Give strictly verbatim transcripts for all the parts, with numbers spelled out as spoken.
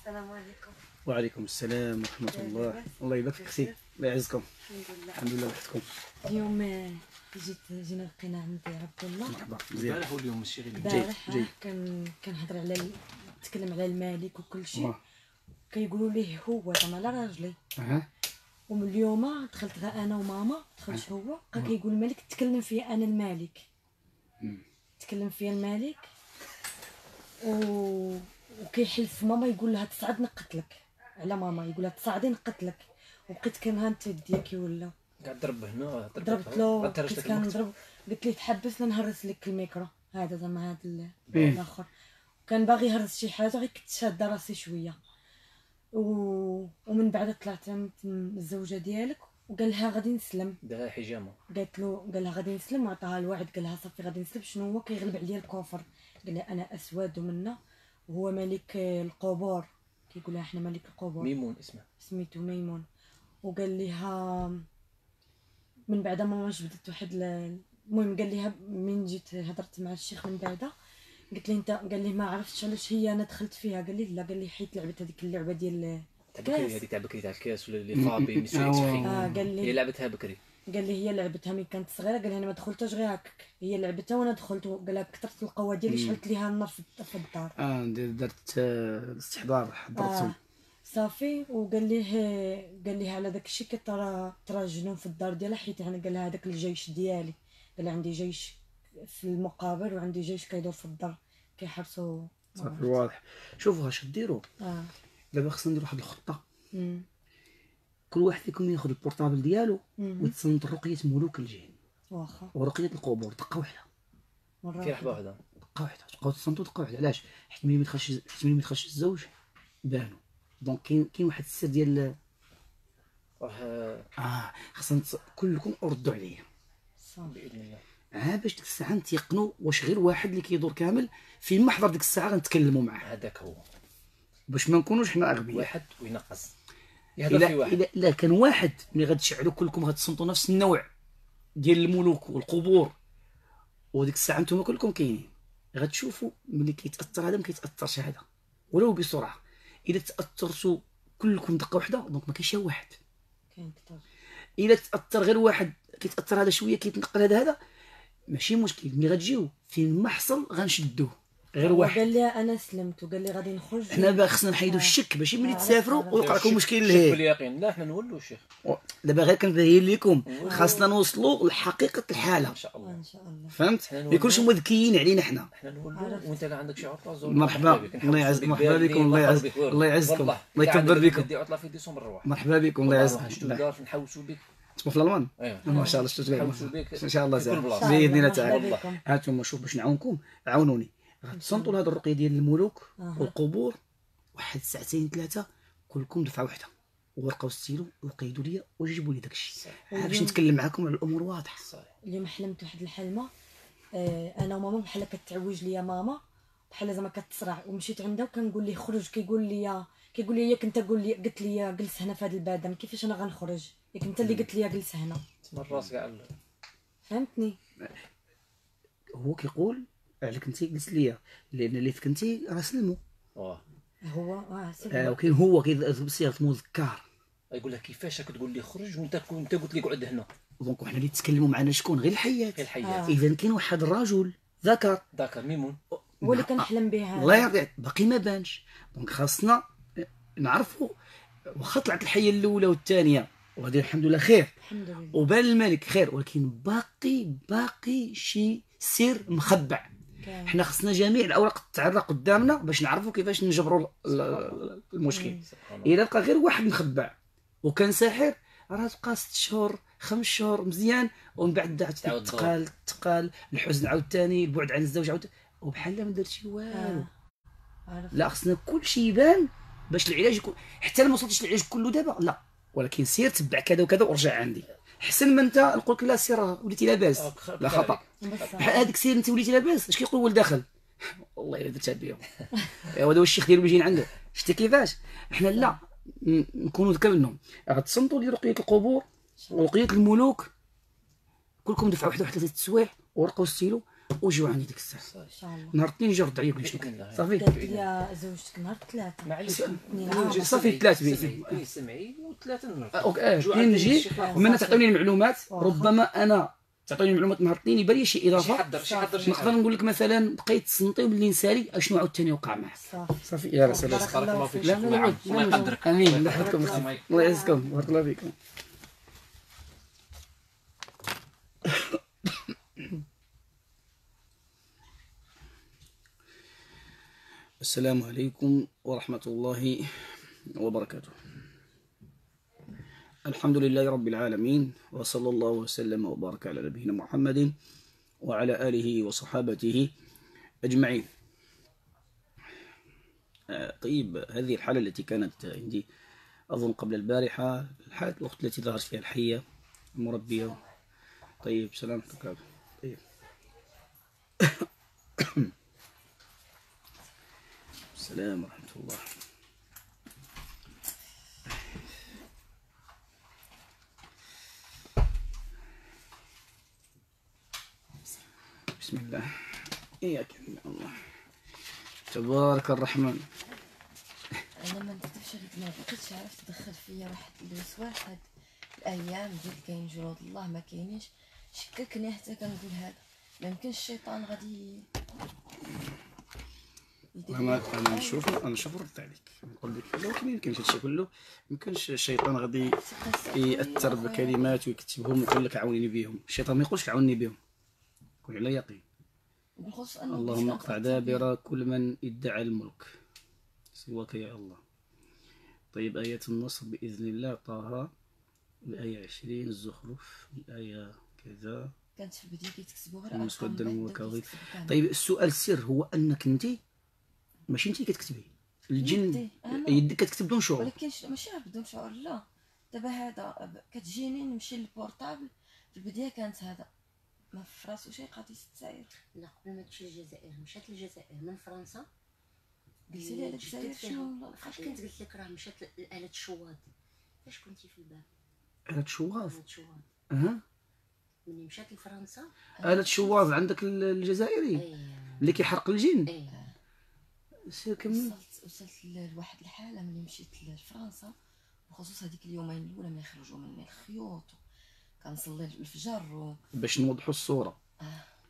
السلام عليكم. وعليكم السلام ورحمة الله. الله يبارك فيك اختي، الله يعزكم. الحمد لله. الحمد لله وحدكم. اليوم جيت جينا لقينا عند عبد الله. مرحبا. مزيان. البارح واليوم ماشي غير البارح جيد. كان كنهضر على ال... تكلم على الملك وكل شيء. آه. كيقولوا ليه هو زعما على راجلي. اها. ومن اليوم دخلت غير انا وماما، دخلت هو بقى كيقول الملك تكلم فيا انا الملك. تكلم فيا الملك و... وكيحلف ماما يقول لها تصعد نقتلك، على ماما يقول لها تصعدي نقتلك. وبقيت كنهانت ديالك ولا قاعد ضرب هنا ضربت له، كنت كنضرب قلت ليه تحبس لنهرس لك الميكرو هذا زعما هذا الاخر. كان باغي يهرس شي حاجه غير كنت شاده راسي شويه و... ومن بعد طلعت من الزوجه ديالك وقال لها غادي نسلم. داها حجامه، قالت له قال لها غادي نسلم وعطاها الوعد، قال لها صافي غادي نسلم. شنو هو كيغلب عليا الكفر، قال لها انا اسود ومنا وهو ملك القبور، كيقول لها احنا ملك القبور. ميمون اسمه، سميتو ميمون. وقال لها من بعد ما جبدت واحد المهم قال لها من جيت هضرت مع الشيخ من بعدها قلت لي انت، قال لي ما عرفتش علاش هي انا دخلت فيها، قال لي لا، قال لي حيت لعبت هذيك اللعبه ديال بكري هذيك تاع بكري تاع الكاس ولا اللي فابي مسوي تخين. اه قال لي هي لعبتها بكري، قال لي هي لعبتها ملي كانت صغيره، قال لي انا ما دخلتش غير هكاك، هي لعبتها وانا دخلت. قال لها كثرت القوه ديالي شعلت ليها النار في الدار. اه درت آه، استحضار حضرتهم. آه. صافي. وقال ليه قال ليه على داك الشيء كترى ترى جنون في الدار ديالها، حيت انا قال لها هذاك الجيش ديالي، قال لها عندي جيش في المقابر وعندي جيش كيدور في الدار كيحرسوا. صافي واضح. شوفوا اش ديروا. اه دابا خصنا نديروا واحد الخطه. امم كل واحد فيكم ياخذ البورطابل ديالو ويتصنت رقيه ملوك الجن واخا ورقيه القبور دقه واحده. مره في رحبه واحده دقه واحده تبقاو تصنتوا دقه واحده. علاش؟ حيت ملي ما يدخلش حيت ملي ما يدخلش الزوج بانوا. دونك كاين كاين واحد السر ديال راه اه خصنا نتص... كلكم ردوا عليا. صافي باذن الله. ها باش ديك الساعه نتيقنوا واش غير واحد اللي كيدور كامل. فين ما حضر ديك الساعه غنتكلموا معاه هذاك هو باش ما نكونوش حنا اغبياء. واحد وينقص يهضر في الا واحد. الا لا كان واحد ملي غتشعلوا كلكم غتصنتوا نفس النوع ديال الملوك والقبور وديك الساعه نتوما كلكم كاينين غتشوفوا ملي كيتاثر هذا ما كيتاثرش هذا ولو بسرعه. الا تاثرتوا كلكم دقه واحده دونك ما كاينش واحد. كاين كثر. الا تاثر غير واحد كيتاثر هذا شويه كيتنقل هذا هذا ماشي مشكل. ملي غتجيو فين ما حصل غنشدوه غير واحد. قال لي انا سلمت وقال لي غادي نخرج. حنا بقى خصنا نحيدوا الشك باش ملي آه، تسافروا عرفت، ويوقع لكم مشكل الشك لهيه. باليقين. لا حنا نولوا الشيخ دابا غير كنبين لكم خاصنا نوصلوا لحقيقه الحاله ان شاء الله. ان شاء الله. فهمت؟ حنا ما يكونش نولوا. مذكيين علينا حنا. حنا نولوا وانت كاع عندك شي عطله زور. مرحبا. الله يعز مرحبا بكم. الله يعز الله يعزكم. الله يكبر بكم. دي عطله في ديسمبر نروح. مرحبا بكم. الله يعزكم. نشتو نحوسوا بك. تسمو في الالمان ايوا ما شاء الله شفتوا نحوسوا بك ان شاء الله في كل زين بلاصة. باذن الله مرحبا تعالى. بكم. هانتوما شوف باش نعاونكم عاونوني غتصنتوا لهاد الرقيه ديال الملوك أها. والقبور واحد ساعتين ثلاثه كلكم دفعه واحده ورقه وستيلو وقيدوا لي وجيبوا لي داكشي باش نتكلم معكم على الامور واضحه. صحيح. اليوم حلمت واحد الحلمه. آه انا وماما بحال كتعوج ليا ماما بحال زعما كتصرع، ومشيت عندها وكنقول ليه خرج، كيقول لي كيقول لي ياك انت قول لي قلت لي جلس هنا في هذا البادم، كيفاش انا غنخرج ياك انت اللي قلت لي جلس هنا. تما الراس كاع ال- فهمتني؟ هو كيقول عليك انت قلت لي لان اللي فيك انت راه سلموا. واه هو اه سلم. آه وكاين هو كيضرب بصيغه مذكر. يقول لك كيفاش كتقول لي خرج وانت كنت قلت لي قعد هنا. دونك وحنا اللي تكلموا معنا شكون؟ غير الحياه. غير الحياه. آه. اذا كاين واحد الرجل ذكر ذاكر ميمون. هو اللي كنحلم به هذا. الله يرضي باقي ما بانش. دونك خاصنا نعرفوا واخا طلعت الحيه الاولى والثانيه وهذه الحمد لله خير الحمد لله. وبان الملك خير، ولكن باقي باقي شي سر مخبع. كان. حنا خصنا جميع الاوراق تعرى قدامنا باش نعرفوا كيفاش نجبروا ال- ال- المشكل. سبحان الله. الا بقى غير واحد مخبع وكان ساحر راه تبقى ست شهور خمس شهور مزيان ومن بعد تعاود تعاود تقال تقال الحزن عاوتاني البعد عن الزوج عاوتاني وبحال ما درتي والو. آه. عرفت. لا خصنا كل شيء يبان باش العلاج يكون. حتى ما وصلتش العلاج كله دابا لا، ولكن سير تبع كذا وكذا ورجع عندي احسن ما انت نقول لك لا سير وليتي لاباس. آه، خ- لا خطا. بصح. بحال هذيك سير انت وليتي لاباس اش كيقول ولد داخل والله الا درتها بهم. وهذا هو الشيخ ديالو اللي جايين عنده. شتي كيفاش حنا لا ن- نكونوا ذكر منهم. غتصنتوا ديال رقيه القبور ورقيه الملوك كلكم دفعه واحده واحده التسويح ورقه وستيلو وجوعاني ديك الساعه. ان شاء الله. نهار الاثنين جا رد عليا قال لي شنو بإذن كاين الله. صافي. قالت لي زوجتك نهار الثلاثة. معليش عام. صافي ثلاث بيت. سمعي سمعي وثلاثه نرجع. اوكي اه اثنين نجي ومن تعطوني المعلومات واخا. ربما انا تعطوني المعلومات نهار الاثنين يبان لي شي شي اضافه حضر شي حضر شي نقدر حضر. نقول لك مثلا بقيت تصنتي وبلي نسالي اشنو عاوتاني وقع معك. صافي. صافي يا رسول الله. بارك بارك الله الله فيك. فيك. لا لا الله لا يعاونك. الله يقدرك. امين الله الله يحفظكم يحفظك. اختي الله يعزكم بارك الله فيكم. السلام عليكم ورحمة الله وبركاته. الحمد لله رب العالمين وصلى الله وسلم وبارك على نبينا محمد وعلى آله وصحابته أجمعين. طيب هذه الحالة التي كانت عندي أظن قبل البارحة، الحالة الوقت التي ظهرت فيها الحية المربية. طيب سلامتك. طيب السلام ورحمة الله. بسم الله إياك يا الله تبارك الرحمن. انا ما نكذبش عليك، ما بقيتش عرفت تدخل فيا واحد الوسواس هاد الايام ديال كاين جنود الله ما كاينينش، شككني حتى كنقول هذا ما يمكنش الشيطان غادي يدير انا لي انا حاجة. نشوف انا نشوف رد عليك نقول لك ولكن ما يمكنش هادشي كله، ما يمكنش الشيطان غادي ياثر بكلمات ويكتبهم ويقول لك عاونيني بهم. الشيطان ما يقولش عاوني بهم، كون على يقين. بالخصوص انه اللهم باش اقطع كنفكر دابر كل من ادعى الملك سواك يا الله. طيب آية النصر بإذن الله طه الآية عشرين، الزخرف الآية كذا، كانت في البدايه كيتكتبوا غير المسودة ارقام بعد المكاوي. كيتكتبوا كامل. طيب السؤال السر هو أنك أنت ماشي أنت كتكتبي، الجن يدي، أنا. يدك كتكتب بدون شعور. ولكن ش- ماشي غير بدون شعور، لا دابا هذا ب- كتجيني نمشي للبورطابل في البدايه كانت هذا ما في راسو شي قضيه السعير. لا قبل ما تمشي للجزائر مشات للجزائر من فرنسا. قلتي لي على جدت الجزائر فيها. شنو فاش كنت قلت لك راه مشات لآلة الشواط فاش كنتي في الباب. آلة شواظ. آلة الشواط أها ملي مشات لفرنسا. آلة شواظ عندك ال- الجزائري اي اللي كيحرق الجن. اي سير كمل. وصلت وصلت لواحد الحاله ملي مشيت لفرنسا، بخصوص هذيك اليومين الاولى ملي خرجوا مني الخيوط كنصلي الفجر و... باش نوضحوا الصورة، آه.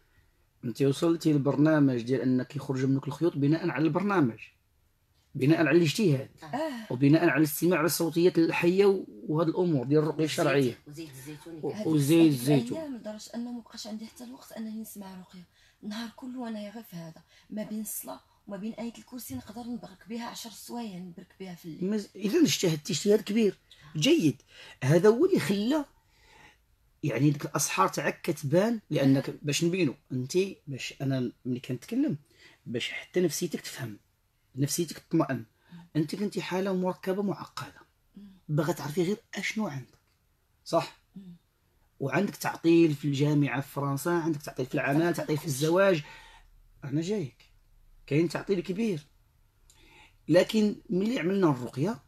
انت وصلتي للبرنامج ديال انك يخرج منك الخيوط بناء على البرنامج، بناء على الاجتهاد، اه وبناء على الاستماع على الصوتيات الحيه وهذه الامور ديال الرقيه الشرعيه. وزيت الزيتون. و- هذيك- وزيت هذيك الزيتون. الايام لدرجه انه ما بقاش عندي حتى الوقت انني نسمع رقيه، النهار كله وانا غير في هذا ما بين الصلاه وما بين ايه الكرسي نقدر نبرك بها عشر سوايع نبرك بها في الليل. مز... اذا اجتهدتي اجتهاد كبير جيد، هذا هو اللي خلى يعني ديك الاسحار تاعك كتبان، لانك باش نبينوا انت باش انا ملي كنتكلم باش حتى نفسيتك تفهم، نفسيتك تطمئن. انت كنتي حاله مركبه معقده، باغا تعرفي غير اشنو عندك، صح؟ وعندك تعطيل في الجامعه في فرنسا، عندك تعطيل في العمل، تعطيل في الزواج. انا جايك كاين تعطيل كبير، لكن ملي عملنا الرقيه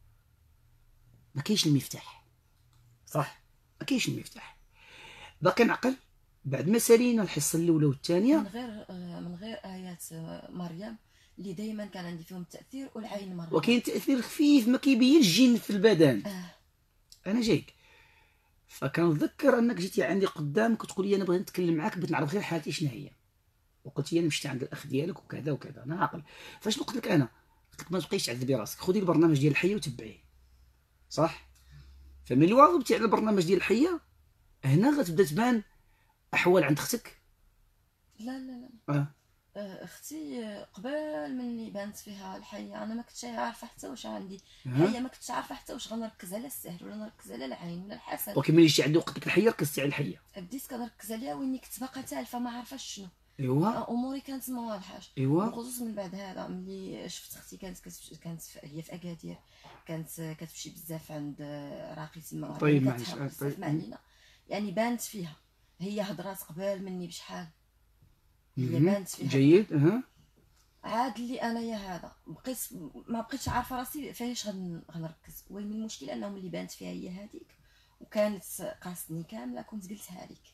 ما كاينش المفتاح، صح؟ ما كاينش المفتاح، باقي نعقل. بعد ما سالينا الحصه الاولى والثانيه من غير آه، من غير ايات آه، مريم اللي دائما كان عندي فيهم التاثير والعين مريم. وكاين تاثير خفيف ما كيبينش الجن في البدن. آه. انا جايك، فكنتذكر انك جيتي عندي قدام كتقول لي انا بغيت نتكلم معاك بغيت نعرف غير حالتي شنو هي، وقلت لي انا مشيت عند الاخ ديالك وكذا وكذا. انا عاقل. فاش قلت لك انا قلت لك ما تبقيش تعذبي راسك، خذي البرنامج ديال الحيه وتبعيه، صح؟ فملي واظبتي على البرنامج ديال الحيه هنا غتبدا تبان احوال عند اختك. لا لا لا اه آه، اختي آه، قبل مني بانت فيها الحيه انا ما كنتش عارفه حتى واش عندي ها؟ حيه، ما كنتش عارفه حتى واش غنركز على السحر ولا نركز على العين ولا الحسد. ولكن ملي جيتي عندي وقت ديك الحيه ركزتي على الحيه. بديت كنركز عليها واني كنت باقا تالفه ما عارفاش شنو. ايوا آه، اموري كانت ما واضحاش. ايوا بخصوص من بعد هذا ملي شفت اختي كانت كتمشي كانت في- هي في اكادير، كانت آه، كتمشي بزاف عند آه، راقي تما طيب، وهي معليش، كتهرب آه، بزاف طيب. ما علينا. يعني بانت فيها، هي هضرات قبل مني بشحال، هي مهم. بانت فيها جيد. اها عاد اللي انايا هذا بقيت ما بقيتش عارفه راسي فاش غن- غنركز. وين المشكل انه ملي بانت فيها هي هذيك وكانت قاصدني كامله كنت قلتها لك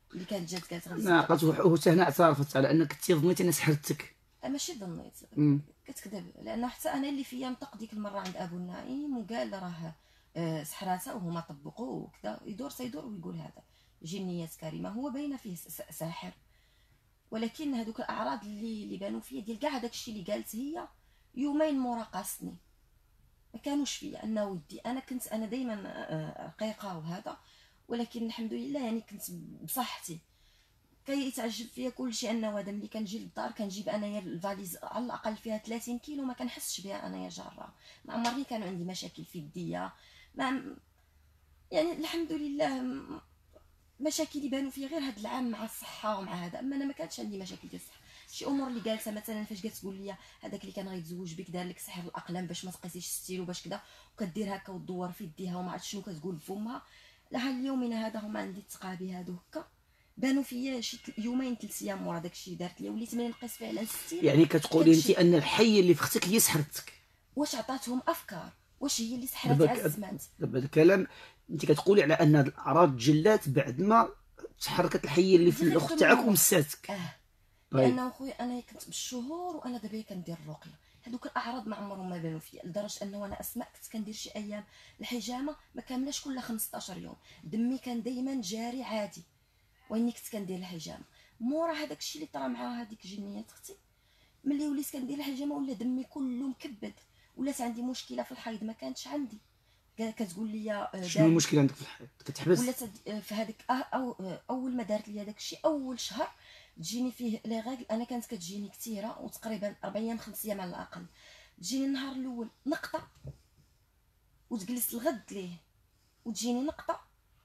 اللي كانت جات قالت غادي ما عقلت وحتى هنا اعترفت على انك كنتي ظنيتي انا سحرتك. ماشي ظنيت، مم. كتكذب، لانه حتى انا اللي فيا نطق ديك المره عند ابو النعيم وقال راه آه، سحراته وهما طبقوا وكذا، يدور سيدور ويقول هذا جنيات كريمه، هو باينه فيه س- س- ساحر. ولكن هذوك الاعراض اللي اللي بانوا فيا ديال كاع هذاك الشيء اللي قالت هي يومين مورا قاصني، ما كانوش فيا انا ودي. انا كنت انا دائما رقيقه وهذا، ولكن الحمد لله يعني كنت بصحتي. كيتعجب فيا كلشي انه هذا ملي كنجي للدار كنجيب انايا الفاليز على الاقل فيها ثلاثين كيلو، ما كنحسش بها انايا جاره. ما عمرني كان عندي مشاكل في يديا، ما يعني الحمد لله م- مشاكل يبانوا فيا غير هذا العام مع الصحه ومع هذا، اما انا ما كانتش عندي مشاكل ديال الصحه. شي امور اللي قالتها مثلا فاش قالت تقول لي هذاك اللي كان غيتزوج بك دار لك سحر الاقلام باش ما تقيسيش ستيلو باش كذا، وكدير هكا وتدور في يديها وما عرفت شنو كتقول فمها، لحد اليومين هذا هما عندي التقابي هادو هكا بانوا فيا شي تل- يومين ثلاث ايام مورا داكشي دارت لي، وليت ملي نقيس فعلا ستيلو. يعني كتقولي انت كنشي- ان الحيه اللي في اختك هي سحرتك. واش عطاتهم افكار؟ واش هي اللي سحرت دابا على ك- السمات؟ دابا الكلام انت كتقولي على ان هاد الاعراض جلات بعد ما تحركت الحيه اللي في غير الاخت في تاعك الماما. ومساتك. اه طيب لانه خويا انا كنت بالشهور وانا دابا كندير الرقيه، هذوك الاعراض ما عمرهم ما بانوا فيا، لدرجه انه انا اسماء كنت كندير شي ايام الحجامه ما كاملاش كل خمسطاش يوم، دمي كان دائما جاري عادي واني كنت كندير الحجامه. مورا هذاك الشيء اللي طرا مع هذيك جنيات اختي، ملي وليت كندير الحجامه ولا دمي كله مكبد، ولات عندي مشكله في الحيض ما كانتش عندي. قال- كتقول لي آه، شنو دار- المشكله عندك في الحياه؟ كتحبس؟ ولات هاد- في هذيك أو اول ما دارت لي هذاك الشيء اول شهر تجيني فيه لي غاكل، انا كانت كتجيني كثيره وتقريبا اربع ايام خمس ايام على الاقل، تجيني النهار الاول نقطه وتجلس الغد ليه وتجيني نقطه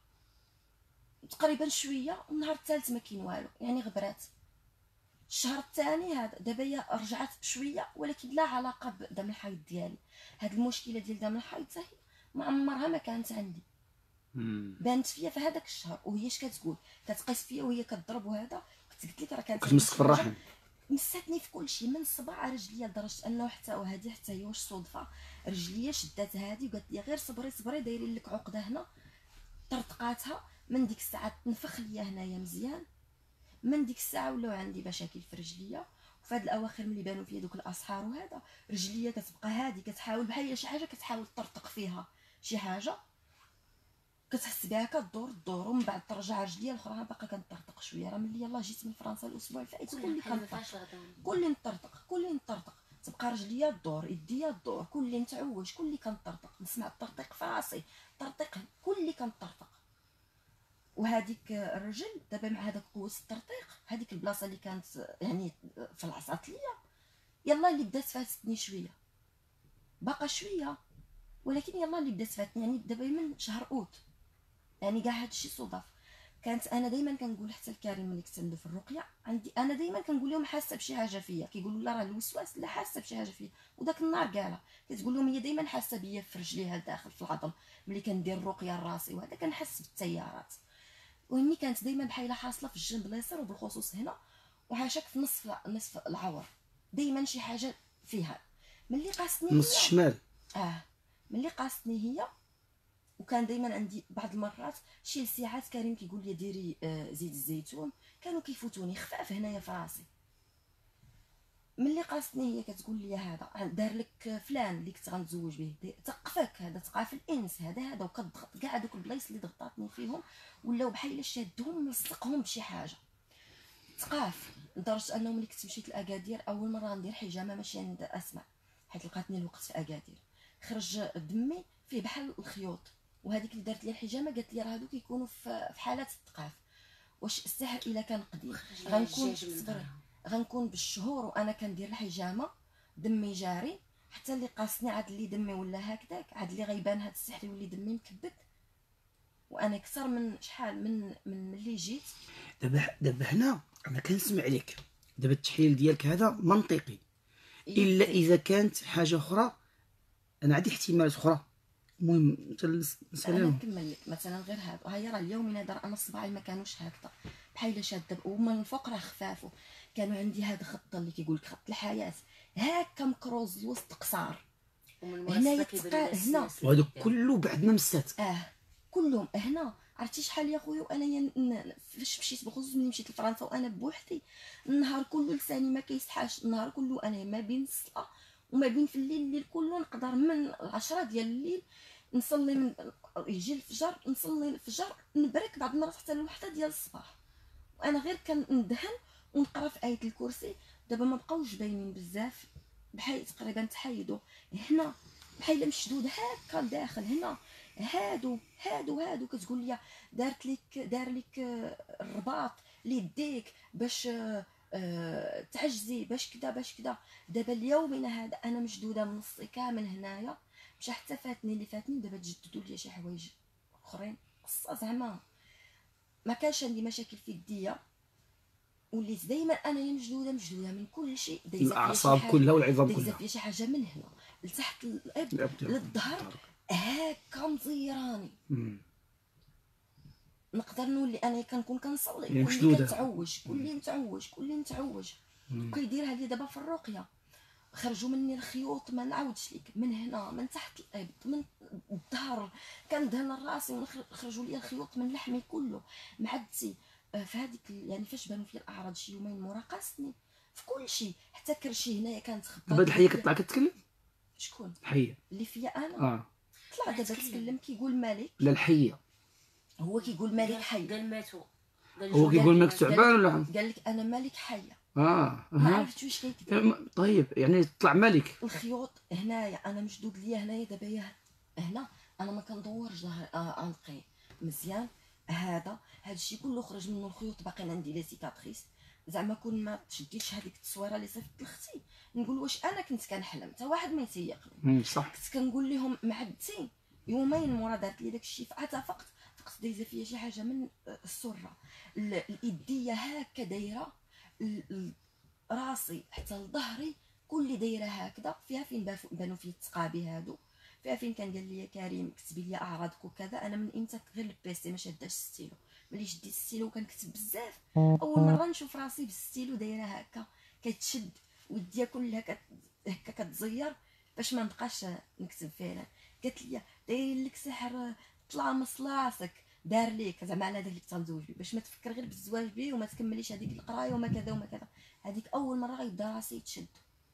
تقريبا شويه، والنهار الثالث ما كاين والو، يعني غبرات. الشهر الثاني هذا دابا هي رجعت شويه، ولكن لا علاقه بدم الحيض ديالي. هاد المشكله ديال دم الحيض حتى هي ما عمرها ما كانت عندي، مم. بانت فيا في هذاك الشهر. وهي اش كتقول كتقيس فيا وهي كضرب وهذا، كنت قلت لك راه كانت كتمسك في الرحم. مساتني في كل شيء من صباع رجليا، لدرجه انه حتى وهذه حتى هي واش صدفه رجليا شدات هذه وقالت لي غير صبري صبري دايرين لك عقده هنا، طرطقاتها من ديك الساعه تنفخ ليا هنايا مزيان، من ديك الساعه ولاو عندي مشاكل في رجليا. وفي هاد الاواخر ملي بانوا فيا دوك الاسحار وهذا رجليا كتبقى هادي كتحاول بحال شي حاجه كتحاول تطرطق فيها شي حاجه، كتحس بها كدور الدور ومن بعد ترجع رجليا الاخرى باقا كنطرطق شويه. راه ملي يلاه جيت من فرنسا الاسبوع الفائت كلي كنطرطق كلي نطرطق كلي نطرطق، تبقى رجليا الدور يديا الدور كلي نتعوج كلي كنطرطق، نسمع الطرطيق في راسي طرطيق كلي كنطرطق. وهذيك الرجل دابا مع هذاك قوه الترطيق هذيك البلاصه اللي كانت يعني في العصات ليا يلا اللي بدات فاتتني شويه باقا شويه، ولكن يلا اللي بدات فاتني يعني دابا من شهر اوت، يعني كاع هادشي صدف. كانت انا دائما كنقول حتى الكريم ملي كنت عنده في الرقيه عندي انا دائما كنقول لهم حاسه بشي حاجه فيا، كيقولوا لا راه الوسواس، لا حاسه بشي حاجه فيا. وداك النهار قالها كتقول لهم هي دائما حاسه بيا في رجليها لداخل في العظم، ملي كندير الرقيه لراسي وهذا كنحس بالتيارات، وهني كانت دائما بحال حاصله في الجنب اليسار وبالخصوص هنا وحاشاك في نصف نصف العور، دائما شي حاجه فيها. ملي قاستني نص هي الشمال. اه ملي قاستني هي، وكان دائما عندي بعض المرات شي ساعات كريم كيقول لي ديري آه زيت الزيتون، كانوا كيفوتوني خفاف هنايا في راسي. ملي قاستني هي كتقول لي هذا دار لك فلان اللي كنت غنتزوج به تقفك هذا تقاف الانس هذا هذا، وكتضغط كاع دوك البلايص اللي ضغطاتني فيهم ولاو بحال شادهم ملصقهم بشي حاجه تقاف، لدرجه انه ملي كنت مشيت لاكادير اول مره ندير حجامه ماشي عند اسماء حيت لقاتني الوقت في اكادير، خرج دمي فيه بحال الخيوط، وهذيك اللي دارت لي الحجامه قالت لي راه هادو كيكونوا في حالات التقاف. واش السحر الا كان قديم غنكون صبري غنكون بالشهور وانا كندير الحجامه دمي جاري، حتى اللي قاصني عاد لي دمي ولا هكذاك عاد اللي غيبان هاد السحر يولي دمي مكبد. وانا اكثر من شحال من من ملي جيت دابا دابا هنا انا كنسمع عليك دابا التحليل ديالك هذا منطقي، الا اذا كانت حاجه اخرى انا عندي احتمالات اخرى. المهم انت انا مثلا نكمل لك مثلا غير هذا هاي راه اليوم هذا انا صباعي ما كانوش هكذا بحال شاده ومن الفوق راه خفافو، كانوا عندي هذا خط اللي كيقول لك خط الحياه هكا مكروز الوسط قصار هنا يتقى هنا وهذا كله بعد ما مسات. اه كلهم هنا عرفتي شحال يا خويا وانايا ن- فاش مشيت بغزوز ملي مشيت لفرنسا وانا بوحدي، النهار كله لساني ما كيسحاش، النهار كله انا ما بين الصلاه وما بين في الليل، الليل كله نقدر من العشرة ديال الليل نصلي، من يجي الفجر نصلي الفجر نبرك، بعد المرات حتى الوحده ديال الصباح وانا غير كندهن ونقرا في ايه الكرسي. دابا ما بقاوش باينين بزاف، بحال تقريبا تحيدوا هنا، بحال مشدود هكا لداخل هنا، هادو هادو هادو كتقول لي دارت لك دار لك آه، الرباط ليديك باش آه، آه، تعجزي باش كدا باش كدا. دابا اليومين هذا انا مشدوده من نصي كامل هنايا، مشى حتى فاتني اللي فاتني، دابا تجددوا لي شي حوايج اخرين قصه زعما ما كانش عندي مشاكل في يديا، وليت دائما انايا مشدوده مشدوده من كل شيء، دايزه فيا شي الاعصاب حاجه، كلها والعظام دايزه كلها. فيا شي حاجه من هنا لتحت الابط الأبد. للظهر هاكا مزيراني. مم. نقدر نولي انا كنكون كنصلي يعني كلي مشدودة. كتعوج كلي متعوج كلي متعوج مم. وكيديرها لي دابا في الرقيه. خرجوا مني الخيوط ما نعاودش ليك، من هنا من تحت الابط من الظهر كندهن راسي ونخرجوا لي الخيوط من لحمي كله معدتي. آه، في هذيك يعني فاش بانوا فيا الاعراض شي يومين مورا قاستني في كل شيء، حتى كرشي هنايا كانت خبطات. دابا هاد الحيه كطلع كتكلم؟ شكون الحيه. اللي فيا انا؟ اه طلع دابا تكلم كيقول مالك، لا الحيه. هو كيقول مالك حي، قال ماتوا، قال هو جوج كيقول ماتوا. مالك تعبان ولا؟ قال لك انا مالك حيه، اه ما اها. عرفتش واش كيكذب. طيب يعني طلع مالك. الخيوط هنايا انا مشدود ليا هنايا دابا يا هنا انا ما كندورش ظهر آه عنقي مزيان، هذا هذا الشيء كله خرج منه الخيوط، باقي عندي لي سيكاتريس. زعما كون ما تشديش هذيك التصويره اللي صيفط لختي نقول واش انا كنت كنحلم، حتى واحد ما يتيقني. مم، صح. كنت كنقول لهم معدتي يومين مورا دارت لي داك الشيء، عاد فقت فقت دايزه فيا شي حاجه من السره، ال- الايديه هكا دايره، ال- ال- راسي حتى لظهري كل دايره هكذا، فيها فين باف- بانوا فيه التقابي هادو، فيها فين كان قال لي كريم كتبي لي اعراضك وكذا. انا من امتى غير البيسي ما شداش الستيلو، ملي شديت الستيلو وكنكتب بزاف اول مره نشوف راسي بالستيلو دايره هكا كتشد ويديا كلها كت... هكا كتزير باش ما نبقاش نكتب فعلا. قالت لي داير لك سحر طلع من راسك، دار ليك زعما على داك اللي كتزوج بيه باش ما تفكر غير بالزواج بيه وما تكمليش هذيك القرايه وما كذا وما كذا. هذيك اول مره غيبدا راسي يتشد.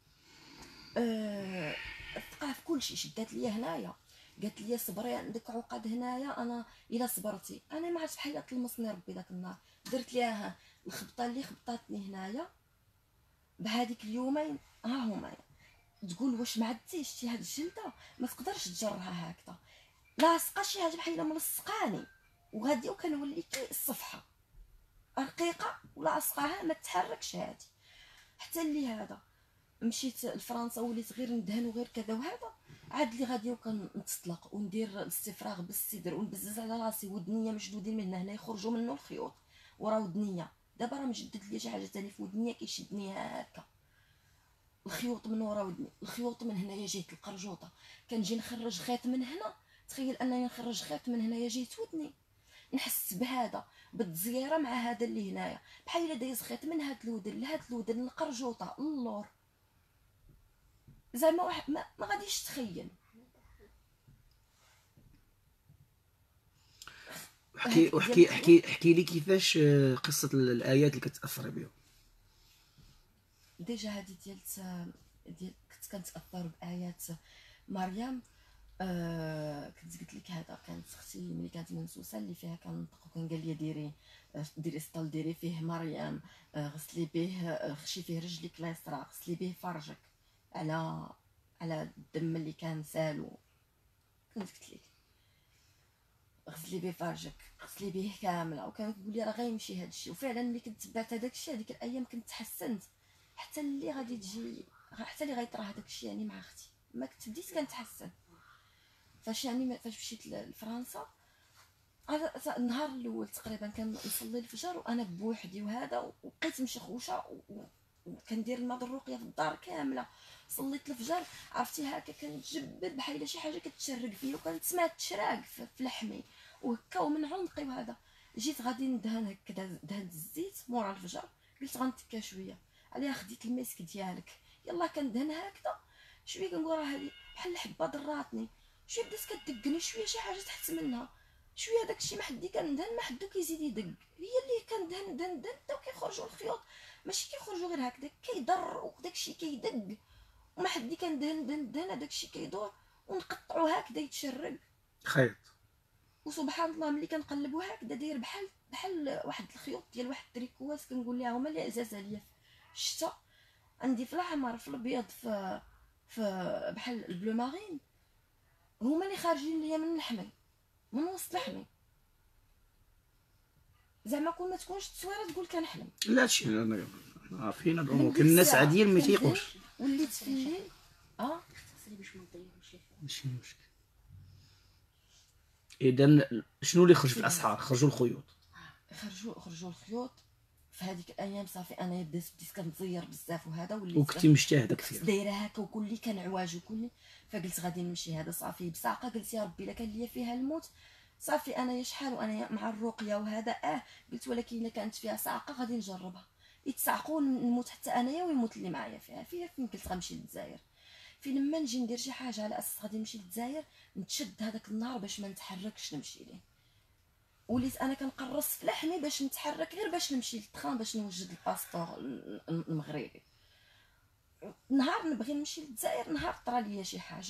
أه... ثقه في كل شيء، شدات ليا هنايا قالت لي صبري عندك عقد هنايا، انا الا صبرتي انا ما عرفتش بحال تلمسني ربي داك النهار. درت ليها الخبطه اللي خبطاتني هنايا بهذيك اليومين ها هما. تقول واش ما عدتيش شتي هاد الجلده ما تقدرش تجرها هكذا، لاصقه شي حاجه بحال ملصقاني وغادي وكنولي كي الصفحه رقيقه ولاصقاها ما تتحركش هادي. حتى اللي هذا مشيت لفرنسا وليت غير ندهن وغير كذا وهذا، عاد لي غادي وكنتطلق وندير الاستفراغ بالصدر ونبزز على راسي ودنيا مشدودين من هنا يخرجوا منه الخيوط ورا ودنيا. دابا راه مجدد لي شي حاجه ثاني في ودنيا كيشدني هكا، الخيوط من ورا ودني، الخيوط من هنايا جهه القرجوطه، كنجي نخرج خيط من هنا، تخيل انني نخرج خيط من هنايا جهه ودني، نحس بهذا بالتزييره مع هذا اللي هنايا بحال الا دايز خيط من هاد الودن لهاد الودن القرجوطه اللور، زعما واحد ما, ما غاديش تخيل. احكي احكي احكي احكي لي كيفاش آه، قصه الايات اللي كتاثر بهم. ديجا هادي ديالت ديال كنت كنتاثر بايات مريم. آه كنت قلت لك هذا كانت اختي ملي كانت منسوسه اللي فيها كنطق وكان قال لي ديري آه، ديري سطل ديري فيه مريم، آه غسلي به آه، خشي فيه رجلك اليسرى، غسلي به فرجك على على الدم اللي كان سالو. كنت قلت لك غسلي به فرجك غسلي به كامله، وكان كيقول لي راه غيمشي هذا الشيء. وفعلا ملي كنت تبعت هذاك الشيء هذيك الايام كنت تحسنت، حتى اللي غادي تجي حتى اللي غيطرا هذاك الشيء يعني مع اختي ما كنت بديت كنتحسن. فاش يعني فاش مشيت لفرنسا هذا النهار الاول تقريبا كنصلي الفجر وانا بوحدي وهذا، وبقيت مشخوشه وكندير الماء الرقيه في الدار كامله. صليت الفجر عرفتي هكا كنتجبد بحال شي حاجه كتشرق فيا وكنسمع التشراق في لحمي وهكا ومن عنقي وهذا. جيت غادي ندهن هكا دهنت الزيت مورا الفجر، قلت غنتكا شويه عليها، خديت الميسك ديالك يلا كندهن هكذا شويه كنقول راه هذه بحال الحبه ضراتني، شويه بدات كدقني شويه شي حاجه تحت منها، شويه داكشي ما حدي كندهن ما حدو كيزيد يدق، هي اللي كندهن دهن دهن حتى كيخرجوا الخيوط، ماشي كيخرجوا غير هكذا، كيضر وداكشي كيدق، وما حدي كندهن دهن دهن داكشي كيدور ونقطعو هكذا يتشرق خيط. وسبحان الله ملي كنقلبو هكذا داير بحال بحال واحد الخيوط ديال واحد التريكواز، كنقول لها هما اللي عزاز عليا في الشتا، عندي في الاحمر في الابيض في في بحال البلو مارين، هما اللي خارجين ليا من لحمي من وسط لحمي. زعما كون ما تكونش تصويره تقول كنحلم. لا هادشي انا عارفين هاد الامور، كاين الناس عاديين ما تيقوش. وليت في الليل اه اختصري باش ما نضيعوش. ماشي مشكل. اذا شنو اللي خرج في الاسحار؟ خرجوا الخيوط. خرجوا خرجوا الخيوط في هذيك الايام. صافي انا بديت بديت كنتزير بزاف وهذا، وليت وكنتي مجتهده كثير دايره هكا وكلي كنعواج وكلي، فقلت غادي نمشي هذا صافي بساقه. قلت يا ربي الا كان ليا فيها الموت صافي، انا يا شحال وانا مع الرقيه وهذا اه قلت، ولكن الا كانت فيها صاعقه غادي نجربها، يتسعقوا نموت حتى انايا ويموت اللي معايا فيها. فيها فين قلت غنمشي للجزائر، فين لما نجي ندير شي حاجه على اساس غادي نمشي للجزائر نتشد هذاك النهار باش ما نتحركش نمشي ليه. وليت انا كنقرص في لحمي باش نتحرك غير باش نمشي للتخان باش نوجد الباسبور المغربي. نهار نبغي نمشي للجزائر، نهار طرا ليا شي حاجه،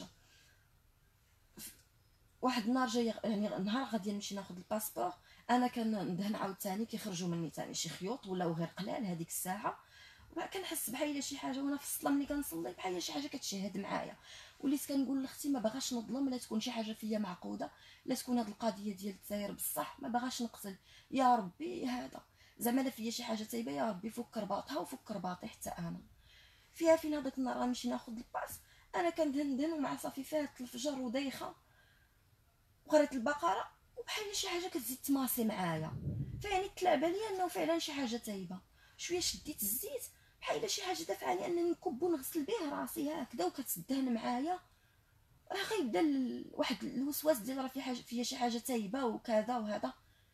واحد النهار جاي يعني نهار غادي نمشي ناخذ الباسبور، انا كندهن عاوتاني كيخرجوا مني ثاني شي خيوط ولاو غير قلال هذيك الساعه، كنحس بحال شي حاجه وانا في الصلاه ملي كنصلي بحال شي حاجه كتشهد معايا. وليت كنقول لاختي ما باغاش نظلم، لا تكون شي حاجه فيا معقوده، لا تكون هاد القضيه ديال الجزائر بصح، ما باغاش نقتل يا ربي هذا زعما لا فيا شي حاجه طيبه يا ربي فك رباطها وفك رباطي حتى انا. فيها فين هذاك النهار غنمشي ناخذ الباس، انا كندهن ومع صافي فات الفجر ودايخه وقريت البقره وبحال شي حاجه كتزيد تماسي معايا، فيعني تلعب عليا انه فعلا شي حاجه طيبه. شويه شديت الزيت بحال شي حاجه دافعاني انني نكب ونغسل به راسي هكذا وكتدهن معايا، راه غيبدا واحد الوسواس ديال راه في حاجه فيا شي حاجه طيبه وكذا وهذا.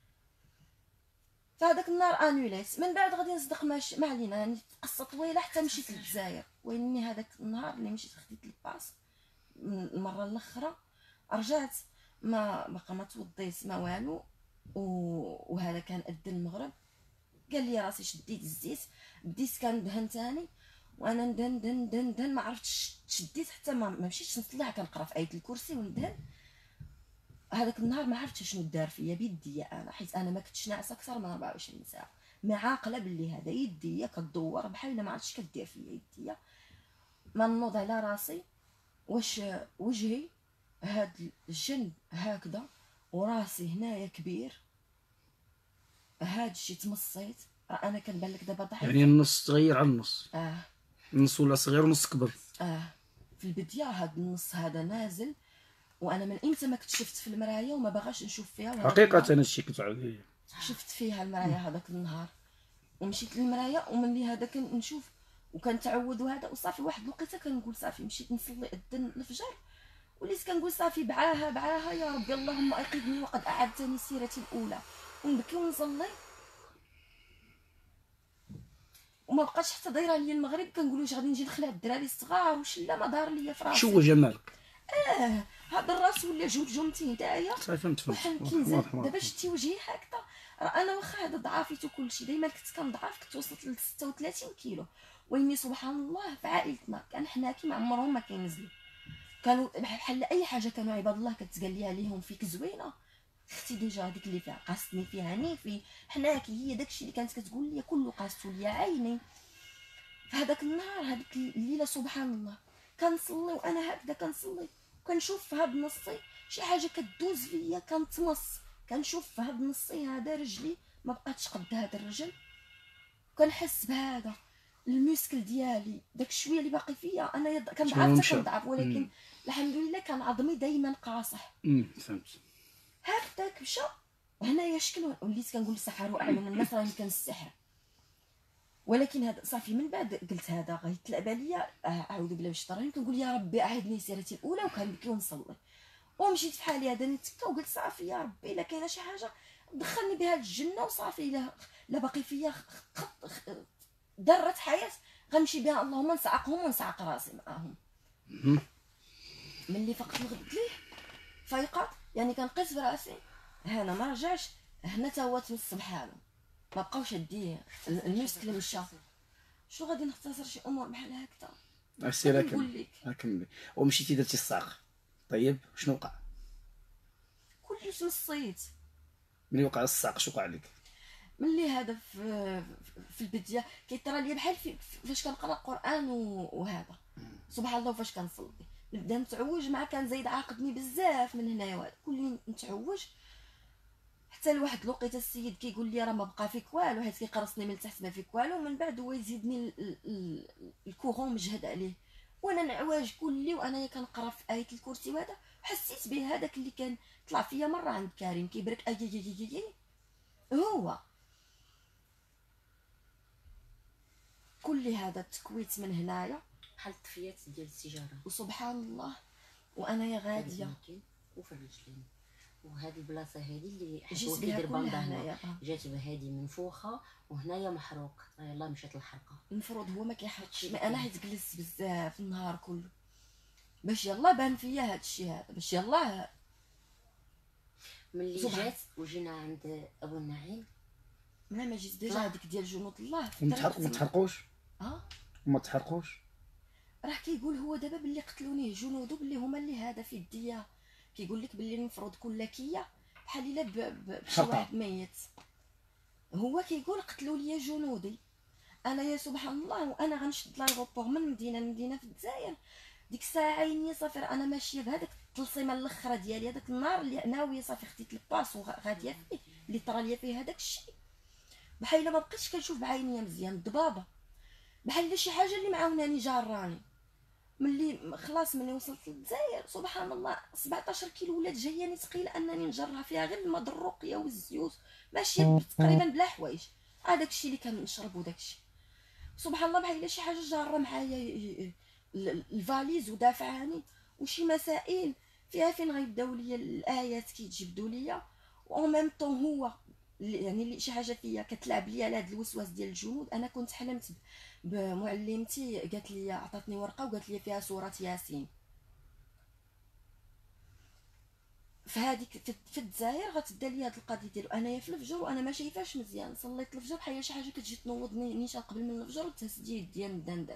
فهذاك النهار انوليت، من بعد غادي نصدق ماشي ما علينا، يعني قصه طويله حتى مشيت للجزائر. ويني هذاك النهار اللي مشيت خديت الباس المره الاخرى رجعت ما بقى ما توضيت ما والو، وهذا كان أذن المغرب. قال لي راسي شديت الزيت بديت كندهن ثاني، وانا ندهن دهن دهن دهن ما عرفتش شديت حتى ما مشيتش نصلي، كنقرا في ايه الكرسي وندهن. هذاك النهار ما عرفتش شنو دار فيا بيديا انا، حيت انا ما كنتش ناعسه اكثر من أربعة وعشرين ساعه، ما عاقله باللي هذا يديا كدور بحال ما عرفتش كدير فيا يديا. ما نوض على راسي واش وجهي هاد الجنب هكذا وراسي هنايا كبير، هاد الشيء تمصيت. راه انا كنبان لك دابا ضحك، يعني النص تغير على النص، اه النص ولا صغير ونص كبر. اه في البدايه هاد النص هذا نازل، وانا من امتى ما كنت شفت في المرايه وما باغاش نشوف فيها. حقيقه انا الشيء كتعود شفت فيها المرايه هذاك النهار، ومشيت للمرايه ومني هذاك نشوف وكنتعود وهذا وصافي. واحد الوقيته كنقول صافي مشيت نصلي الدن الفجر، وليت كنقول صافي بعاها بعاها يا ربي اللهم ايقظني وقد اعدتني سيرتي الاولى، ونبكي ونصلي وما بقاش حتى دايره ليا المغرب. كنقول واش غادي نجي نخلع الدراري الصغار واش لا ما دار ليا في راسي. شو جمالك؟ اه هذا الراس ولا جوج جمتي هدايا صافي فهمت بحال فهمت. كينزل. دابا شتي وجهي هكذا، راه انا واخا هذا ضعافيت وكلشي ديما كنت كنضعف، كنت وصلت ل ستة وثلاثين كيلو. ويني سبحان الله في عائلتنا كان حناكي ما عمرهم ما كينزلوا، كانوا بحال اي حاجه كانوا عباد الله كتقال ليها عليهم فيك زوينه. اختي ديجا هذيك اللي فيها قاستني فيها نيفي حناكي، هي داكشي اللي كانت كتقول لي كله قاستو ليا عيني. فهذاك النهار هذيك الليله سبحان الله كنصلي وانا هكذا كنصلي كنشوف في هاد نصي شي حاجه كدوز فيا كنتمص، كنشوف في هاد نصي هذا رجلي ما بقاتش قد هذا الرجل، كنحس بهذا الميسكل ديالي داك الشويه اللي باقي فيا. انا يض... كنضعف حتى كنضعف، ولكن مم. الحمد لله كان عظمي دائما قاصح. امم فهمت. هكذاك مشى هنايا شكل وليت كنقول سحروا اعين الناس راني كنسحر. ولكن هذا صافي من بعد قلت هذا غيتلعب عليا، اعوذ بالله من الشيطان، كنقول يا ربي اعدني سيرتي الاولى وكنبكي ونصلي. ومشيت في حالي هذا نتكا وقلت صافي يا ربي الا كاينه شي حاجه دخلني بها الجنه وصافي، الا لا باقي فيا خط ذره حياه غنمشي بها، اللهم نصعقهم ونصعق راسي معاهم. ملي فقت الغد ليه فايقه يعني كنقيس براسي هنا ما رجعش، هنا تا هو تمس بحالو، ما بقاوش هادي المشكل مشى. شو غادي نختصر شي امور بحال هكذا. السيره نقول لك كملي. ومشيتي درتي الساق، طيب شنو وقع؟ كلشي تمصيت. ملي وقع الساق شو وقع لك؟ ملي هذا في في البدايه كيطرى لي بحال في فاش كنقرا القران وهذا سبحان الله، وفاش كنصلي نبدا نتعوج مع كان زايد عاقدني بزاف من هنايا، وهذا كل نتعوج حتى لواحد الوقيته السيد كيقول لي راه ما بقى فيك والو، حيت كيقرصني من تحت ما فيك والو، ومن بعد هو يزيدني الكوغون مجهد عليه، وانا نعواج كلي وانا كنقرا في ايه الكرسي وهذا، حسيت به هذاك اللي كان طلع فيا مره عند كريم كيبرك اي اي اي هو كل هذا التكويت من هنايا بحال الطفيات ديال السيجاره وسبحان الله وانا يا غاديه وفي الرجلين. وهذه البلاصه هذه اللي جيت حيت بها كيدير كلها باندا هنايا. هنا جات بهذه منفوخه وهنايا محروق، يلاه مشات الحرقه. المفروض هو ما كيحطش، ما انا حيت جلست بزاف النهار كله باش يلا بان فيا هذا الشيء هذا، باش يلا ملي جات وجينا عند ابو النعيم ملا ما جيت ديجا هذيك ديال جنود الله وما تحرقوش. اه وما تحرقوش راه كيقول هو دابا باللي قتلونيه جنوده باللي هما اللي هذا في الديه، كيقول لك باللي المفروض كل كيه بحال الا بشي واحد ميت، هو كيقول قتلوا لي جنودي. انا يا سبحان الله وانا غنشد لايغوبور من مدينه لمدينه في الجزائر، ديك الساعه عيني صافي انا ماشيه بهذاك التلصيمه الاخرى ديالي، هذاك النهار اللي ناويه صافي خديت الباس وغاديه فيه اللي طرا ليا فيه هذاك الشيء، بحال ما بقيتش كنشوف بعينيا مزيان الضبابه، بحال شي حاجه اللي معاوناني جاراني. ملي خلاص ملي وصلت للجزائر سبحان الله سبعطاش كيلو ولات جاياني ثقيله انني نجرها فيها غير الماء الرقيه والزيوت، ماشيه تقريبا بلا حوايج، هذاك الشيء اللي كنشرب وداك الشيء سبحان الله بحال شي حاجه جاره معايا الفاليز ودافعاني، وشي مسائل فيها فين غيبداو ليا الايات كيتجبدوا ليا، و ميم طون هو يعني اللي شي حاجه فيا كتلعب ليا على هذا الوسواس ديال الجنود. انا كنت حلمت بمعلمتي قالت لي عطاتني ورقه وقالت لي فيها سوره ياسين، فهاديك في الجزائر غتبدا لي هاد القضيه ديالو انايا في الفجر وانا ما شايفاش مزيان، صليت الفجر بحال شي حاجه كتجي تنوضني نيشان قبل من الفجر وتهز يديا ندندن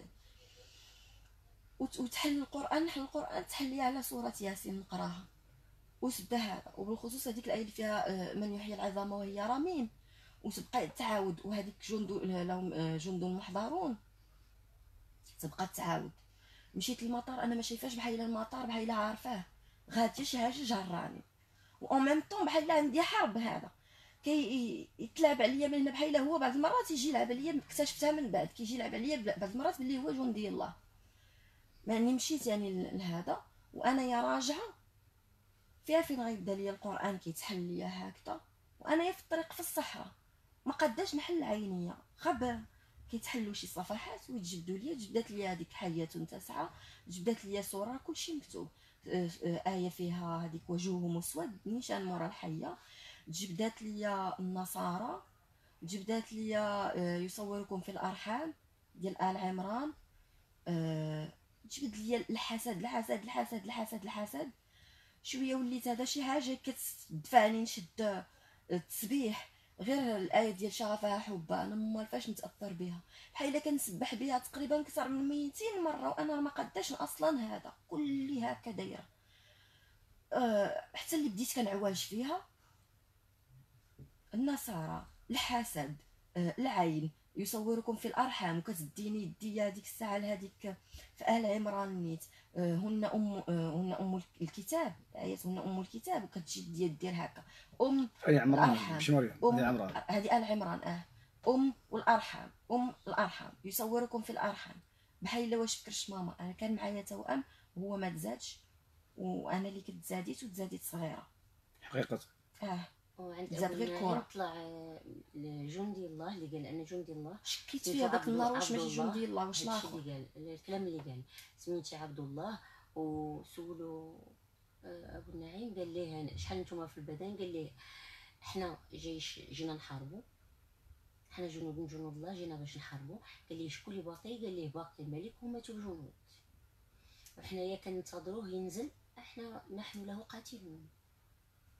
وتحل القران، نحل القران تحل لي على سوره ياسين نقراها وتبدا هذا، وبالخصوص هذيك الايه اللي فيها من يحيي العظام وهي رميم وتبقى تعاود، وهذيك جند لهم جند محضرون تبقى تعاود. مشيت للمطار انا ما شايفاش بحال المطار بحال عارفاه غادي شي حاجه جراني، و ميم طون بحال عندي حرب هذا كي يتلعب عليا من هنا، بحال هو بعض المرات يجي يلعب عليا، اكتشفتها من بعد كيجي يلعب عليا بعض المرات باللي هو جندي الله. يعني مشيت يعني لهذا وانا يا راجعه فيها فين غيبدا ليا القران كيتحل ليا هكذا، وانا يا في الطريق في الصحراء ما قداش نحل عينيا خبر كيتحلوا شي صفحات ويتجبدوا ليا، جبدات ليا هذيك حيه تسعه، جبدات ليا سوره كلشي مكتوب، ايه فيها هذيك وجوههم مسود نيشان مورا الحيه، جبدات ليا النصارى، جبدات ليا يصوركم في الارحام ديال آل عمران، جبد ليا الحسد الحسد الحسد الحسد الحسد. شويه وليت هذا شي حاجه كتدفعني نشد التسبيح، غير الايه ديال شغفها حبا انا ما فاش نتاثر بها، بحال الا كنسبح بها تقريبا اكثر من ميتين مره وانا ما قداش اصلا هذا كل هكا دايره. أه حتى اللي بديت كنعواج فيها النصارى الحسد أه العين يصوركم في الارحام، وكتديني يديا هذيك الساعه لهذيك في آل عمران نيت أه هن ام أه هن ام الكتاب، ايات هن ام الكتاب، وكتجي يديا دير هكا ام آل عمران ماشي مريم، ام آل عمران هذه آل عمران اه ام والارحام ام الارحام يصوركم في الارحام، بحال الا واش فكرش ماما انا كان معايا توأم وهو ما تزادش وانا اللي كنت زاديت وتزاديت صغيره حقيقه اه وعند زاد غير كره طلع جندي الله اللي قال انا جندي الله، شكيت فيها داك النهار واش ماشي جندي الله واش الاخر اللي قال الكلام اللي قال سميتي عبد الله، وسولو ابو النعيم قال ليه شحال نتوما في البدن، قال ليه حنا جيش جينا نحاربوا، حنا جنود من جنود الله جينا باش نحاربوا، قال ليه شكون اللي باقي، قال ليه باقي الملك وماتوا الجنود وحنايا كننتظروه ينزل، احنا نحن له قاتلون.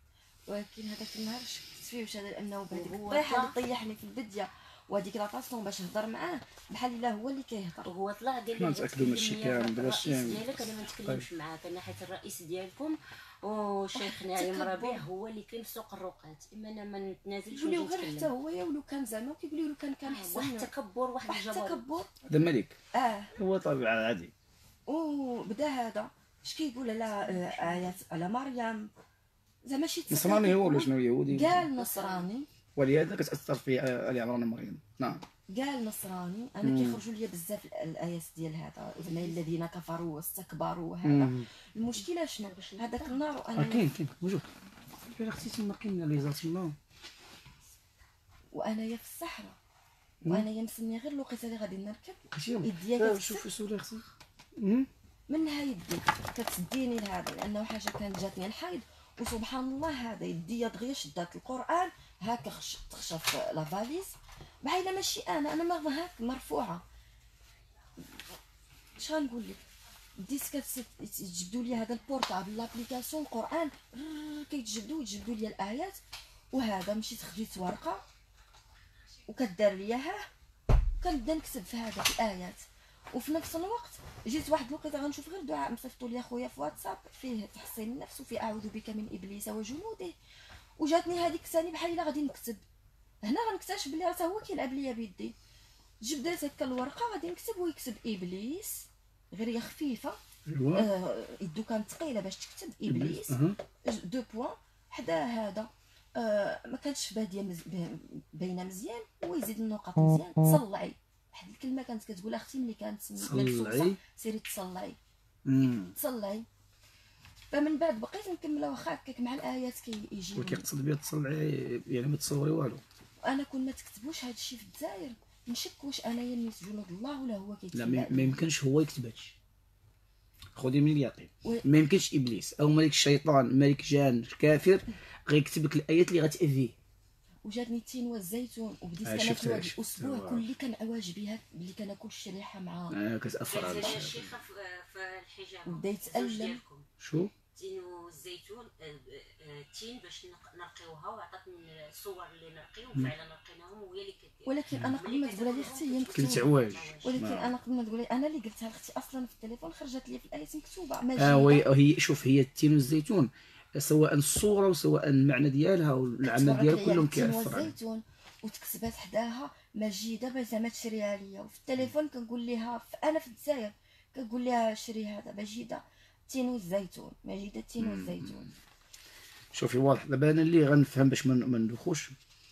ولكن هذاك النهار شكيت فيه واش هذا لانه بهذيك وهو الطيحه اللي طلع- طيحني في البديه وهذيك لاطاسيون باش نهضر معاه بحال الا هو اللي كيهضر. وهو طلع قال حنا لي نتأكدوا من الشيء كامل باش الرئيس يعني- ديالك انا ما نتكلمش معاك، انا حيت الرئيس ديالكم والشيخ نعيم التكبر. ربيع هو اللي كاين في سوق الرقات، اما انا ما نتنازلش يقول لي ونجي غير حتى نتكلم. هو يا ولو كان زعما كيقول لي لو كان كان واحد حسن التكبر واحد واحد الجبروت. التكبر. هذا ملك اه هو طبيعي عادي. وبدا هذا اش كيقول على آه، ايات على مريم زعما شي تسكر نصراني هو ولا كيقول. شنو يهودي؟ قال نصراني ولهذا كتاثر في ال عمران مريم. نعم. قال نصراني انا كيخرجوا لي بزاف ال- الايات ديال هذا زعما الذين كفروا واستكبروا وهذا. مم. المشكله شنو هذاك النهار آه، وانا كاين كاين موجود. الا اختي تما كاين لي زات تما. وانايا في الصحراء وانايا مسني غير الوقيته اللي غادي نركب اختي يديا شوف كتسد شوف سولي اختي. منها يدي كتديني لهذا لانه حاجه كانت جاتني الحيض وسبحان الله هذا يديا دغيا شدات القران هكا خش تخشى في لا فاليز بحال الا ماشي انا انا ما هاك مرفوعه. اش غنقول لك بديت كتجبدوا لي هذا البورطابل لابليكاسيون القران ررر كيتجبدوا يتجبدوا لي الايات وهذا مشيت خديت ورقه وكدار ليها كنبدا نكتب في هذا الايات وفي نفس الوقت جيت واحد الوقيته غنشوف غير دعاء مصيفطوا لي خويا في واتساب فيه تحصين النفس وفيه اعوذ بك من ابليس وجنوده وجاتني هذيك ثاني بحال الا غادي نكتب هنا غنكتشف بلي راه هو كيلعب ليا بيدي جبدت هكا الورقه غادي نكتب ويكتب ابليس غير هي خفيفه ايوا. آه يدو كانت ثقيله باش تكتب ابليس أها. دو بوين حدا هذا آه ما كانتش باديه مز... باينه مزيان ويزيد النقط مزيان تصلعي واحد الكلمه كانت كتقول اختي ملي كانت تصلعي؟ سيري تصلعي امم تصلعي فمن بعد بقيت نكملها واخا هكاك مع الايات كيجيني وكيقصد بها تصلعي يعني ما تصوري والو. انا كون ما تكتبوش هذا الشيء في الجزائر نشك واش انايا نيت جنود الله ولا هو كيكتب لا ما عليا. ما يمكنش هو يكتب هادشي. خذي من اليقين. و- ما يمكنش ابليس او ملك الشيطان ملك جان كافر غيكتب لك الايات اللي غتاذيه. وجاتني التين والزيتون وبديت آه، كناكل شفتها، واحد شفتها. الاسبوع كلي كنعواج بها بلي كناكل الشريحه مع آه كتاثر على كانت الشيء. الشيخه في في الحجاب وبدا يتألم. شو؟ التين والزيتون آه، آه، التين باش نق- نرقيوها وعطاتني الصور اللي نرقيهم فعلا رقيناهم وهي اللي كدير. ولكن انا قبل ما تقولها لي اختي هي كنت مكتوبه عواج. ولكن نعم. انا قبل ما تقولي انا اللي قلتها لاختي اصلا في التليفون خرجت لي في الايات مكتوبه اه ماجيه وهي هي شوف هي التين والزيتون سواء الصوره وسواء المعنى ديالها والعمل ديالها كلهم كيأثر عليه. والزيتون وتكتبات حداها مجيده باش زعما تشريها ليا وفي التليفون كنقول ليها انا في الجزائر كنقول ليها شري هذا مجيده التين والزيتون مجيده التين والزيتون شوفي واضح دابا انا اللي غنفهم باش ما ما ندوخوش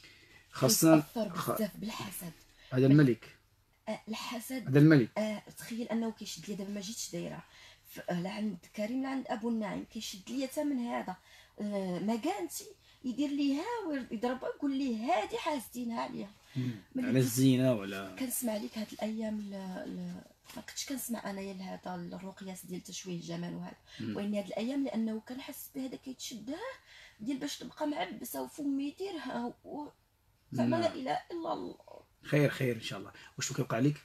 خاصنا كيتأثر خ... بزاف بالحسد هذا الملك آه الحسد هذا الملك آه تخيل انه كيشد ليا دابا ما جيتش دايره ف- آه، لا عند كريم لا عند ابو النعيم كيشد ليا حتى من هذا آه مكانتي يدير لي ها يضربها يقول لي هادي حاسدينها عليها ملي على كنت الزينه ولا كنسمع ليك هاد الايام ل... ل... ما كنتش كنسمع انايا لهذا الرقيات ديال تشويه الجمال وهذا واني هاد الايام لانه كنحس بهذا كيتشد ها ديال باش تبقى معبسه وفمي يديرها و... زعما لا اله الا الله خير خير ان شاء الله. واش كيوقع لك؟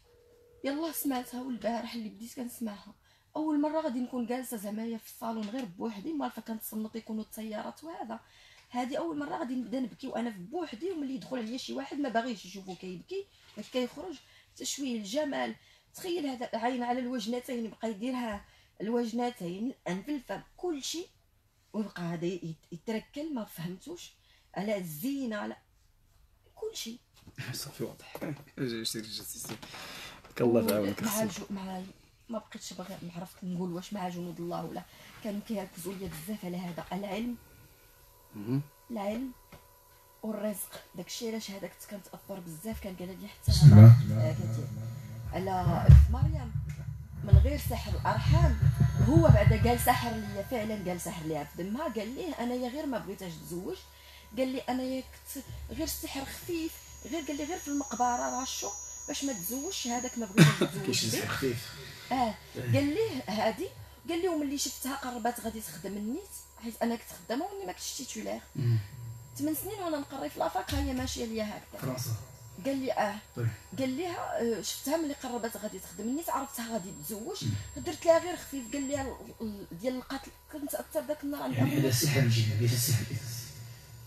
يلا سمعتها والبارح اللي بديت كنسمعها اول مره غادي نكون جالسه زعما في الصالون غير بوحدي مالفه كنتصنت يكونوا الطيارات وهذا هذه اول مره غادي نبدا نبكي وانا في بوحدي وملي يدخل عليا شي واحد ما باغيش يشوفو كيبكي كيخرج تشويه الجمال تخيل هذا عين على الوجنتين يبقى يديرها الوجنتين الانف الفم كل شيء ويبقى هذا يت- يتركل ما فهمتوش على الزينه على كل شيء صافي واضح. سير سير سير الله يعاونك مع اختي. جو مع ما بقيتش باغي ما عرفت نقول واش مع جنود الله ولا كانوا كيركزوا ليا بزاف على هذا العلم مهم. العلم والرزق داكشي علاش هذاك كنت كنتاثر بزاف كان قال لي حتى هذا آه، كتير على مريم من غير سحر الارحام هو بعدا قال سحر ليا فعلا قال سحر ليها في دمها قال ليه انايا غير ما بغيتهاش تزوج قال لي انايا كنت غير السحر خفيف غير قال لي غير في المقبره راشو باش ما تزوجش هذاك ما بغيتهاش كاين تزوج شي به سحر خفيف. اه قال ليه هادي قال لي وملي شفتها قربات غادي تخدم النيت حيت انا كنت خدامه واني ما كنتش تيتولار ثمان سنين وانا نقري في لافاك هي ماشيه ليا هكذا فرنسا. قال لي اه طيب. قال ليها آه، شفتها ملي قربات غادي تخدم النيت عرفتها غادي تزوج درت لها غير خفيف قال لي ال- ال- ديال القتل كنت اثر ذاك النهار عند يعني هذا ابويا السحر الجن هذا السحر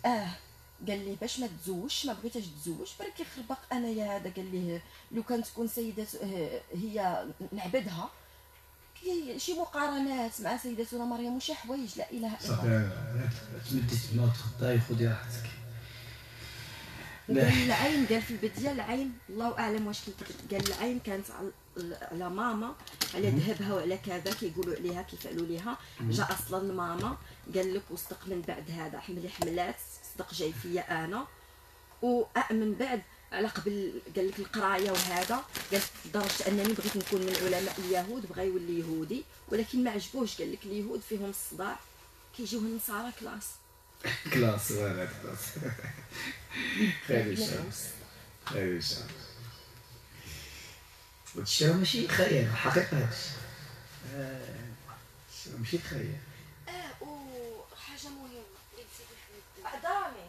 اه قال لي باش ما تزوجش، ما بغيتهاش تزوج، برك يخربق انايا هذا. قال لي لو كان تكون سيدة هي نعبدها، كي شي مقارنات مع سيدتنا مريم وشي حوايج لا اله الا الله. صافي تمدي تما وتخطاي خدي راحتك. قال العين، قال في البدايه العين الله اعلم واش كنت، قال العين كانت على ماما، على ذهبها وعلى كذا كيقولوا عليها كيفعلوا ليها. جا اصلا ماما قال لك وصدق من بعد هذا حملي حملات صدق جاي فيا انا، ومن بعد على قبل قال لك القرايه وهذا، قال لدرجه انني بغيت نكون من علماء اليهود، بغى يولي يهودي ولكن ما عجبوش. قال لك اليهود فيهم الصداع، كيجيوه النصارى كلاس كلاس ولا كلاس. خير ان شاء الله، خير ان شاء الله. هادشي راه ماشي خيال، حقيقه هادشي راه ماشي خيال. اه وحاجه مهمه اللي نسيت نحمد عظامي،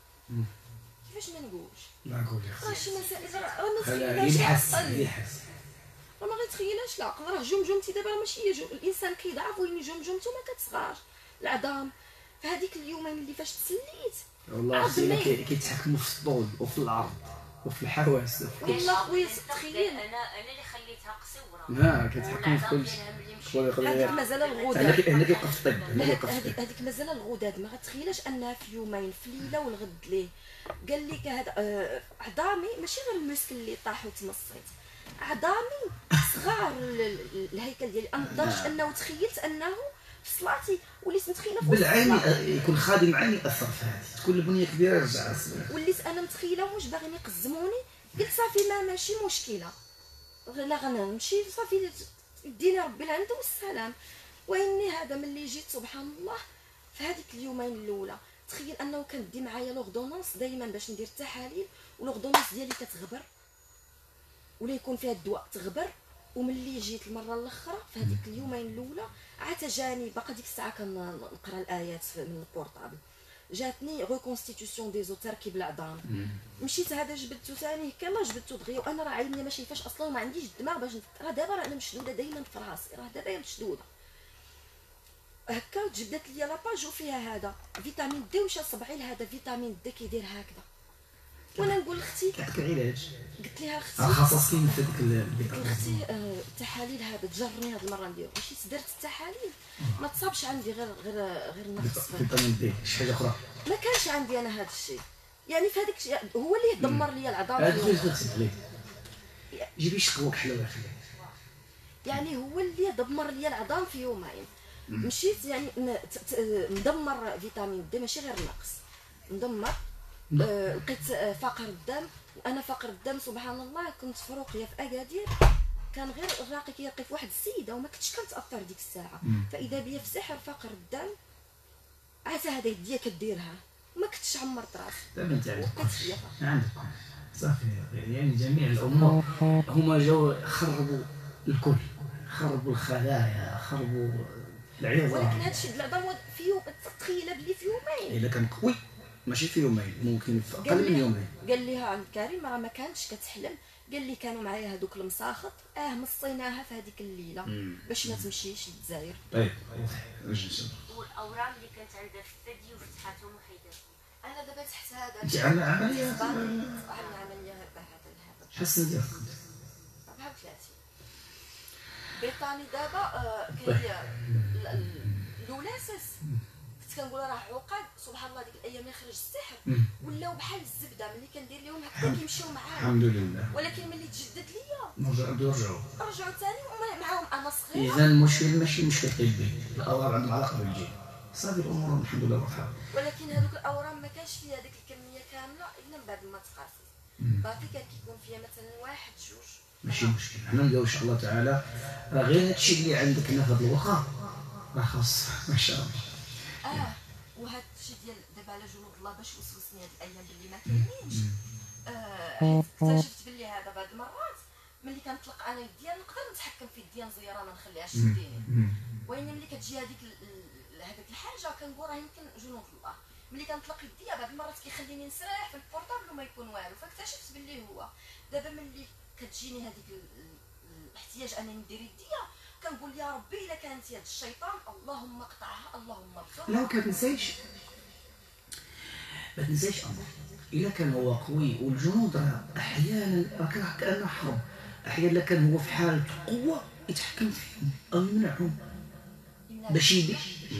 كيفاش ما نقولش لا قولي راه شي مسائل راه ما خليها تخيلهاش ينحس العقل، ينحس. راه ما غيتخيلهاش العقل. راه جمجمتي دابا ماشي هي جم... الانسان كيضعف وين جمجمته ما كتصغاش العظام. فهذيك اليومين اللي فاش تسليت والله اختي كيتحكموا في الطول وفي العرض وفي الحواس. والله خويا تخيل انا انا اللي خليتها قصيره. لا كيتحكموا في كل شيء. هذيك مازال الغداد، هنا هنا كيوقف الطب، هنا كيوقف هذيك الطب. هذيك مازال الغداد. ما غتخيلش انها في يومين في ليله والغد ليه. قال لك هذا آه عظامي ماشي غير المسك اللي طاح وتمصيت، عظامي صغار الهيكل ديالي، لدرجه انه تخيلت انه في صلاتي وليت متخيله في بالعين يكون خادم عين ياثر في هذه، تكون البنيه كبيره رجع راسها. وليت انا متخيله واش باغيين يقزموني. قلت صافي ما ماشي مشكله، لا غنمشي صافي يديني ربي العند والسلام. واني هذا ملي جيت سبحان الله في هذيك اليومين الاولى، تخيل انه كندي معايا لوغدونونس دائما باش ندير التحاليل، ولوغدونونس ديالي كتغبر ولا يكون فيها الدواء تغبر. وملي جيت المره الاخرى في هذيك اليومين الاولى عاد جاني باقا ديك الساعه كنقرا الايات من البورطابل، جاتني ريكونستيتيوسيون دي زو تركيب العظام. مشيت هذا جبدته ثاني كما جبدته دغيا، وانا راه عيني ما شايفاش اصلا وما عنديش الدماغ باش راه دابا راه انا مشدوده دائما في راسي، راه دابا مشدوده هكا. جبدت لي لاباج وفيها هذا فيتامين دي، ومشى صبعي لهذا فيتامين دي كيدير هكذا. وانا نقول لاختي كيعطيك العلاج، قلت لها اختي راه خاصك كاين في ديك الفيتامين. اختي آه التحاليل هذا تجرني هذه المره نديرو. مشيت درت التحاليل ما تصابش عندي غير غير غير النقص فيتامين دي، شي حاجه اخرى ما كانش عندي انا هذا الشيء. يعني في هذيك هو اللي دمر لي العظام. هاد خويا تغسل عليه جيبي شقوك حلوه خليه. يعني هو اللي دمر لي العظام في يومين. مشيت يعني ندمر فيتامين دي ماشي غير نقص، ندمر آه لقيت آه فقر الدم. وانا فقر الدم سبحان الله كنت في رقيه في اكادير، كان غير الراقي كيرقي في واحد السيده وما كنتش كنتاثر ديك الساعه. فاذا بيا في سحر فقر الدم، عاد هذا يديا كديرها وما كنتش عمرت راسي. دابا انت عندك عندك صافي. يعني جميع الامور هما جاو خربوا الكل، خربوا الخلايا، خربوا العظام. ولكن هذا الشيء العظام في يوم تخيل بلي في يومين الا كان قوي ماشي في يومين، ممكن في اقل من يومين. قال ليها عند كريم راه ما كانتش كتحلم. قال لي كانوا معايا هذوك المساخط، اه مصيناها في هذيك الليله مم. باش ما تمشيش للجزائر. طيب اجي نشوف والاورام اللي كانت عندها في الثدي وفتحاتهم وحيداتهم. انا دابا تحت هذا انت عامله عمليه؟ عامله عمليه هذا هذا حسن ديالك أربعة وثلاثين بريطاني دابا. آه كاين الولاسس كنت كنقول راه عقد سبحان الله. ديك الايام اللي خرج السحر ولاو بحال الزبده، ملي كندير لهم هكا كيمشيو معايا الحمد لله. ولكن ملي تجدد ليا نرجعوا نرجعوا رجعوا ثاني ومعاهم انا صغيره. اذا المشكل ماشي مشكل طبي، الاورام عندهم علاقه بالجين. صافي الامور الحمد لله واضحه. ولكن هذوك الاورام ما كانش فيها هذيك الكميه كامله الا من بعد ما تقاسيت. باقي كان كيكون فيها مثلا واحد جوج ماشي مشكل. حنا نديرو ان شاء الله تعالى. راه غير هادشي اللي عندك هنا في هاد الوقت راه خاص ما شاء الله. اه وهذا الشيء ديال دابا على جنود الله باش وسوسني هاد الايام باللي ما كاينينش. آه حيت اكتشفت باللي هذا بعض المرات ملي كنطلق انا يديا نقدر نتحكم في يديا نزيرها ما نخليهاش تشديني. وين ملي كتجي هذيك هذيك الحاجه كنقول راه يمكن جنود الله. ملي كنطلق يديا بعض المرات كيخليني نسرح في البورطابل وما يكون والو. فاكتشفت باللي هو دابا ملي كتجيني هذيك الاحتياج انني ندير يديا كنقول يا ربي الا كانت يد الشيطان اللهم اقطعها اللهم ابصر. لا وكتنسايش ما تنساش امر، الا كان هو قوي والجنود راه احيانا راه كانها حرب، احيانا كان هو في حاله قوه يتحكم فيهم او يمنعهم باش يدي،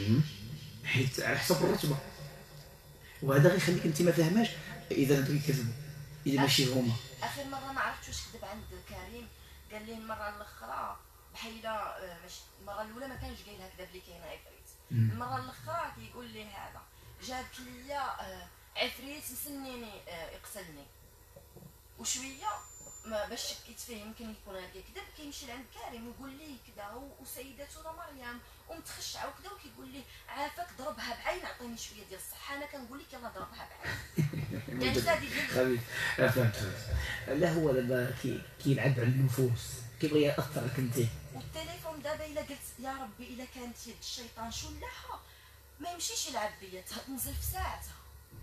حيت على حسب الرتبه، وهذا غيخليك انت ما فاهماش اذا انت كذبوا اذا ماشي هما. اخر مره ما عرفتش واش كذب عند كريم، قال ليه المره الاخرى بحيله باش المره الاولى ما كانش قايلها كذا بلي كاين عفريت، المره الاخرى كيقول لي هذا جابت لي عفريت مسنيني يقتلني، وشويه ما باش شكيت فيه يمكن يكون هذا كذب، كيمشي لعند كريم ويقول ليه كذا وسيدتنا مريم ومتخشعه وكذا، وكيقول لي عافاك ضربها بعين عطيني شويه ديال الصحه، انا كنقول لك يلاه ضربها بعين. يعني زادي خبيث. فهمت. لا هو دابا كيلعب على النفوس، كيبغي ياثر عليك انت. والتليفون دابا الا قلت يا ربي الا كانت يد الشيطان شلحها ما يمشيش يلعب بيا، تنزل في ساعتها.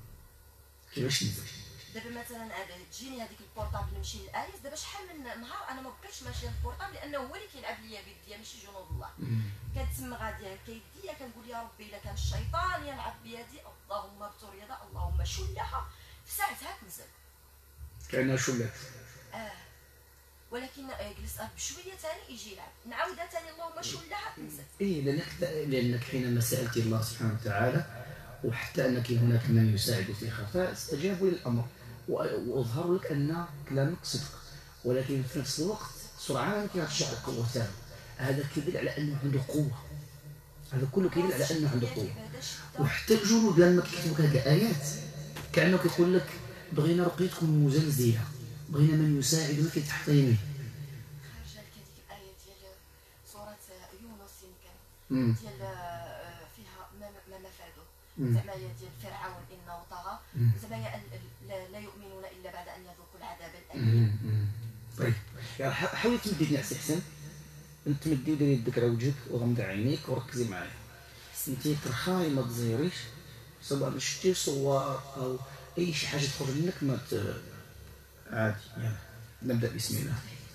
كيفاش نزل؟ دابا مثلا تجيني هذيك البورطابل نمشي للايس، دابا شحال من نهار انا ما بقيتش ماشيه للبورطابل لانه هو اللي كيلعب ليا بيديا ماشي جنود الله. كتسمى غاديه كيديا كنقول يا ربي الا كان الشيطان يلعب بيدي اللهم ابتر يدا اللهم شلها، في ساعتها تنزل كانها شلات. اه ولكن جلس بشويه ثاني يجي يلعب، نعاودها ثاني اللهم شلها تنزل. ايه لانك لانك حينما سالت الله سبحانه وتعالى وحتى انك هناك من يساعد في خفاء استجابوا للامر واظهروا لك ان كلامك صدق، ولكن في نفس الوقت سرعان كيرجع القوه تاعو. هذا كيدل على انه عنده قوه، هذا كله كيدل على انه عنده قوه. وحتى الجنود لما كيكتبوا لك هذه الايات كانه كيقول لك بغينا رقيتكم مزلزله، بغينا من يساعدنا في تحطيمه. خرج لك هذيك الايه ديال سوره يونس يمكن ديال فيها ما ما مفاده زعما ديال فرعون انه طغى، زعما لا يؤمنون الا بعد ان يذوقوا العذاب الاليم. طيب يعني حاولي تمدي نعسي احسن، انت تمدي وديري يدك على وجهك وغمضي عينيك وركزي معايا. انت ترخاي ما تزيريش، سواء شتي صور او اي شي حاجه تخرج منك ما ت... عادي. يلا نبدا بسم الله.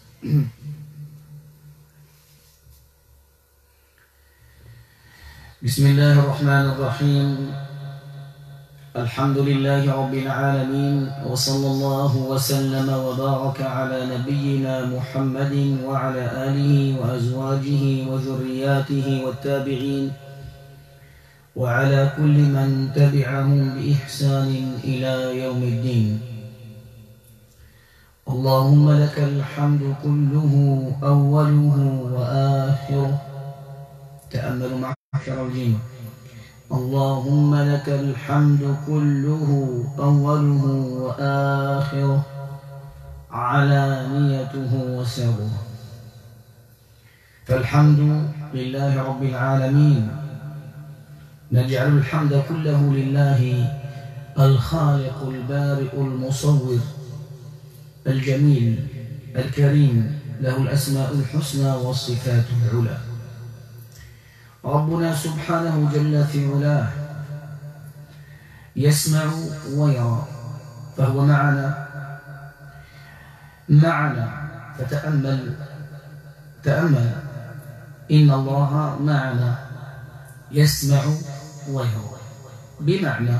بسم الله الرحمن الرحيم. الحمد لله رب العالمين، وصلى الله وسلم وبارك على نبينا محمد وعلى آله وأزواجه وذرياته والتابعين وعلى كل من تبعهم بإحسان إلى يوم الدين. اللهم لك الحمد كله أوله وآخره. تأملوا معشر الجن. اللهم لك الحمد كله أوله وآخره علانيته وسره. فالحمد لله رب العالمين، نجعل الحمد كله لله الخالق البارئ المصور الجميل الكريم، له الأسماء الحسنى والصفات العلى. ربنا سبحانه جل في علاه يسمع ويرى، فهو معنا معنا فتأمل تأمل إن الله معنا يسمع ويرى، بمعنى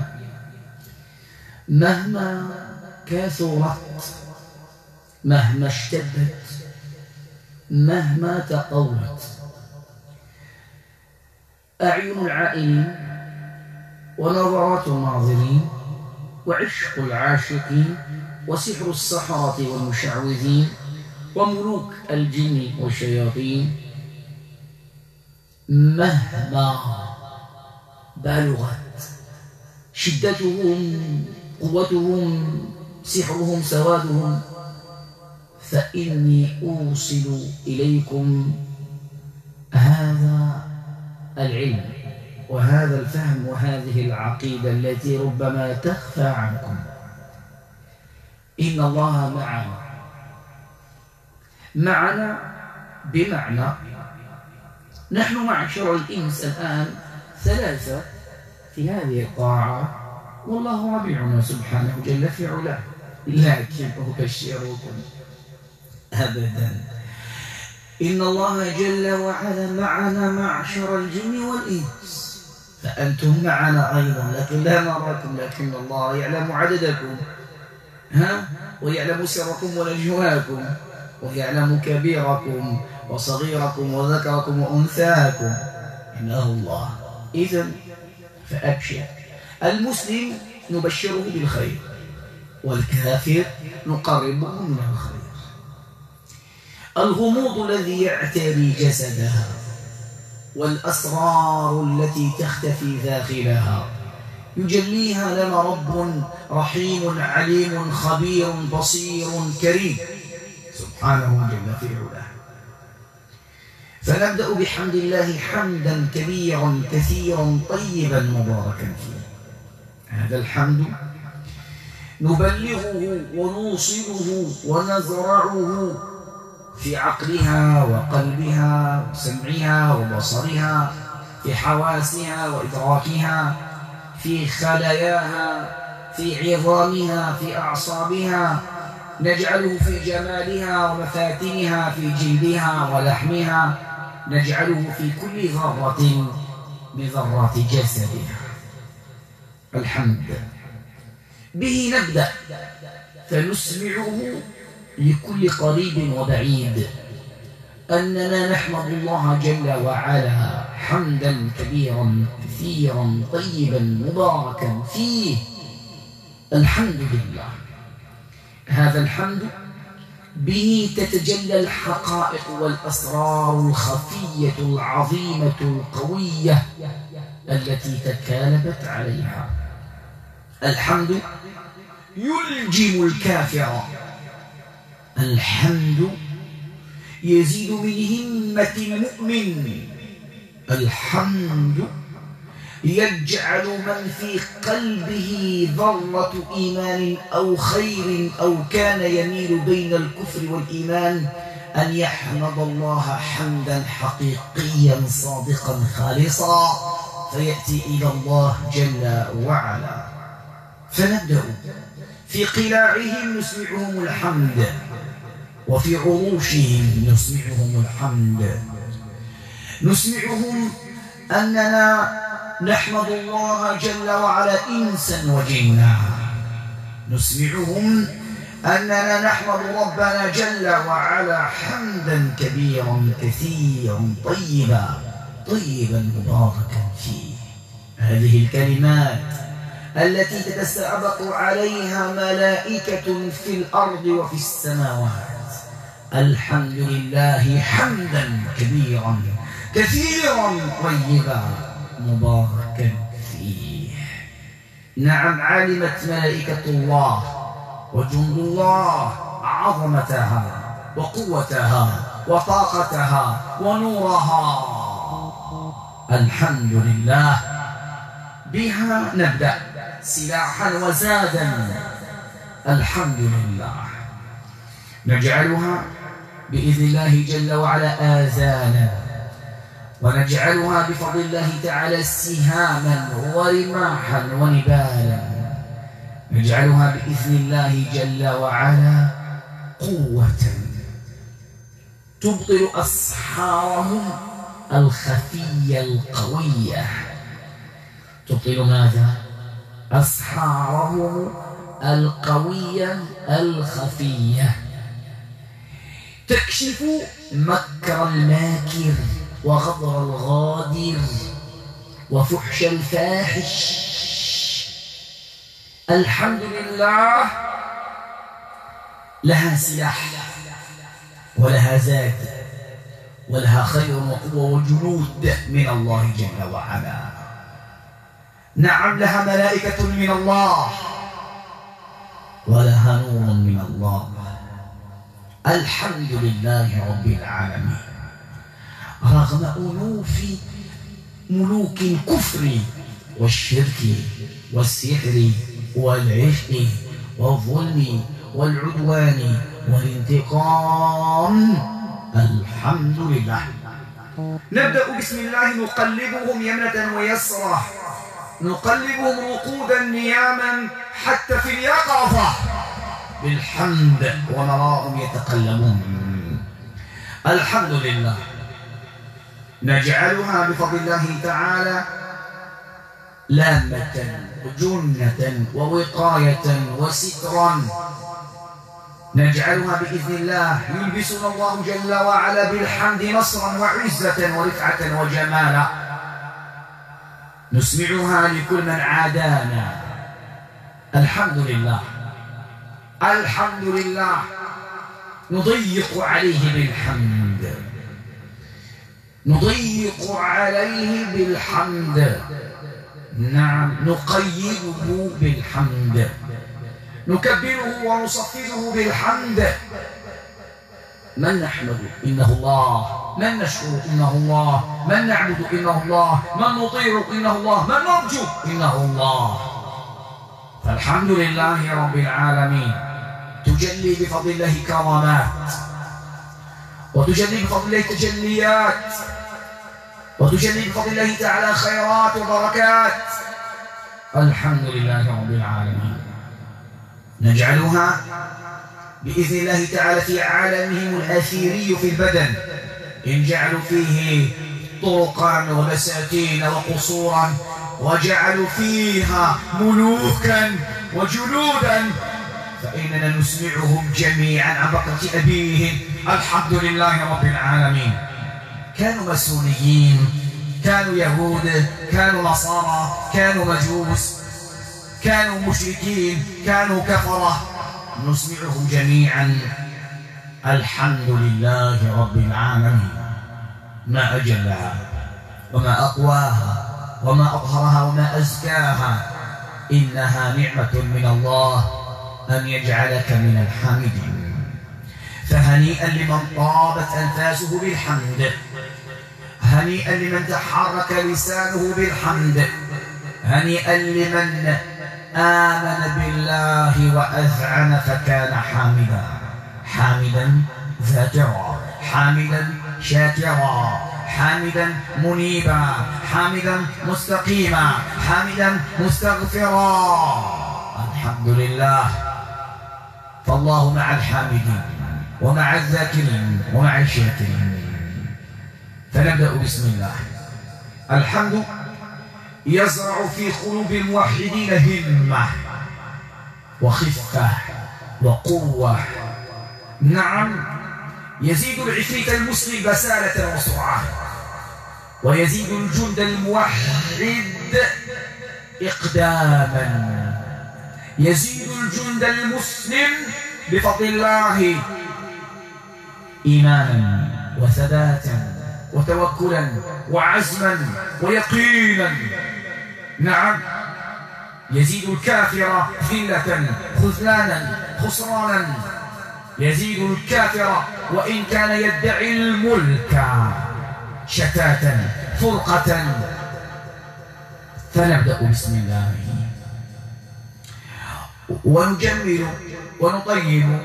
مهما كثرت، مهما اشتدت، مهما تقوت أعين العائلين ونظرات الناظرين وعشق العاشقين وسحر السحرة والمشعوذين وملوك الجن والشياطين، مهما بلغت شدتهم قوتهم سحرهم سوادهم، فإني أوصل إليكم هذا العلم وهذا الفهم وهذه العقيدة التي ربما تخفى عنكم. إن الله معنا، معنا بمعنى نحن معشر الإنس الآن ثلاثة في هذه الطاعة، والله ربيعنا سبحانه جل في علاه، لكن أبشركم أبدا إن الله جل وعلا معنا معشر الجن والإنس، فأنتم معنا أيضا لكن لا نراكم، لكن الله يعلم عددكم، ها، ويعلم سركم ونجواكم، ويعلم كبيركم وصغيركم وذكركم وأنثاكم، إنه الله. إذن فأبشر. المسلم نبشره بالخير، والكافر نقربه من الخير. الغموض الذي يعتري جسدها والأسرار التي تختفي داخلها يجليها لنا رب رحيم عليم خبير بصير كريم سبحانه جل في علاه. فنبدأ بحمد الله حمدا كبيرا كثيرا طيبا مباركا فيه. هذا الحمد نبلغه ونوصله ونزرعه في عقلها وقلبها وسمعها وبصرها، في حواسها وإدراكها، في خلاياها، في عظامها، في أعصابها، نجعله في جمالها ومفاتنها، في جلدها ولحمها، نجعله في كل ذرة من ذرات جسدها. الحمد به نبدأ، فنسمعه لكل قريب وبعيد أننا نحمد الله جل وعلا حمدا كبيرا كثيرا طيبا مباركا فيه. الحمد لله. هذا الحمد به تتجلى الحقائق والأسرار الخفية العظيمة القوية التي تكالبت عليها. الحمد يلجم الكافر، الحمد يزيد من همة المؤمن، الحمد يجعل من في قلبه ذرة إيمان أو خير أو كان يميل بين الكفر والإيمان أن يحمد الله حمدا حقيقيا صادقا خالصا فيأتي إلى الله جل وعلا. فنبدأ في قلاعهم نسمعهم الحمد، وفي عروشهم نسمعهم الحمد، نسمعهم أننا نحمد الله جل وعلا إنسا وجنا، نسمعهم أننا نحمد ربنا جل وعلا حمدا كبيرا كثيرا طيبا طيبا مباركا فيه. هذه الكلمات التي تتسابق عليها ملائكة في الأرض وفي السماوات. الحمد لله حمدا كبيرا كثيرا طيبا مباركا فيه. نعم، علمت ملائكة الله وجند الله عظمتها وقوتها وطاقتها ونورها. الحمد لله. بها نبدأ سلاحا وزادا. الحمد لله. نجعلها بإذن الله جل وعلا آذانا، ونجعلها بفضل الله تعالى سهاما ورماحا ونبالا، نجعلها بإذن الله جل وعلا قوة تبطل أسحارهم الخفية القوية. تبطل ماذا؟ أسحارهم القوية الخفية. تكشف مكر الماكر وغدر الغادر وفحش الفاحش. الحمد لله. لها سلاح ولها زاد ولها خير وقوة وجنود من الله جل وعلا. نعم، لها ملائكة من الله ولها نور من الله. الحمد لله رب العالمين. رغم أنوف ملوك الكفر والشرك والسحر والعشق والظلم والعدوان والانتقام، الحمد لله. نبدأ بسم الله. نقلبهم يمنة ويسرة، نقلبهم رقودا نياما حتى في اليقظة بالحمد، ونراهم يتقلبون. الحمد لله. نجعلها بفضل الله تعالى لامة وجنة ووقاية وسترا نجعلها بإذن الله يلبسنا الله جل وعلا بالحمد نصرا وعزة ورفعة وجمالا، نسمعها لكل من عادانا. الحمد لله الحمد لله، نضيق عليه بالحمد، نضيق عليه بالحمد، نعم نقيده بالحمد، نكبره ونصفده بالحمد. من نحمد إنه الله، من نشكر إنه الله، من نعبد إنه الله، من نطيع إنه الله، من نرجو إنه الله. فالحمد لله رب العالمين. تجلي بفضل الله كرامات، وتجلي بفضل الله تجليات، وتجلي بفضل الله تعالى خيرات وبركات. الحمد لله رب العالمين. نجعلها بإذن الله تعالى في عالمهم الأثيري في البدن، إن جعلوا فيه طرقا وبساتين وقصورا، وجعلوا فيها ملوكا وجنودا، فإننا نسمعهم جميعا عن بقرة أبيهم. الحمد لله رب العالمين. كانوا مسؤوليين، كانوا يهود، كانوا نصارى، كانوا مجوس، كانوا مشركين، كانوا كفرة، نسمعهم جميعا الحمد لله رب العالمين. ما أجلها وما أقواها وما أظهرها وما أزكاها. إنها نعمة من الله أن يجعلك من الحامدين. فهنيئا لمن طابت أنفاسه بالحمد، هنيئا لمن تحرك لسانه بالحمد، هنيئا لمن آمن بالله وأذعن فكان حامدا، حامدا ذاكرا، حامدا شاكرا، حامدا منيبا، حامدا مستقيما، حامدا مستغفرا. الحمد لله. فالله مع الحامدين ومع الذاكرين ومع الشاكرين. فنبدأ بسم الله. الحمد يزرع في قلوب الموحدين همة وخفة وقوة. نعم، يزيد العفريت المسلم بسالة وسرعة، ويزيد الجند الموحد إقداما. يزيد الجند المسلم بفضل الله إيمانا وثباتا وتوكلا وعزما ويقينا. نعم، يزيد الكافر ذلة خذلانا خسرانا. يزيد الكافر وإن كان يدعي الملك شتاتا فرقة. فنبدأ بسم الله ونجمل ونطيب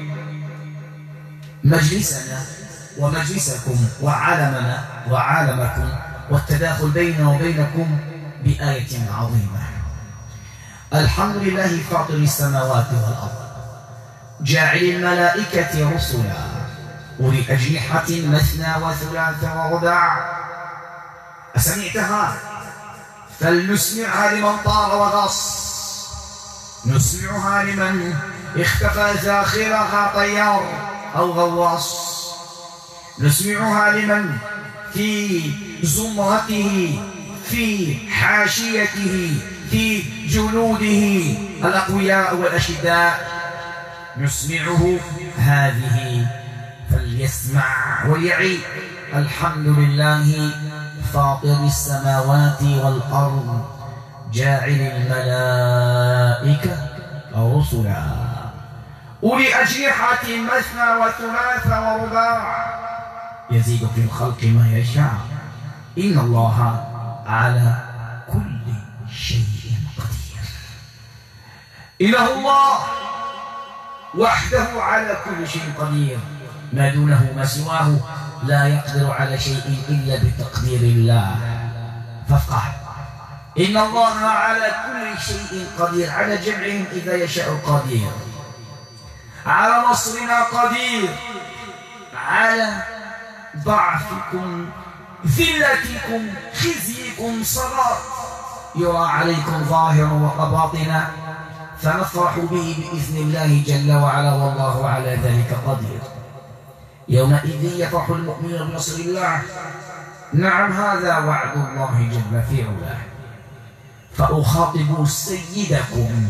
مجلسنا ومجلسكم وعالمنا وعالمكم، والتداخل بيننا وبينكم بآية عظيمة. الحمد لله فاطر السماوات والأرض، جاعل الملائكة رسلا أولي أجنحة مثنى وثلاث ورباع. أسمعتها؟ فلنسمعها لمن طار وغص، نسمعها لمن اختفى ذاخرها طيار أو غواص، نسمعها لمن في زمرته، في حاشيته، في جنوده الأقوياء والأشداء، نسمعه هذه فليسمع وليعي. الحمد لله فاطر السماوات والأرض، جاعل الملائكة رسلا أولي أجنحة مثنى وثلاث ورباع، يزيد في الخلق ما يشاء، إن الله على كل شيء قدير. إله الله وحده على كل شيء قدير، ما دونه ما سواه لا يقدر على شيء إلا بتقدير الله. فافقه، إن الله على كل شيء قدير، على جمعهم إذا يشاء قدير، على نصرنا قدير، على ضعفكم ذلتكم خزيكم صغار يرى عليكم ظاهرا وباطنا فنفرح به بإذن الله جل وعلا، والله على ذلك قدير. يومئذ يفرح المؤمنون بنصر الله. نعم، هذا وعد الله جل في علاه. فأخاطب سيدكم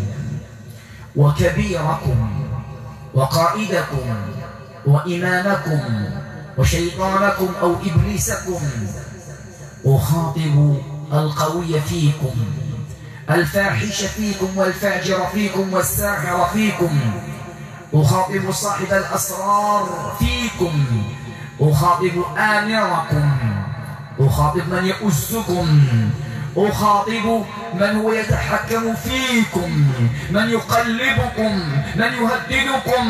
وكبيركم وقائدكم وإمامكم وشيطانكم أو إبليسكم، أخاطب القوي فيكم، الفاحش فيكم، والفاجر فيكم، والساحر فيكم، أخاطب صاحب الأسرار فيكم، أخاطب آمركم، أخاطب من يؤزكم، أخاطب من هو يتحكم فيكم، من يقلبكم، من يهددكم،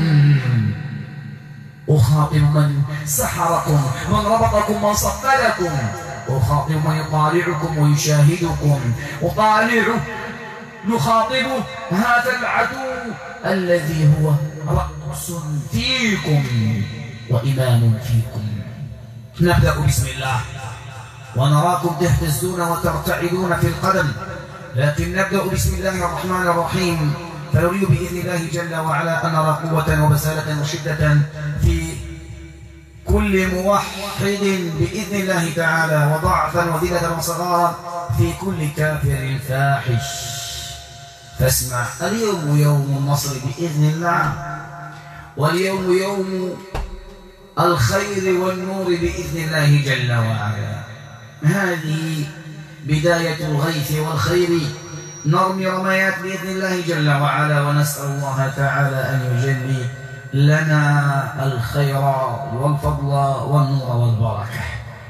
أخاطب من سحركم، من ربطكم، من صقلكم، أخاطب من يطالعكم ويشاهدكم، أطالع نخاطب هذا العدو الذي هو رأس فيكم وإمام فيكم. نبدأ بسم الله، ونراكم تهتزون وترتعدون في القدم، لكن نبدأ بسم الله الرحمن الرحيم. فنريد بإذن الله جل وعلا أن نرى قوة وبسالة وشدة في كل موحد بإذن الله تعالى، وضعفا وذلة وصغارا في كل كافر فاحش. فاسمع، اليوم يوم النصر بإذن الله، واليوم يوم الخير والنور بإذن الله جل وعلا. هذه بداية الغيث والخير، نرمي رميات بإذن الله جل وعلا، ونسأل الله تعالى أن يجلي لنا الخير والفضل والنور والبركة.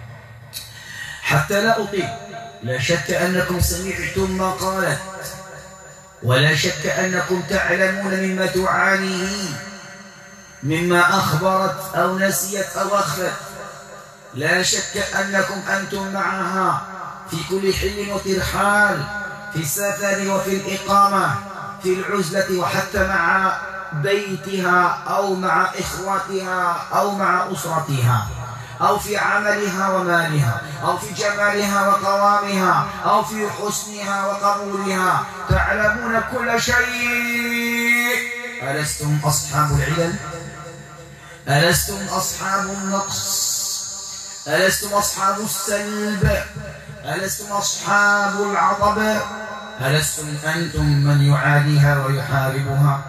حتى لا أطيل، لا شك أنكم سمعتم ما قالت، ولا شك أنكم تعلمون مما تعانيه، مما أخبرت أو نسيت أو أخفت. لا شك أنكم أنتم معها في كل حين وترحال، في السفر وفي الإقامة، في العزلة، وحتى مع بيتها أو مع إخواتها أو مع أسرتها، أو في عملها ومالها، أو في جمالها وقوامها، أو في حسنها وقبولها، تعلمون كل شيء. ألستم أصحاب العلل؟ ألستم أصحاب النقص؟ ألستم أصحاب السلب؟ ألستم أصحاب العطب؟ ألستم أنتم من يعاديها ويحاربها؟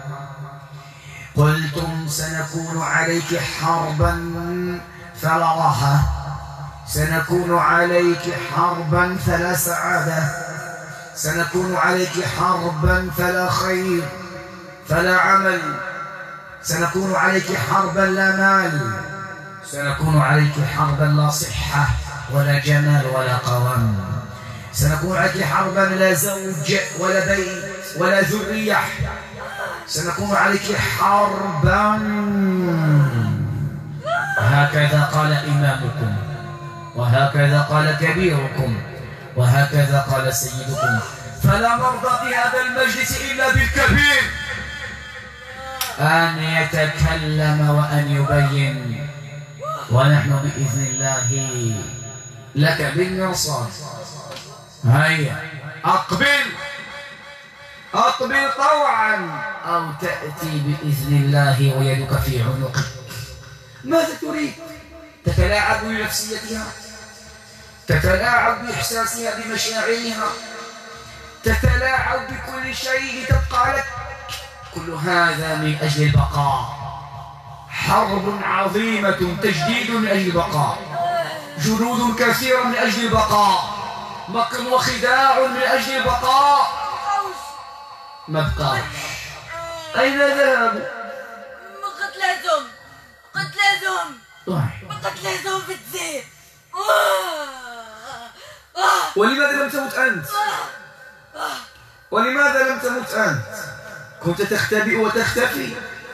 قلتم سنكون عليك حربا فلا راحة، سنكون عليك حربا فلا سعادة، سنكون عليك حربا فلا خير فلا عمل، سنكون عليك حربا لا مال، سنكون عليك حربا لا صحة ولا جمال ولا قوام، سنكون عليك حربا لا زوج ولا بيت ولا ذرية، سنكون عليك حربا. هكذا قال إمامكم، وهكذا قال كبيركم، وهكذا قال سيدكم. فلا مرضى في هذا المجلس إلا بالكبير أن يتكلم وأن يبين، ونحن بإذن الله لك بالمرصاد. هيا أقبل، أقبل طوعا أو تأتي بإذن الله ويدك في عنقك. ماذا تريد؟ تتلاعب بنفسيتها، تتلاعب بإحساسها، بمشاعرها، تتلاعب بكل شيء تبقى لك. كل هذا من أجل البقاء. حرب عظيمة، تجديد من أجل البقاء، جنود كثيرة من أجل البقاء، مكر وخداع من أجل البقاء. ما بقاش. أين ذهبوا؟ قتلتهم قتلتهم قتلتهم في الزيت. ولماذا لم تمت أنت؟ ولماذا لم تمت أنت؟ كنت تختبئ وتختفي،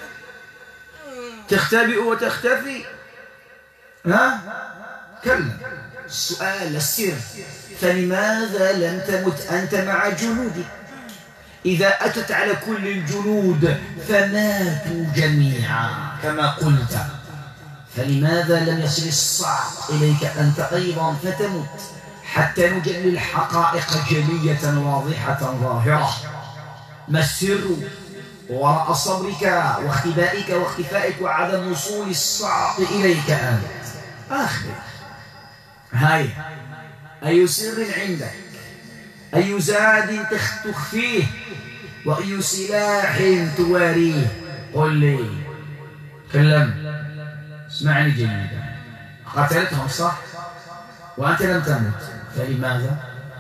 تختبئ وتختفي. ها؟ كلا. السؤال السر، فلماذا لم تمت أنت مع جنودك؟ إذا أتت على كل الجنود فماتوا جميعا كما قلت، فلماذا لم يصل الصعق إليك أنت أيضا فتمت حتى نجلي الحقائق جلية واضحة ظاهرة. ما السر وراء صبرك واختبائك واختفائك وعدم وصول الصعق إليك أنت؟ أخبر. هاي أي سر عندك؟ أي زاد تخفيه؟ وأي سلاح تواريه؟ قل لي. تكلم. اسمعني جيدا. قتلتهم صح؟ وأنت لم تمت، فلماذا؟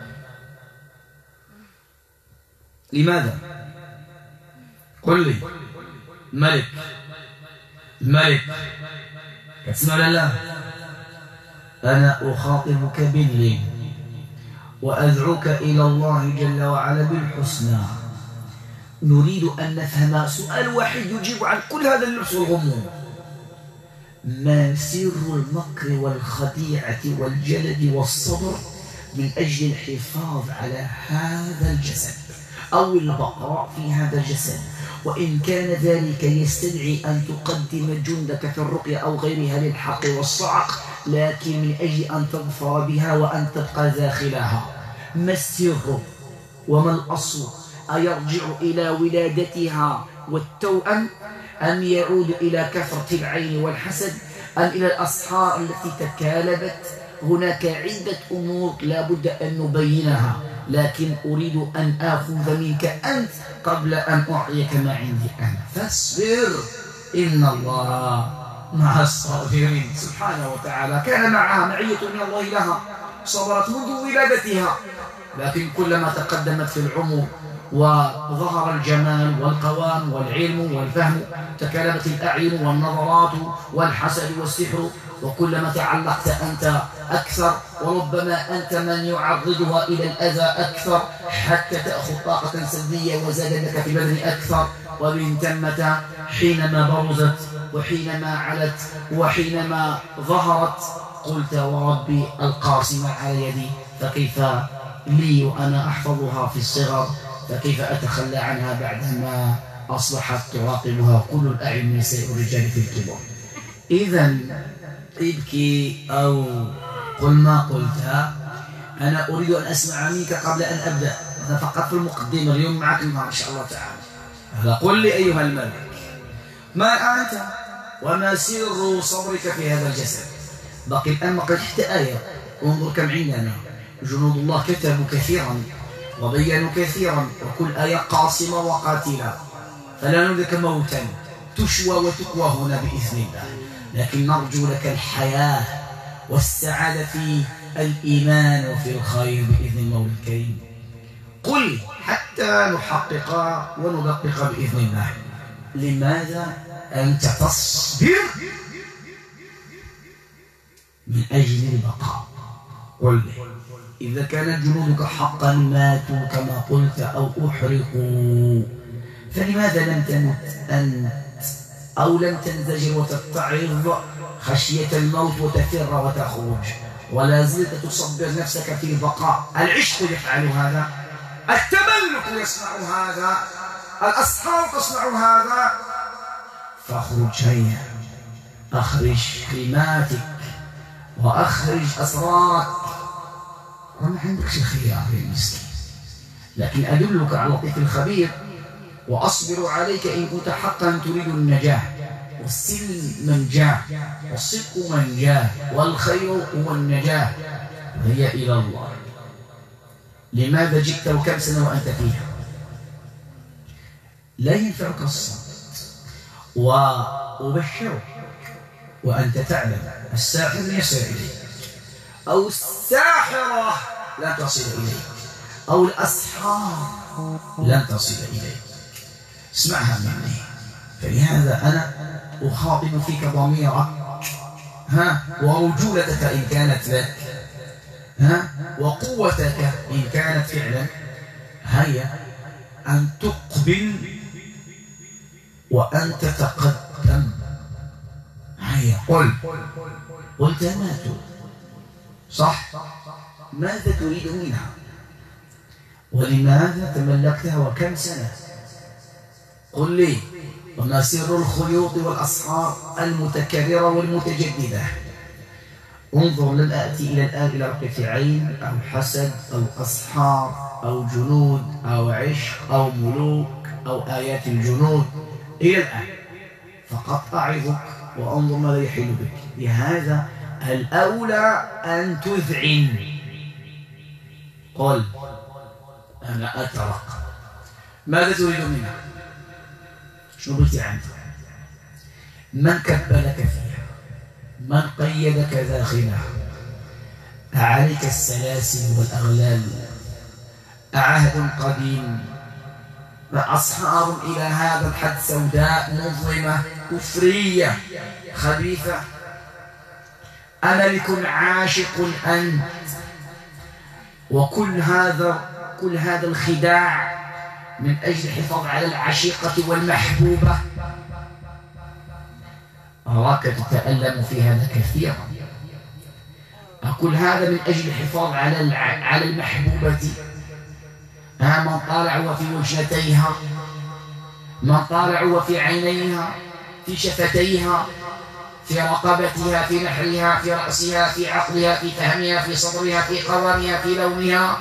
لماذا؟ قل لي. ملك ملك تسمع ولا لا؟ أنا أخاطبك بالليل وأدعوك إلى الله جل وعلا بالحسنى. نريد أن نفهم سؤال واحد يجيب عن كل هذا اللبس والغموض. ما سر المكر والخديعة والجلد والصبر من أجل الحفاظ على هذا الجسد أو البقاء في هذا الجسد؟ وإن كان ذلك يستدعي أن تقدم جندك في الرقية أو غيرها للحق والصعق، لكن من أجل أن تظفر بها وأن تبقى داخلها. ما السر وما الأصل؟ أيرجع إلى ولادتها والتوأم، أم يعود إلى كثرة العين والحسد، أم إلى الأسحار التي تكالبت؟ هناك عدة أمور لا بد أن نبينها، لكن أريد أن آخذ منك أنت قبل أن أعطيك ما عندي أنا. فاصبر، إن الله مع الصابرين. سبحانه وتعالى كان معها معية من الله لها، صبرت منذ ولادتها، لكن كلما تقدمت في العمر وظهر الجمال والقوام والعلم والفهم تكالبت الأعين والنظرات والحسد والسحر، وكلما تعلقت أنت أكثر، وربما أنت من يعرضها إلى الأذى أكثر حتى تأخذ طاقة سلبية وزاد لك في البدن أكثر. ومن ثمة حينما برزت وحينما علت وحينما ظهرت قلت وربي القاسم على يدي، فكيف لي وأنا أحفظها في الصغر، فكيف أتخلى عنها بعدما أصبحت تراقبها كل الأعين من نساء الرجال في الكبر؟ إذا ابكي أو قل ما قلت. أنا أريد أن أسمع منك قبل أن أبدأ، أنا فقط في المقدمة، اليوم معك إن شاء الله تعالى. فقل لي أيها الملك، ما أنت وما سر صبرك في هذا الجسد؟ بقي الآن بقي تحت آية، انظر كم عندنا جنود الله كتبوا كثيرا وبينوا كثيرا، وكل آية قاصمة وقاتلة، فلا ندرك موتا تشوى وتكوى هنا بإذن الله، لكن نرجو لك الحياة والسعادة في الإيمان وفي الخير بإذن المولى الكريم. قل حتى نحقق وندقق بإذن الله، لماذا أنت تصبر من أجل البقاء؟ قل لي، إذا كانت جنودك حقا ماتوا كما قلت أو أحرقوا، فلماذا لم تمت أنت أو لم تنزجر وتتعظ خشية الموت وتفر وتخرج، ولا زلت تصبر نفسك في البقاء؟ العشق يفعل هذا، التملك يصنع هذا، الأسحار تصنع هذا. فاخرج، هيا أخرج كلماتك وأخرج أسرارك، وما عندكش خيار يا مسكين، لكن أدلك على اللطيف الخبير وأصبر عليك إن كنت حقا تريد النجاة، والسلم منجاه، والصدق منجاه، والخير هو النجاة، وهي إلى الله. لماذا جئت وكم سنة وأنت فيها؟ لا ينفعك الصمت، وأبشرك وأنت تعلم الساحر يصل إليك، أو الساحرة لا تصل إليك، أو الأسحار لن تصل إليك. اسمعها مني، فلهذا أنا أخاطب فيك ضميرك، ها، ورجولتك إن كانت لك، ها، وقوتك إن كانت فعلا، هيا أن تقبل وأن تتقدم. هيا قل، قلت ماتوا صح، ماذا تريد منها؟ ولماذا تملكتها وكم سنة؟ قل لي، وما سر الخيوط والأسحار المتكررة والمتجددة؟ انظر، لن آتي إلى الآن إلى رقة عين أو حسد أو أسحار أو جنود أو عشق أو ملوك أو آيات الجنود إلى الآن، فقط أعظك وأنظر ماذا يحل بك. لهذا الأولى أن تذعن، قل أنا أترك. ماذا تريد منها؟ شنو قلت عنه؟ من كبلك فيها؟ من قيدك داخلها؟ أعليك السلاسل والأغلال؟ أعهد قديم؟ أصحاب إلى هذا الحد سوداء مظلمة كفرية خبيثة؟ أملك عاشق أنت؟ وكل هذا كل هذا الخداع من أجل الحفاظ على العشيقة والمحبوبة. أراك تتألم في هذا كثيرا. أقول هذا من أجل الحفاظ على على المحبوبة. ها من طالع وفي وجنتيها، من طالع وفي عينيها، في شفتيها، في رقبتها، في نحرها، في رأسها، في عقلها، في فهمها، في صدرها، في قوامها، في لونها.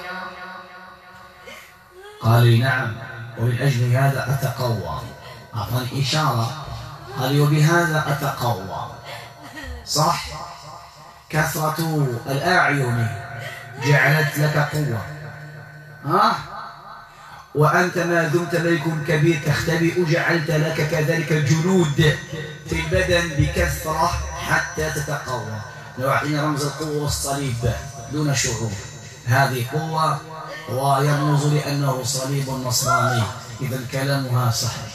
قال لي نعم، ومن أجل هذا أتقوى. أعطاني إشارة، قال لي وبهذا أتقوى. صح، كثرة الأعين جعلت لك قوة، ها؟ وأنت ما دمت ملك كبير تختبئ جعلت لك كذلك جنود في البدن بكثرة حتى تتقوى. لو أعطينا رمز القوة والصليب دون شعور، هذه قوة ويرمز لأنه صليب نصراني، إذا كلامها صحيح.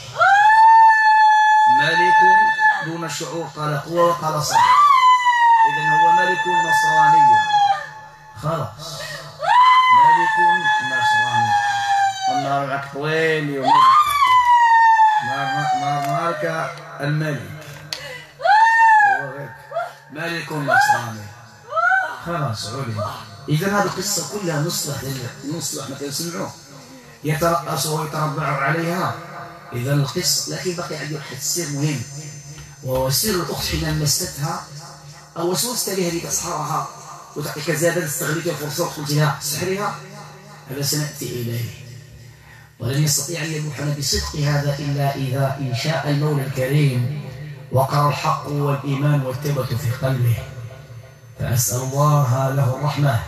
ملك دون شعور قال قوة وقال صليب، إذا هو ملك نصراني. خلاص، ملك نصراني. النار معك طويل يوم نار نارك الملك هو غير ملك نصراني. خلاص علم. إذا هذه القصة كلها نصلح نصلح مثل يسمعوه يترأس ويتربع عليها. إذا القصة، لكن بقي عندي واحد السر مهم، وهو سر الأخت حين مستها أو وسوست لها لتسحرها وتعطيك زادا استغلت الفرصة وقلت لها سحرها، هذا سنأتي إليه. ولن يستطيع أن يبوحنا بصدق هذا إلا إذا إن شاء المولى الكريم وقر الحق والإيمان والتوبة في قلبه. فأسأل الله له الرحمة.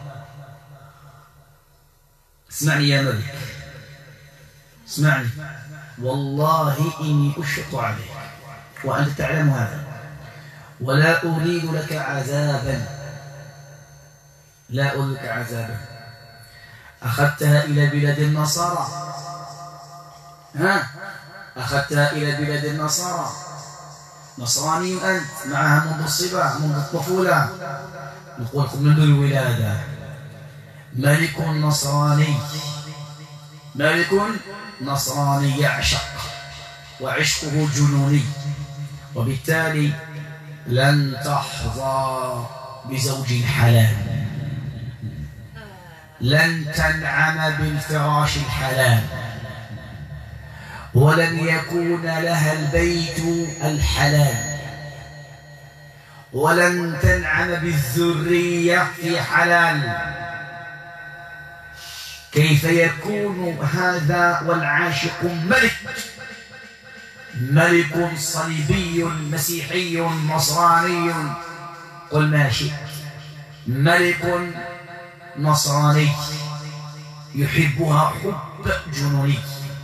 اسمعني يا ملك، اسمعني، والله إني أشفق عليك وأنت تعلم هذا، ولا أريد لك عذابا، لا أريد لك عذابا. أخذتها إلى بلاد النصارى، ها؟ أخذتها إلى بلاد النصارى، نصراني أنت معها منذ الصبا منذ الطفولة، نقول منذ الولادة. ملك نصراني، ملك نصراني يعشق وعشقه جنوني، وبالتالي لن تحظى بزوج حلال، لن تنعم بالفراش الحلال، ولن يكون لها البيت الحلال، ولن تنعم بالذرية في حلال. كيف يكون هذا والعاشق ملك، ملك صليبي مسيحي نصراني، قل ما شئت، ملك نصراني يحبها حب جنوني،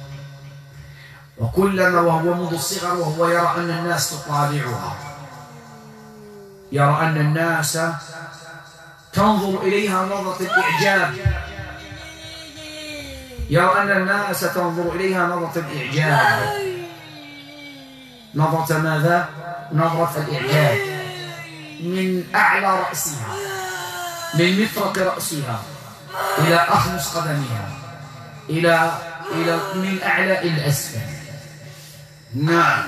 وكلما وهو منذ الصغر وهو يرى أن الناس تطالعها، يرى أن الناس تنظر إليها نظرة الإعجاب، يرى أن الناس تنظر إليها نظرة الإعجاب. نظرة ماذا؟ نظرة الإعجاب، من أعلى رأسها، من مفرق رأسها إلى أخمص قدمها، إلى إلى من أعلى إلى أسفل. نعم،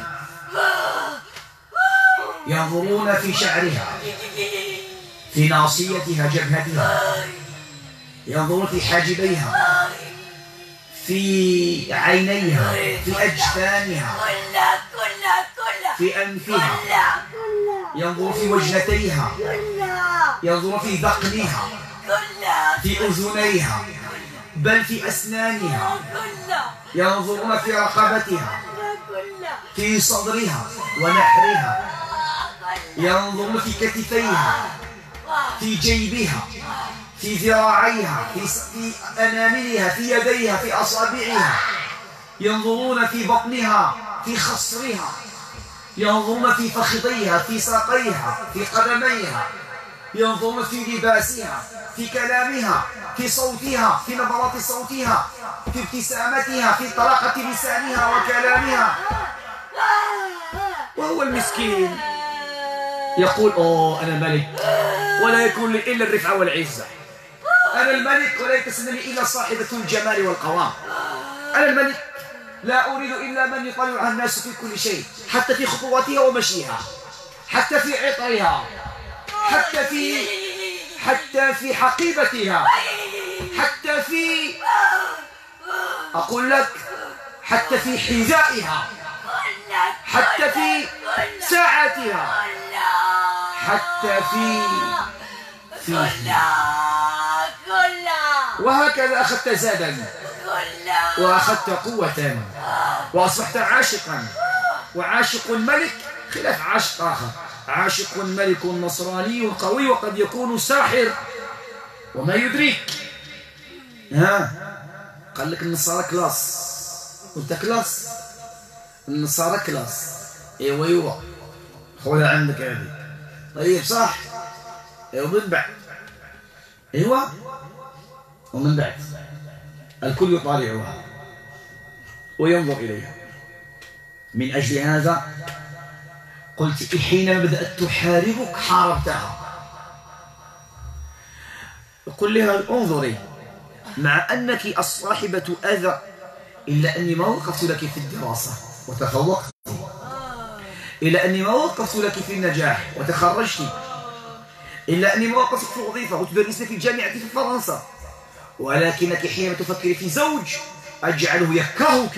ينظرون في شعرها، في ناصيتها جبهتها، ينظرون في حاجبيها، في عينيها، في أجفانها، في أنفها، ينظر في وجنتيها، ينظر في ذقنها، في أذنيها، بل في أسنانها، ينظرون في رقبتها، في صدرها ونحرها، ينظرون في كتفيها، في جيبها، في ذراعيها، في في أناملها، في يديها، في أصابعها، ينظرون في بطنها، في خصرها، ينظرون في فخذيها، في ساقيها، في قدميها، ينظرون في لباسها، في كلامها، في صوتها، في نبرات صوتها، في ابتسامتها، في طلاقة لسانها وكلامها. وهو المسكين يقول أوه أنا ملك ولا يكون لي إلا الرفعة والعزة، أنا الملك ولا يتسنى إلا صاحبة الجمال والقوام، أنا الملك لا أريد إلا من يطلع الناس في كل شيء، حتى في خطواتها ومشيها، حتى في عطرها، حتى في حتى في حقيبتها، حتى في أقول لك حتى في حذائها، حتى في ساعتها، حتى في في وهكذا أخذت زادا وأخذت قوة وأصبحت عاشقا. وعاشق الملك خلاف عاشق آخر، عاشق الملك نصراني قوي وقد يكون ساحر وما يدريك. ها قال لك النصارى كلاس، قلت كلاس النصارى كلاس، ايوا ايوا خذها عندك هذه. طيب صح، ومن بعد ايوا ومن بعد الكل يطالعها وينظر إليها. من أجل هذا قلت حينما بدأت تحاربك حاربتها. قل لها انظري، مع أنك الصاحبة أذى إلا أني ما وقفت لك في الدراسة وتفوقت، إلا أني ما وقفت لك في النجاح وتخرجت، إلا أني ما وقفت في وظيفة وتدرسين في الجامعة في فرنسا، ولكنك حينما تفكري في زوج أجعله يكرهك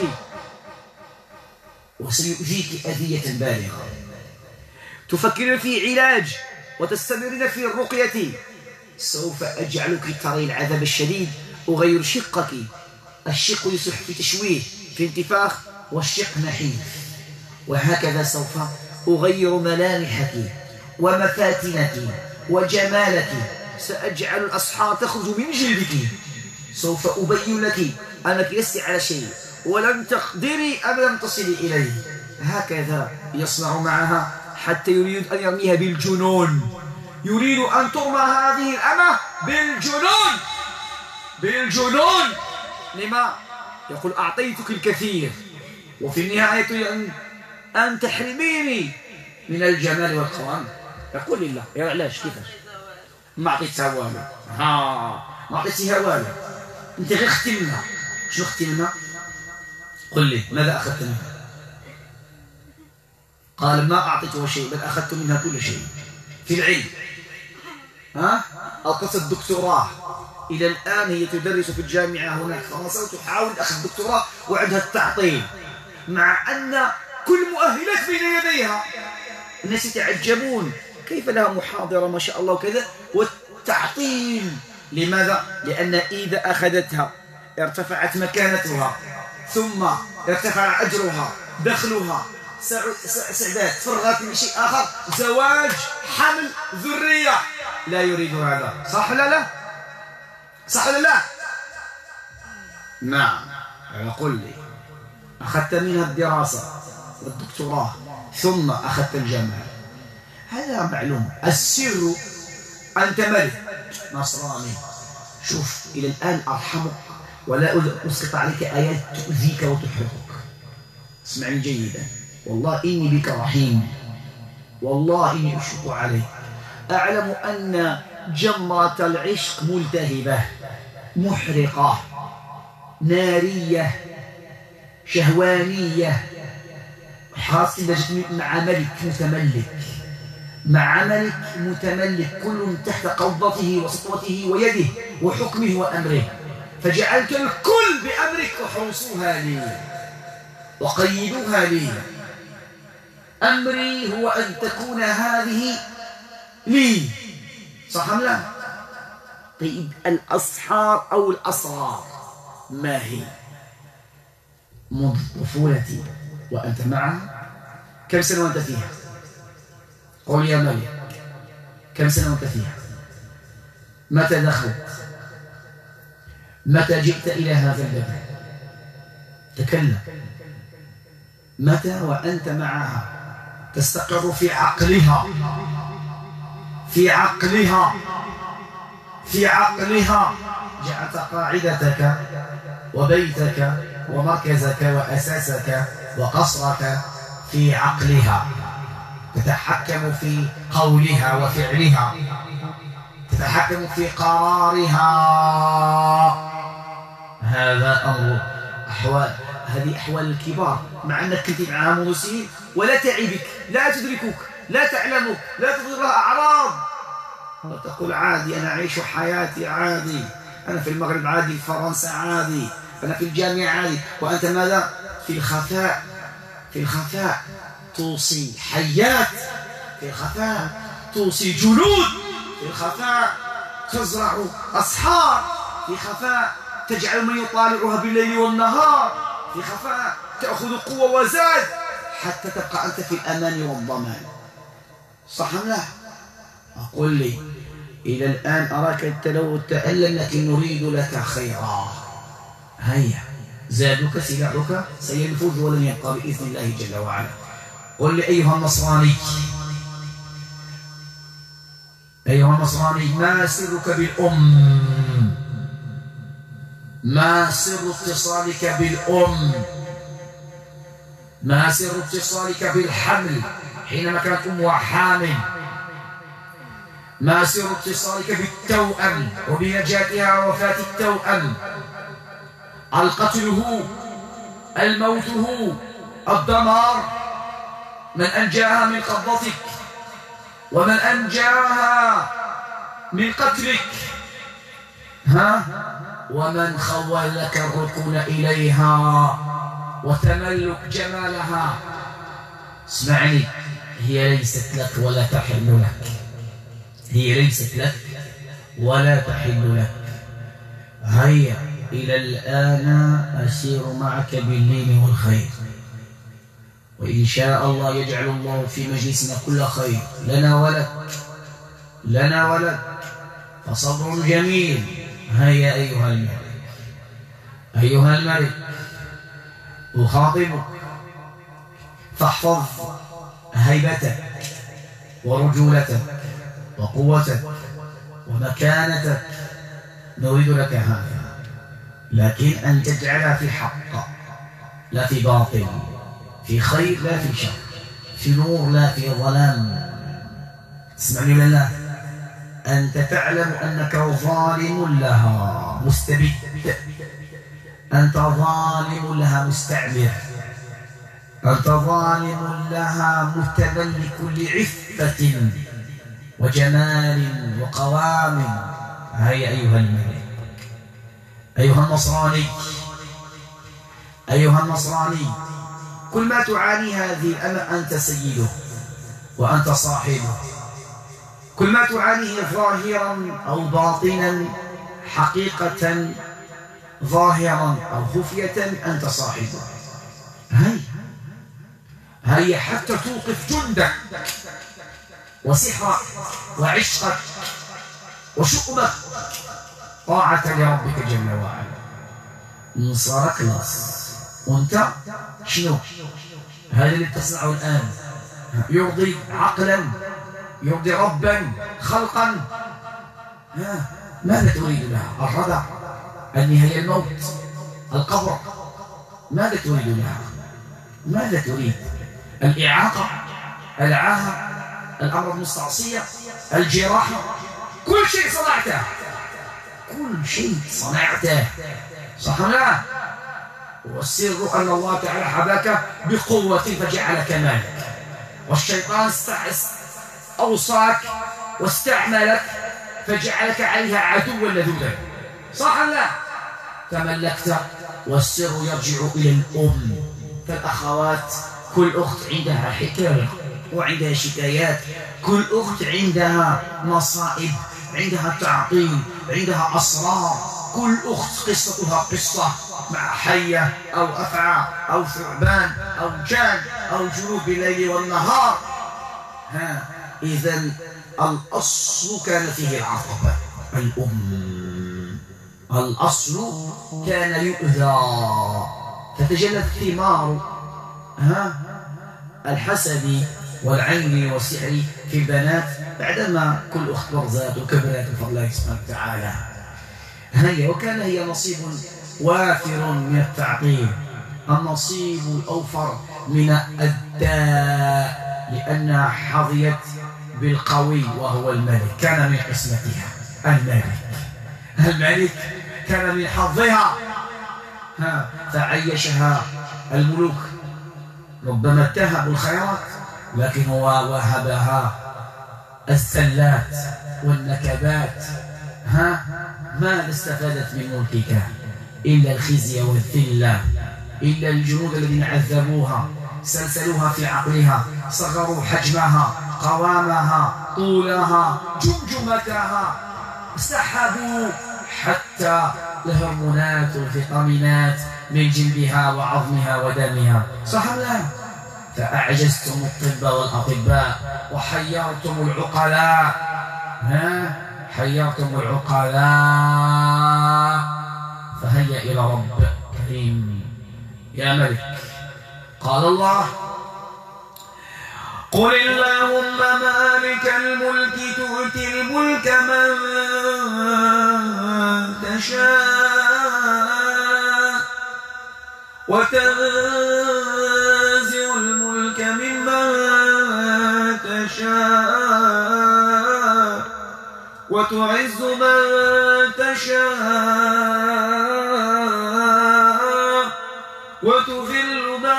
وسيؤذيك أذية بالغة. تفكرين في علاج وتستمرين في الرقية، سوف أجعلك تري العذاب الشديد، أغير شقك. الشق يصبح في تشويه، في انتفاخ، والشق نحيف. وهكذا سوف أغير ملامحك ومفاتنك وجمالك، سأجعل الأسحار تخرج من جلدك، سوف أبين لك أنك لست على شيء ولن تقدري أبدا تصلي إليه. هكذا يصنع معها حتى يريد أن يرميها بالجنون، يريد أن ترمى هذه الأمة بالجنون، بالجنون. لما؟ يقول أعطيتك الكثير وفي النهاية أن أن تحرميني من الجمال والقوام. يقول لله يا علاش كيفاش ما عطيتها والو؟ ها ما عطيتيها والو، انت غير اختي منها. شنو اختي منها؟ قل لي ماذا اخذت منها؟ قال ما اعطيتها شيء بل اخذت منها كل شيء في العلم. ها القت الدكتوراه، الى الان هي تدرس في الجامعه هناك في فرنسا وتحاول اخذ الدكتوراه وعندها التعطيل، مع ان كل مؤهلات بين يديها. الناس يتعجبون كيف لها محاضرة ما شاء الله وكذا، والتعطيل. لماذا؟ لأن إذا أخذتها ارتفعت مكانتها، ثم ارتفع أجرها، دخلها، سعدات، فرغت من شيء آخر، زواج، حمل، ذرية. لا يريد هذا. صح ولا لا؟ صح ولا لا؟ نعم. قل لي أخذت منها الدراسة والدكتوراه ثم أخذت الجامعة، هذا معلوم. السر أنت ملك نصراني. شوف إلى الآن أرحمك ولا أسقط عليك آيات تؤذيك وتحرقك. اسمعني جيدا، والله إني بك رحيم، والله إني أشفق عليك. أعلم أن جمرة العشق ملتهبة محرقة نارية شهوانية، حاصل جت مع ملك متملك، مع ملك متملك كل تحت قبضته وسطوته ويده وحكمه وأمره، فجعلت الكل بأمرك وحوصوها لي وقيدوها لي. أمري هو أن تكون هذه لي صح أم لا؟ طيب الأسحار أو الأسرار ما هي؟ منذ طفولتي وأنت معها. كم سنة وأنت فيها؟ قول يا مريم، كم سنة وأنت فيها؟ متى دخلت؟ متى جئت إلى هذا البلد؟ تكلم. متى وأنت معها تستقر في عقلها في عقلها في عقلها جعلت قاعدتك وبيتك ومركزك وأساسك وقصرك في عقلها، تتحكم في قولها وفعلها، تتحكم في قرارها. هذا أمر أحوال، هذه أحوال الكبار، مع أنك كنت معها منذ سنين ولا تعبك، لا تدركك، لا تعلمك، لا تظهر لها أعراض، وتقول عادي أنا أعيش حياتي عادي، أنا في المغرب عادي، في فرنسا عادي، أنا في الجامعة عادي، وأنت ماذا؟ في الخفاء، في الخفاء توصي حيات، في الخفاء توصي جلود، في الخفاء تزرع أسحار، في خفاء تجعل من يطالعها بالليل والنهار، في خفاء تأخذ قوة وزاد حتى تبقى أنت في الأمان والضمان. صح أم لا؟ أقول لي إلى الآن أراك التلو تألم، لكن نريد لك خيرا. هيا زادك سلاحك سينفذ ولن يبقى بإذن الله جل وعلا. قل لي أيها النصراني، أيها النصراني، ما سرك بالأم؟ ما سر اتصالك بالأم؟ ما سر اتصالك بالحمل حينما كانت أمها حامل؟ ما سر اتصالك بالتوأم وبنجاتها ووفاة التوأم؟ القتل هو، الموت هو، الدمار. من أنجاها من قبضتك ومن أنجاها من قتلك؟ ها؟ ومن خول لك الركون إليها وتملك جمالها؟ اسمعني، هي ليست لك ولا تحل لك، هي ليست لك ولا تحل لك. هيا إلى الآن أسير معك باللين والخير، وإن شاء الله يجعل الله في مجلسنا كل خير لنا ولك، لنا ولك، فصبر جميل. هيا أيها الملك، أيها الملك، أخاطبك فاحفظ هيبتك ورجولتك وقوتك ومكانتك، نريد لك هذا، لكن أن تجعلها في حق لا في باطل، في خير لا في شر، في نور لا في ظلام. اسمعني ولا لا؟ أنت تعلم أنك ظالم لها مستبد، أنت ظالم لها مستعمر، أنت ظالم لها متملك لعفة وجمال وقوام. هيا أيها الملك، أيها النصراني، أيها النصراني، كل ما تعاني هذه الأمة أنت سيده وأنت صاحبه، كل ما تعانيه ظاهرا أو باطنا، حقيقة ظاهرا أو خفية، أنت صاحبه. هيا هيا حتى توقف جندك وسحرك وعشقك وشؤمك طاعة لربك جل وعلا. نصارى كلاس، وانت شنو؟ هذا اللي تصنعه الآن يرضي عقلا، يرضي ربا، خلقا؟ ها، ماذا تريد لها؟ الردى، النهاية، الموت، القبر؟ ماذا تريد لها؟ ماذا تريد؟ الإعاقة، العاهة، الأمراض المستعصية، الجراحة، كل شيء صنعته، كل شيء صنعته. صح لا؟ والسر أن الله تعالى حباك بقوة فجعلك مالك، والشيطان أوصاك واستعملك فجعلك عليها عدوا لدودا. صح لا؟ تملكت. والسر يرجع إلى الأم. فالأخوات كل أخت عندها حكاية وعندها شكايات، كل أخت عندها مصائب عندها تعقيد، عندها أسرار. كل أخت قصتها قصة، مع حية أو أفعى أو ثعبان أو جان أو جنوب الليل والنهار. ها إذن الأصل كان فيه العقبة، الأم. الأصل كان يؤذى، فتجلت ثمار ها الحسد والعين والسحر في البنات بعدما كل أخت برزات وكبرت بفضل الله سبحانه وتعالى. هي وكان هي نصيب وافر من التعقيب، النصيب الأوفر من الداء، لأنها حظيت بالقوي وهو الملك، كان من قسمتها الملك. الملك كان من حظها، ها فعيشها الملوك. ربما اتهبوا الخيرات، لكن هو وهبها الزلات والنكبات. ها ماذا استفادت من ملكك إلا الخزي والذلة، إلا الجنود الذين عذبوها، سلسلوها في عقلها، صغروا حجمها، قوامها، طولها، جمجمتها، سحبوا حتى الهرمونات والفيتامينات من جلدها وعظمها ودمها، صح لا؟ فأعجزتم الطب والأطباء وحيرتم العقلاء. ها حيرتم العقلاء، فهيا إلى رب كريم يا ملك. قال الله: قل اللهم مالك الملك تؤتي الملك من تشاء وتنزع الملك ممن تشاء وتعز من تشاء وتذل من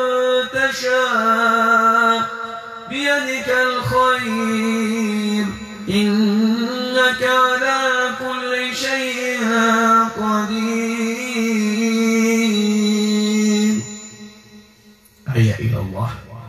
تشاء بيدك الخير إنك على كل شيء قدير. هيا إلى الله.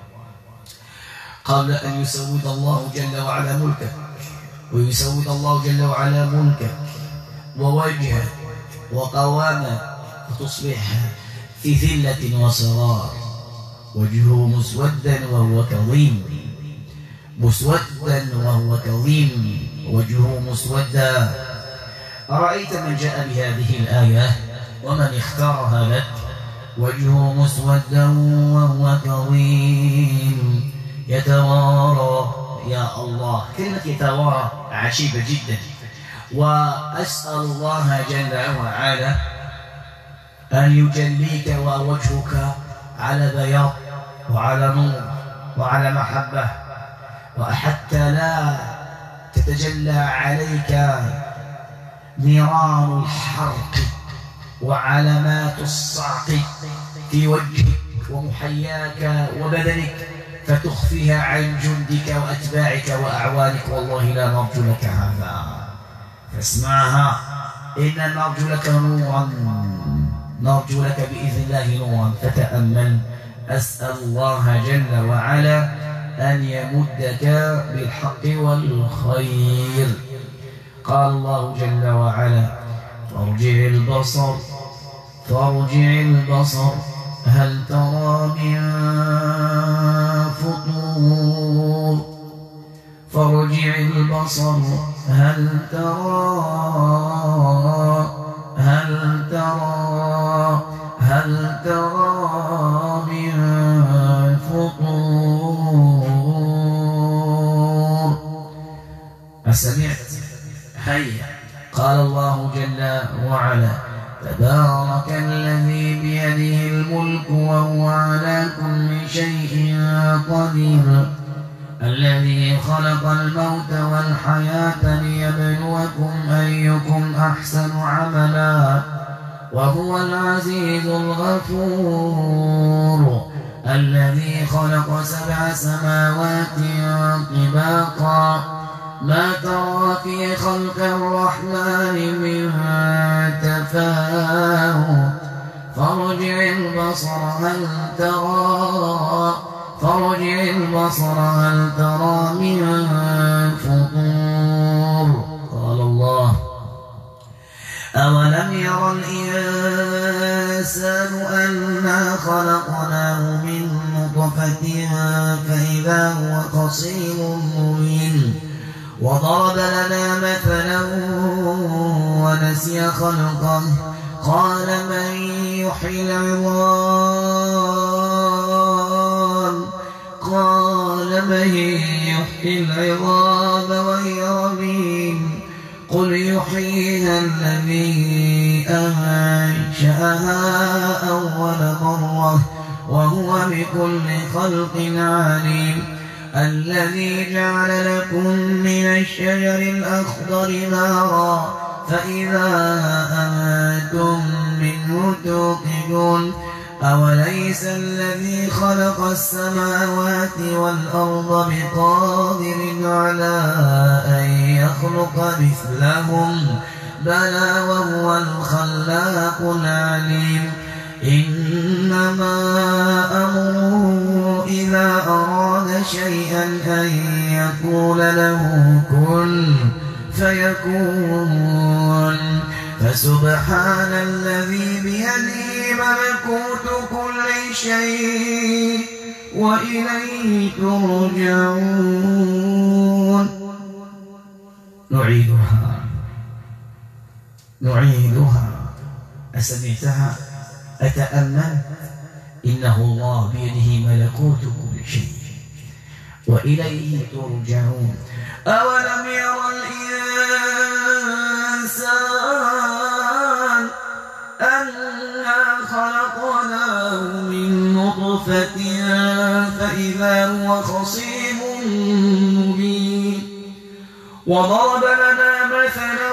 قبل أن يسود الله جل وعلا ملكك ويسود الله جل وعلا ملكك ووجهك وقوامك وتصبح في ذلة وصرار، وجهه مسودا وهو كظيم، مسودا وهو كظيم، وجهه مسودا. أرأيت من جاء بهذه الآية ومن اختارها لك؟ وجهه مسودا وهو كظيم يتوارى. يا الله، كلمة يتوارى عجيبة جدا. وأسأل الله جل وعلا أن يجليك ووجهك على بياض وعلى نور وعلى محبة، وحتى لا تتجلى عليك نيران الحرق وعلامات الصعق في وجهك ومحياك وبدنك، فتخفيها عن جندك وأتباعك وأعوانك. والله لا نرجو لك هذا، فاسمعها. إن نرجو لك نورا، نرجو لك بإذن الله نورا، فتأمل. أسأل الله جل وعلا أن يمدك بالحق والخير. قال الله جل وعلا: فارجع البصر فارجع البصر هل ترى من فطور فارجع البصر هل ترى هل ترى هل ترى من فطور. أسمعت؟ هيا. قال الله جل وعلا: تبارك الذي بيده الملك وهو على كل شيء قدير، الذي خلق الموت والحياة ليبلوكم أيكم أحسن عملا وهو العزيز الغفور، الذي خلق سبع سماوات طباقا ما ترى في خلق الرحمن من تفاوت فارجع البصر هل ترى فارجع البصر هل ترى من فطور. يرى الإنسان أنا خلقناه من نطفة فإذا هو خصيم مبين وضرب لنا مثلا ونسي خلقه قال من يحيي العظام قال من يحيي العظام وهي رميم قل يحييها الذي أنشأها أول مرة وهو بكل خلق عليم الذي جعل لكم من الشجر الأخضر نارا فإذا أنتم منه توقدون أوليس الذي خلق السماوات والأرض بقادر على أن يخلق مثلهم بلى وهو الخلاق العليم إنما أمره إذا أراد شيئا أن يقول له كن فيكون فسبحان الذي بيده ملكوت كل شيء وإليه ترجعون. نعيدها نعيدها أسمعتها؟ أتأمل إنه الله بيده ملكوت كل شيء وإليه ترجعون. أولم يرى الإنسان أنا خلقناه من نطفة فإذا هو خصيم مبين وضرب لنا مثلا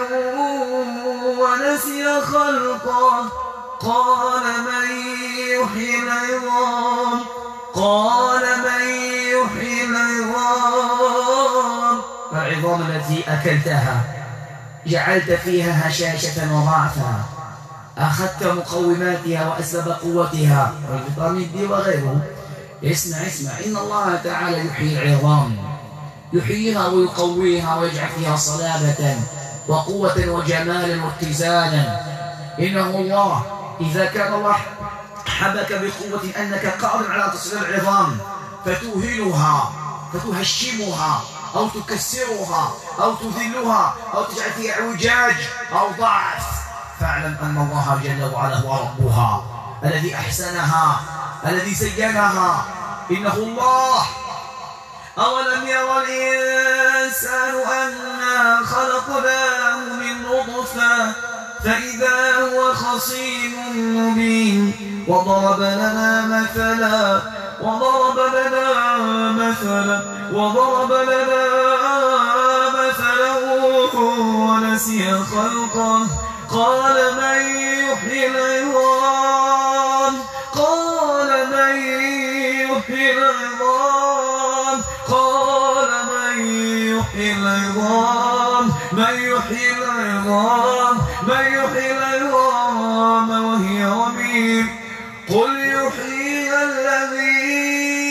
ونسي خلقه قال من يحيي العظام قال من يحيي العظام العظام التي أكلتها جعلت فيها هشاشة وضعفا أخذت مقوماتها وأسباب قوتها والفيتامين دي وغيره. اسمع اسمع إن الله تعالى يحيي العظام يحييها ويقويها ويجعل فيها صلابة وقوة وجمالا واتزانا. إنه الله إذا كان الله حبك بقوة أنك قادر على تصوير العظام فتوهنها فتهشمها أو تكسرها أو تذلها أو تجعل فيها اعوجاج أو ضعف فاعلم أن الله جل وعلا هو ربها الذي أحسنها الذي زينها. إنه الله. أولم يرى الإنسان أنا خلقناه من نطفة فإذا هو خصيم مبين وضرب لنا مثلا وضرب لنا مثلا وضرب لنا مثلا ونسي خلقه قال من يحيي العظام قال من يحيي العظام قال من يحيي العظام من يحيي العظام من يحيي العظام وهي رميم قل يحييها الذي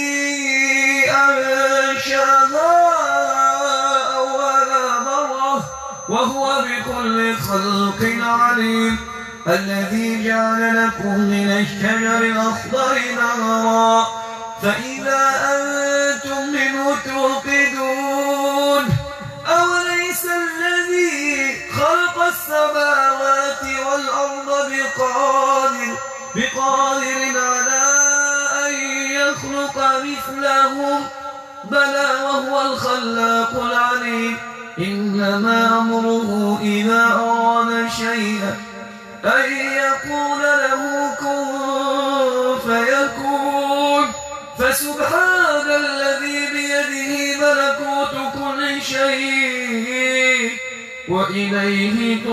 أنشأها أول مرة وهو بكل خلق عليم الذي جعل لكم من الشجر الأخضر نارا فإذا أنتم منه توقدون أوليس الذي خلق السماوات والأرض بقادر بقادر على أن يخلق مثلهم بلى وهو الخلاق العليم إنما أمره إذا أراد شيئا أن يقول له كن فيكون فسبحان الذي بيده ملكوت كل شيء وإليه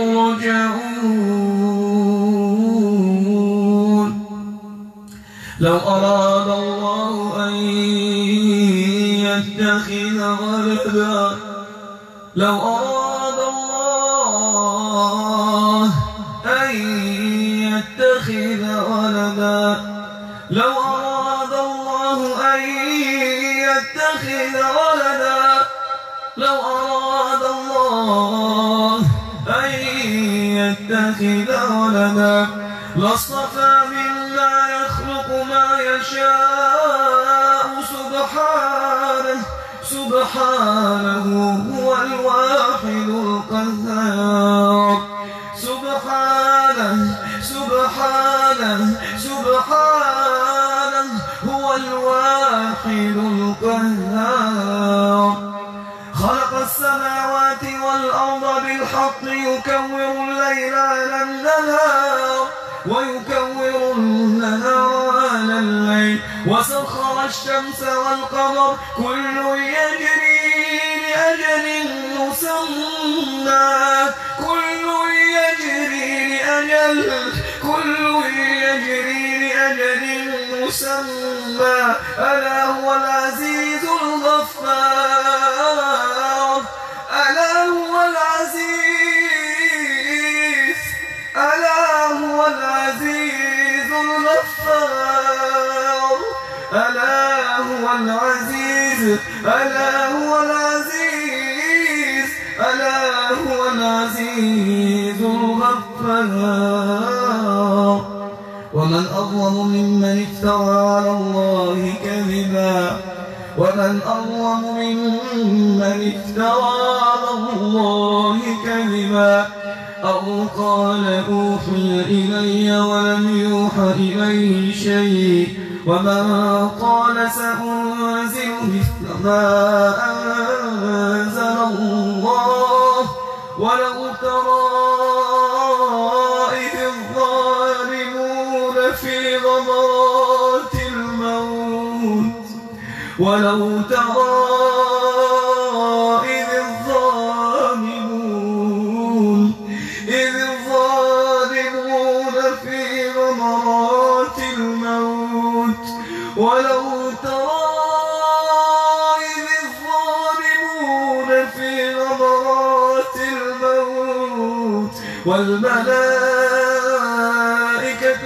ترجعون. لو أراد الله أن يتخذ ولدا لو أراد الله أن يتخذ ولدا لو أراد الله أن يتخذ ولدا لو أراد الله أن يتخذ ولدا لاصطفى مما يخلق ما يشاء سبحانه سبحانه هو الواحد القهار سبحانه سبحانه سبحانه هو الواحد القهار خلق السماوات والأرض بالحق يكور الليل على النهار ويكور النهار على الليل وسخر الشمس والقمر كل يجري لأجل مسمى كل يجري لأجل كل يجري لأجل مسمى ألا هو العزيز الغفار ألا هو العزيز ألا هو العزيز الغفار ألا هو العزيز ألا هو العزيز ألا هو العزيز الغفار ومن أظلم ممن افترى على الله كذبا ومن أظلم ممن افترى على الله كذبا أو قال أوحي إلي ولم يوحى إليه شيء ومن قال سأنزل مثل ما أنزل الله ولو ترى إذ الظالمون في غمرات الموت ولو ترى إذ الظالمون إذ الظالمون في غمرات الموت ولو ترى إذ الظالمون في غمرات الموت والملائكة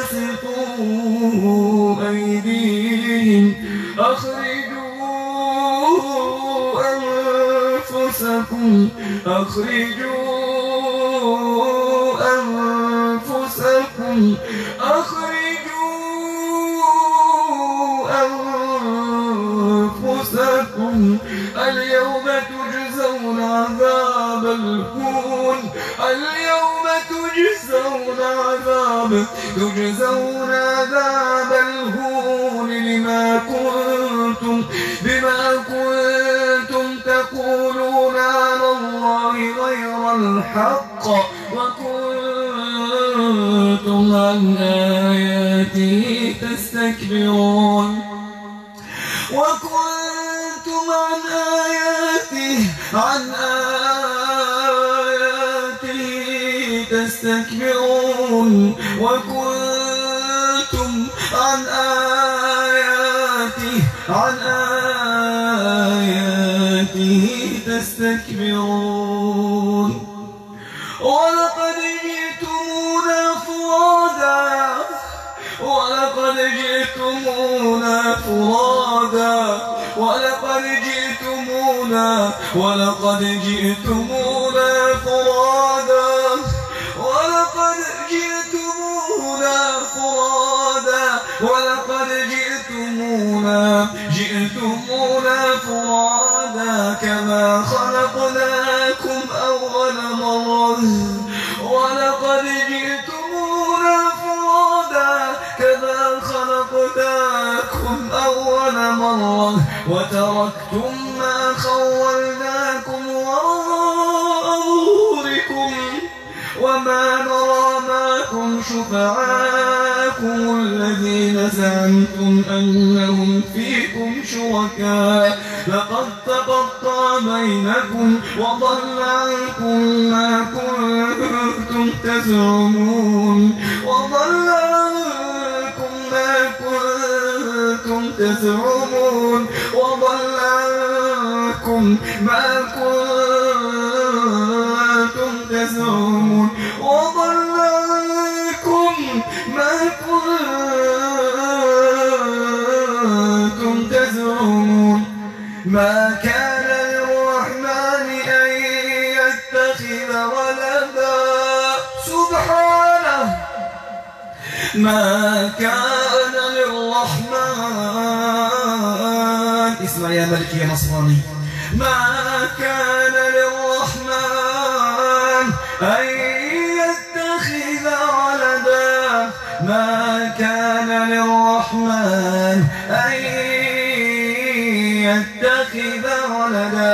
باسطوا أيديهم أخرجوا أنفسكم أخرجوا أنفسكم أخرجوا أنفسكم اليوم تجزون عذاب الهون اليوم تجزون عذاب تجزون عذاب الهون بما كنتم بما كنتم تقولون على الله غير الحق وكنتم عن آياته تستكبرون وكنتم عن آياته عن آياته تستكبرون وكنتم عن آياته عن آياته تستكبرون ولقد جئتمونا فرادا ولقد جئتمونا فرادا ولقد جئتمونا ولقد جئتمونا فرادا ولقد جئتمونا فرادا ولقد جئتمونا جئتمونا فرادا كما خلقناكم أول مرة ولقد جئتمونا فرادا كما خلقناكم أول مرة وتركتم ما خولناكم وراء ظهوركم وما نرى معكم شفعاءكم الذين زعمتم أنهم فيكم شركاء لقد تقطع بينكم وضل عنكم ما كنتم تزعمون وضل عنكم ما كنتم تزعمون وضل عنكم ما كنتم تزعمون وضل عنكم ما كنتم تزعمون ما كان للرحمن أن يتخذ ولدا ما كان للرحمن، اسمع يا ملك يا نصراني، ما كان للرحمن أن يتخذ ولدا، ما كان للرحمن أن يتخذ ولدا،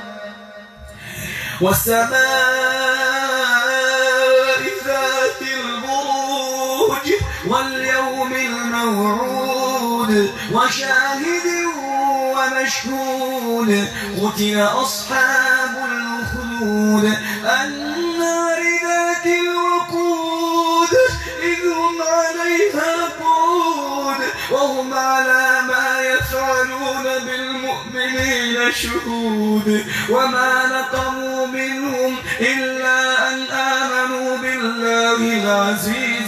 والسماء ذات البروج واليوم الموعود وشاهد ومشهود، قتل أصحاب الأخدود النار ذات الوقود إذ هم عليها قود وهم على ما يفعلون بالمؤمنين شهود، وما نقموا منهم إلا أن آمنوا بالله العزيز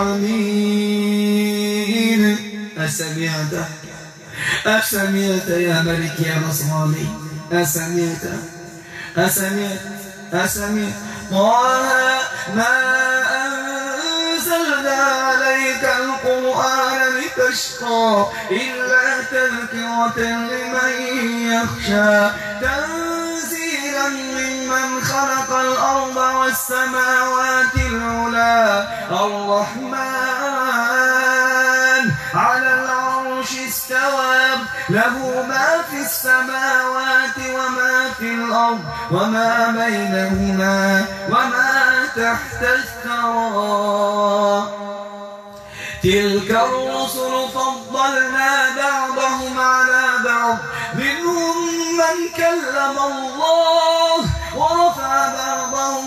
الحميد. أسمعت أسمعت يا ملك يا نصراني؟ أسمعت أسمعت أسمعت طه ما أنزلنا عليك القرآن لتشقى إلا تذكرة لمن يخشى، تنزيلا ممن خلق الأرض والسماوات العلى، الرحمن على العرش استوى، له ما في السماوات وما في الأرض وما بينهما وما تحت الثرى. تلك الرسل فضلنا بعضهم على بعض، منهم من كلم الله ورفع بعضهم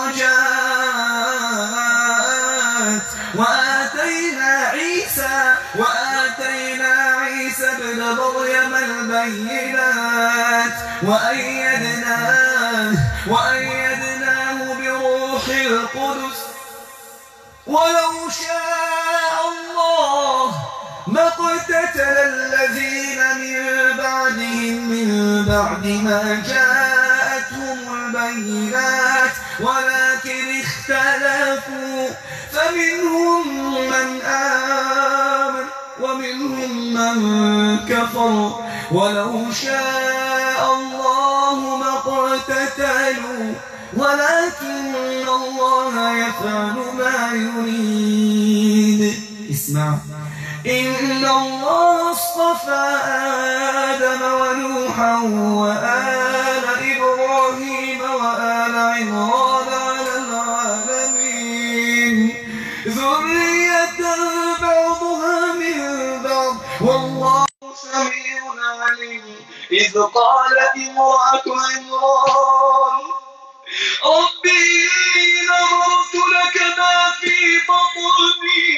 درجات، وآتينا عيسى وآتينا عيسى ابن مريم البينات، وأيدناه وأيدناه بروح القدس، ولو شاء الله ما اقتتل الذين من بعدهم من بعد ما جاءتهم البينات، ولكن اختلفوا فمنهم من آمن ومنهم من كفر، ولو شاء الله ما اقتتلوا ولكن الله يفعل ما يريد. اسمع، إن الله اصطفى آدم ونوحا وآل إبراهيم وآل عمران على العالمين، ذرية بعضها من بعض والله سميع عليم. إذ قالت امرأة عمران رب إني نظرت لك ما في بطني،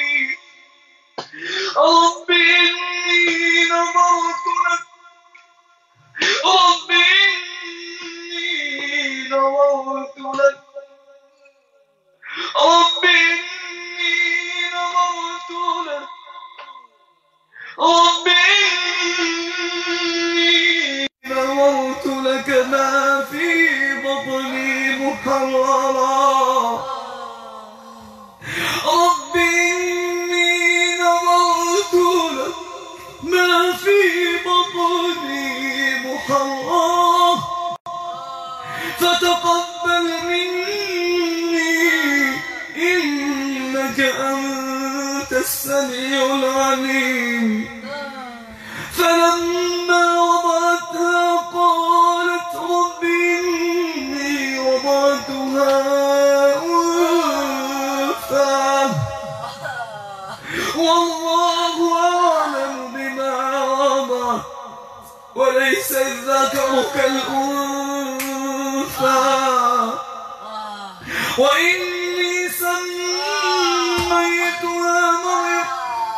رب إني نظرت لك رب إني نظرت لك رب إني نظرت لك رب إني نظرت لك ما في بطني محررا، رب إني نظرت لك ما في بطني محررا، فتقبل مني إنك أنت السميع العليم. فلما وضعتها قالت رب إني وضعتها أنثى والله أعلم بما وضعت وليس الذكر كالأنثى، وإني سميتها مريم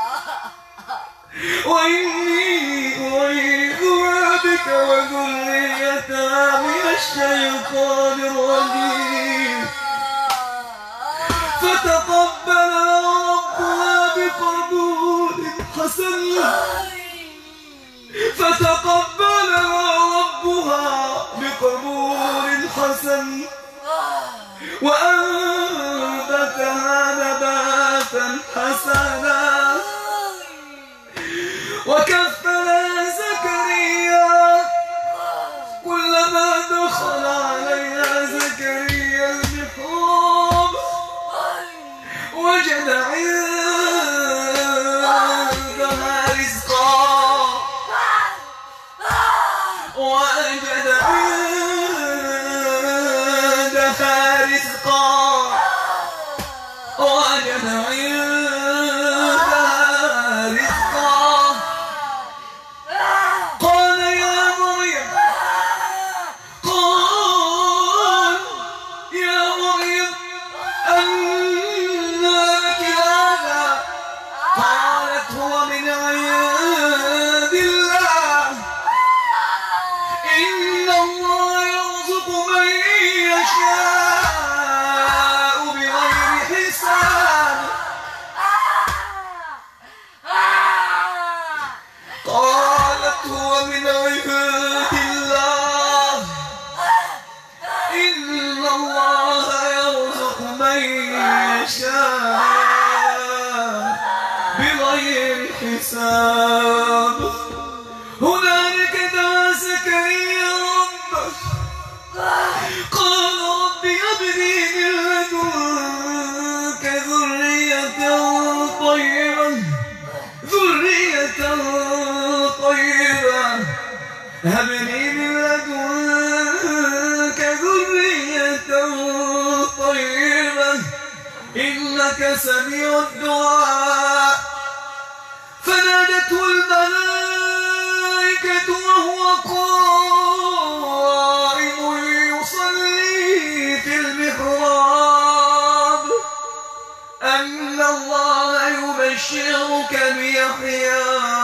وإني أعيذها بك وذريتها من الشيطان الرجيم، فتقبلها ربها بقبول حسن فتقبلها ربها بقبول حسن وأنبتها نباتا حسنا وكفلها زكريا كلما دخل عليها زكريا المحراب وجد عندها رزقا وجد عندها رزقا وجد عندها رزقا قال يا مريم قال يا مريم أنى لك هذا قالت هو من عند الله إن الله يرزق من يشاء بغير حساب قالت هو من عند الله إن الله يرزق من يشاء بغير حساب هنالك دعا زكريا ربه قال رب هب لي من لدنك ذرية طيبة ذرية طيبة هب لي من لدنك ذرية طيبة إنك سميع الدعاء فنادته الملائكة وهو قائم يصلي في المحراب أن الله يبشرك بيحيى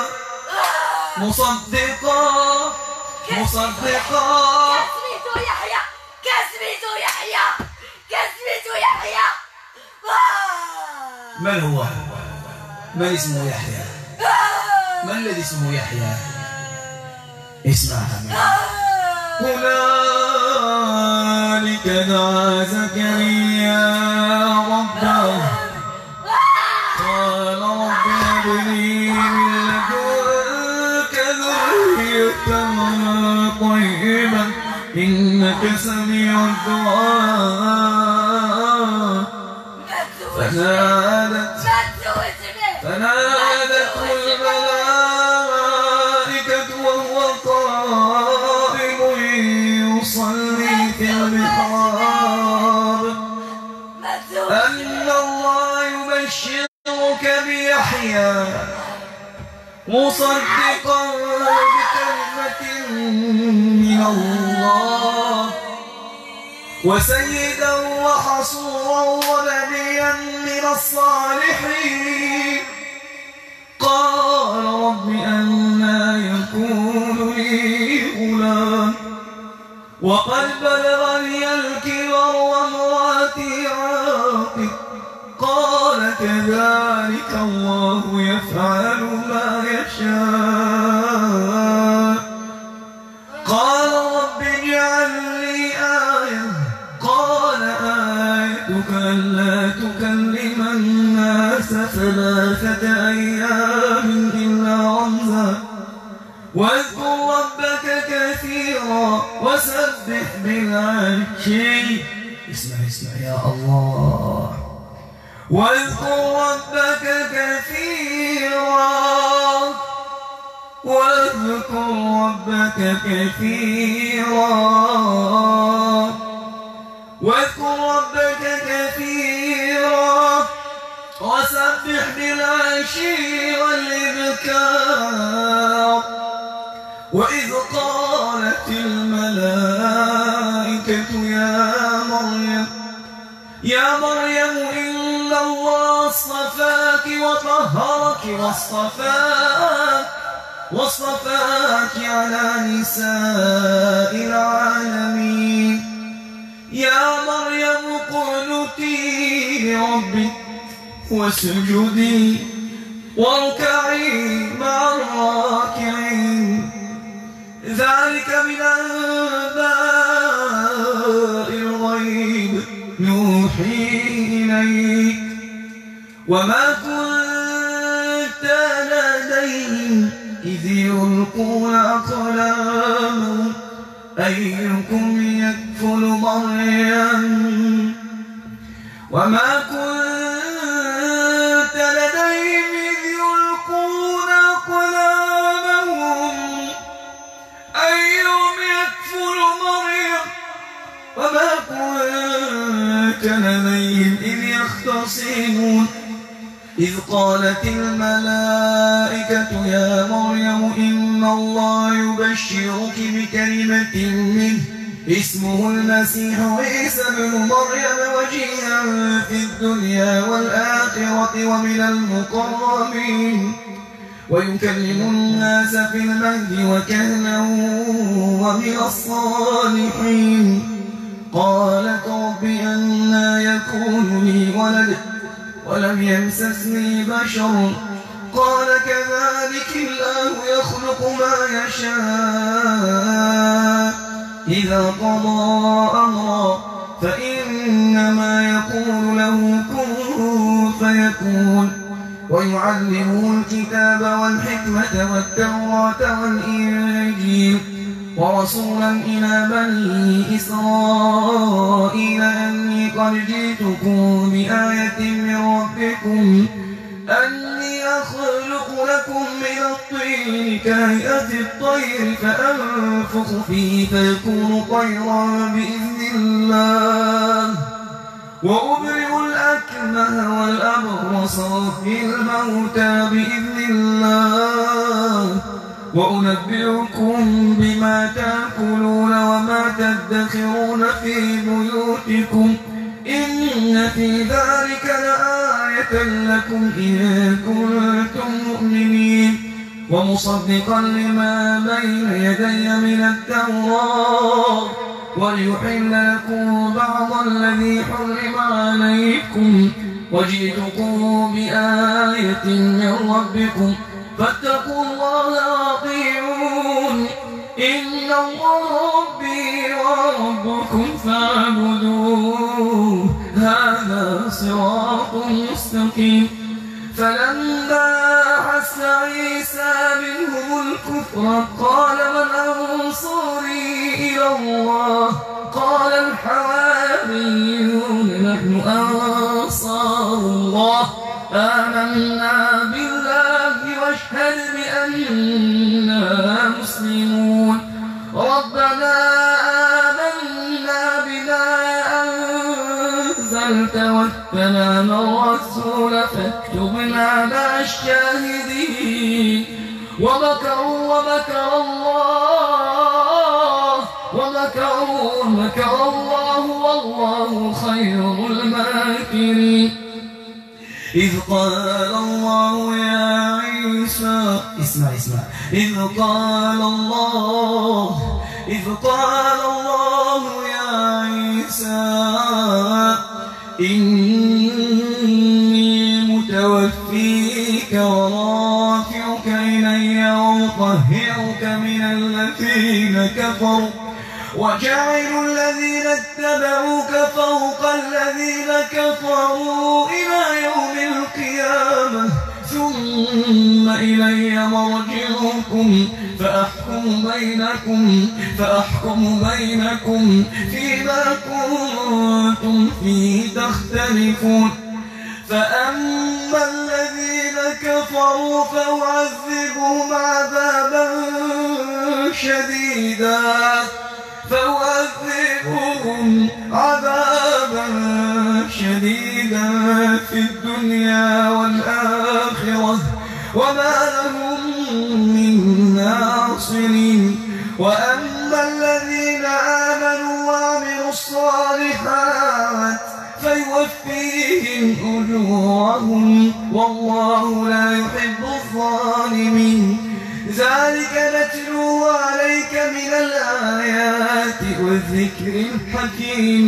مصدقا مصدقا كسبته يحيى كسبته يحيى كسبته يحيى من هو؟ من اسمه يحيى؟ من الذي اسمه يحيى؟ اسمعها مني هنالك دعا زكريا ربه قال رب هب لي من لدنك ذرية طيبة إنك سميع الدعاء فنادت فنادته الملائكة وهو قائم يصلي في المحراب أن الله يبشرك بيحيى مصدقا بكلمة من الله وسيدا وحصورا ونبيا من الصالحين قال رب أنى يكون لي غلام وقد بلغني الكبر وامرأتي عاقر قال كذلك الله يفعل ما يشاء قال رب اجعل لي آية قال آيتك ألا تكلم الناس ثلاثة أيام إلا رمزا واذكر ربك كثيرا وسبح بالعشي اسمع اسمع يا الله واذكر ربك كثيرا واذكر ربك كثيرا واذكر ربك كثيرا وسبح بالعشي والإبكار وإذ قالت الملائكة يا مريم يا مريم إن الله اصطفاك وطهرك واصطفاك واصطفاك على نساء العالمين يا مريم اقنتي لربك واسجدي واركعي مع الراكعين ذلك من أنباء الغيب نوحي إليك وما كنت لديهم إذ يلقون أقلامهم أيكم يكفل مريم وما كنت لديهم إذ يلقون أقلامهم أيهم يكفل مريم وما كنت لديهم إذ يختصمون إذ قالت الملائكة يا مريم إن الله يبشرك بكلمة منه اسمه المسيح عيسى ابن مريم وجيها في الدنيا والآخرة ومن المقربين ويكلم الناس في المهد وكهلا ومن الصالحين. قالت رب أنى يكون لي ولد ولم يمسسني بشر قال كذلك الله يخلق ما يشاء إذا قضى أمرا فإنما يقول له كن فيكون. ويعلمه الكتاب والحكمة والتوراة والإنجيل ورسولا إلى بني إسرائيل أني قد جئتكم بآية من ربكم أني أخلق لكم من الطين كهيئة الطير فأنفخ فيه فيكون طيرا بإذن الله وأبرئ الأكمه والأبرص وأحيي الموتى بإذن الله وأنبئكم بما تأكلون وما تدخرون في بيوتكم إن في ذلك لآية لكم إن كنتم مؤمنين ومصدقا لما بين يدي من التوراة وليحل لكم بعض الذي حرم عليكم وجئتكم بآية من ربكم فاتقوا الله وأطيعون إن الله ربي وربكم فاعبدوه هذا صراط مستقيم. فلما أحس عيسى منهم الكفر قال من أنصاري إلى الله قال الحواريون نحن أنصار الله آمنا بالله واشهد بأننا مسلمون. ربنا آمنا بما أنزلت واتبعنا الرسول فاكتبنا مع الشاهدين. ومكروا ومكر الله ومكروا ومكر الله والله خير الماكرين. إذ قال الله يا عيسى اسمع اسمع إذ قال الله إذ قال الله يا عيسى إني متوفيك ورافعك إلي ومطهرك من الذين كفروا وجعل الذين اتبعوك فوق الذين كفروا إلى يوم القيامة ثم إلي مرجعكم فأحكم بينكم فأحكم بينكم فيما كنتم فيه تختلفون. فأما الذين كفروا فأعذبهم عذابا شديدا فأعذبهم عذابا شديدا في الدنيا والآخرة وما لهم من ناصرين. وأما الذين آمنوا وعملوا الصالحات فيوفيهم أجورهم والله لا يحب الظالمين. ذلك نتلوه عليك من الآيات والذكر الحكيم.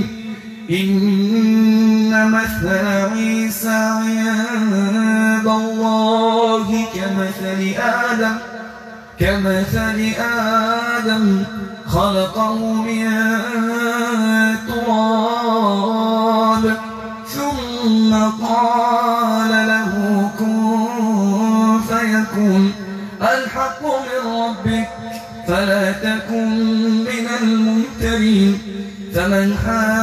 إن مثل عيسى عند الله كمثل آدم كمثل آدم خلقه من تراب ثم ثم قال له كن فيكون الحق من ربك فلا تكن من الممترين. فمن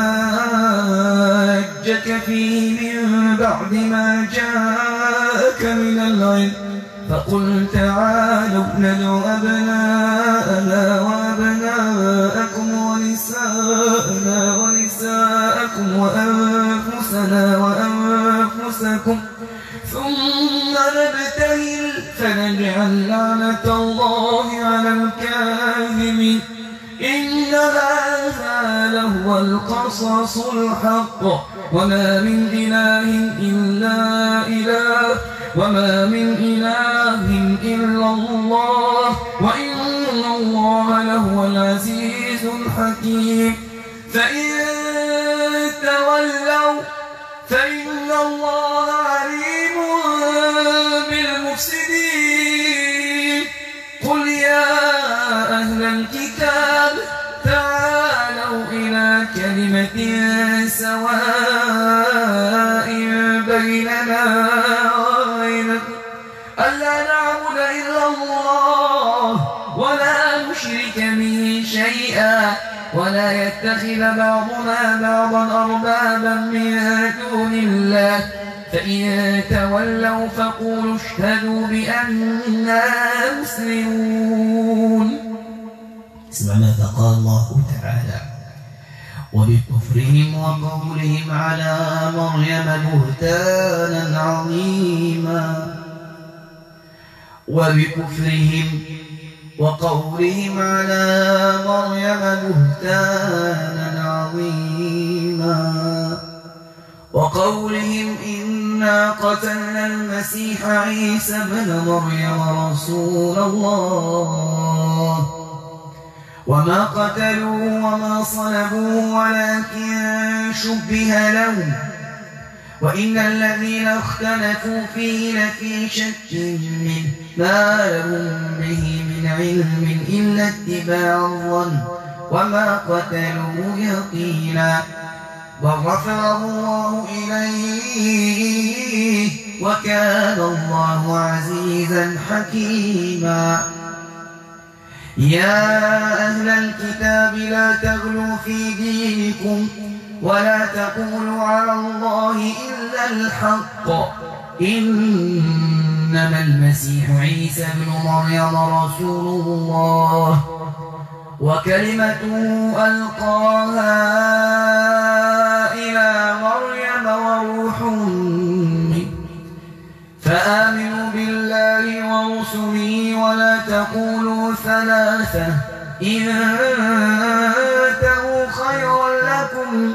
حاجك فيه من بعد ما جاءك من العلم فقل تعالوا ندعو أبناءنا وأبناءكم ونساءنا ونساءكم وأنفسنا وأنفسكم ثم نبتهل فنجعل لعنة الله على الكاذبين. إن هذا لهو القصص الحق وما من إله إلا إله وما من إله إلا الله وإن الله لهو العزيز الحكيم. فإن تولوا فإن الله عليم بالمفسدين. قل يا أهل الكتاب تعالوا إلى كلمة سواء بيننا وبينكم ألا نعبد إلا الله ولا نشرك به شيئا ولا يتخذ بعضنا بعضا أربابا من دون الله. فإن تولوا فقولوا اشهدوا بأننا مسلمون. اسمع ماذا قال الله تعالى: وبكفرهم وقولهم على مريم بهتانا عظيما. وبكفرهم وقولهم على مريم بهتانا عظيما وقولهم إنا قتلنا المسيح عيسى ابن مريم رسول الله وما قتلوه وما صلبوه ولكن شبه لهم وإن الذين اختلفوا فيه لفي شك منه ما لهم به من علم إلا اتباع الظن وما قتلوه يقينا بل رفعه الله إليه وكان الله عزيزا حكيما. يا أهل الكتاب لا تغلوا في دينكم ولا تقولوا على الله إلا الحق إنما المسيح عيسى ابن مريم رسول الله وكلمته ألقاها إلى مريم وروح منه فآمنوا بالله ورسله ولا تقولوا ثلاثة انتهوا خيرا لكم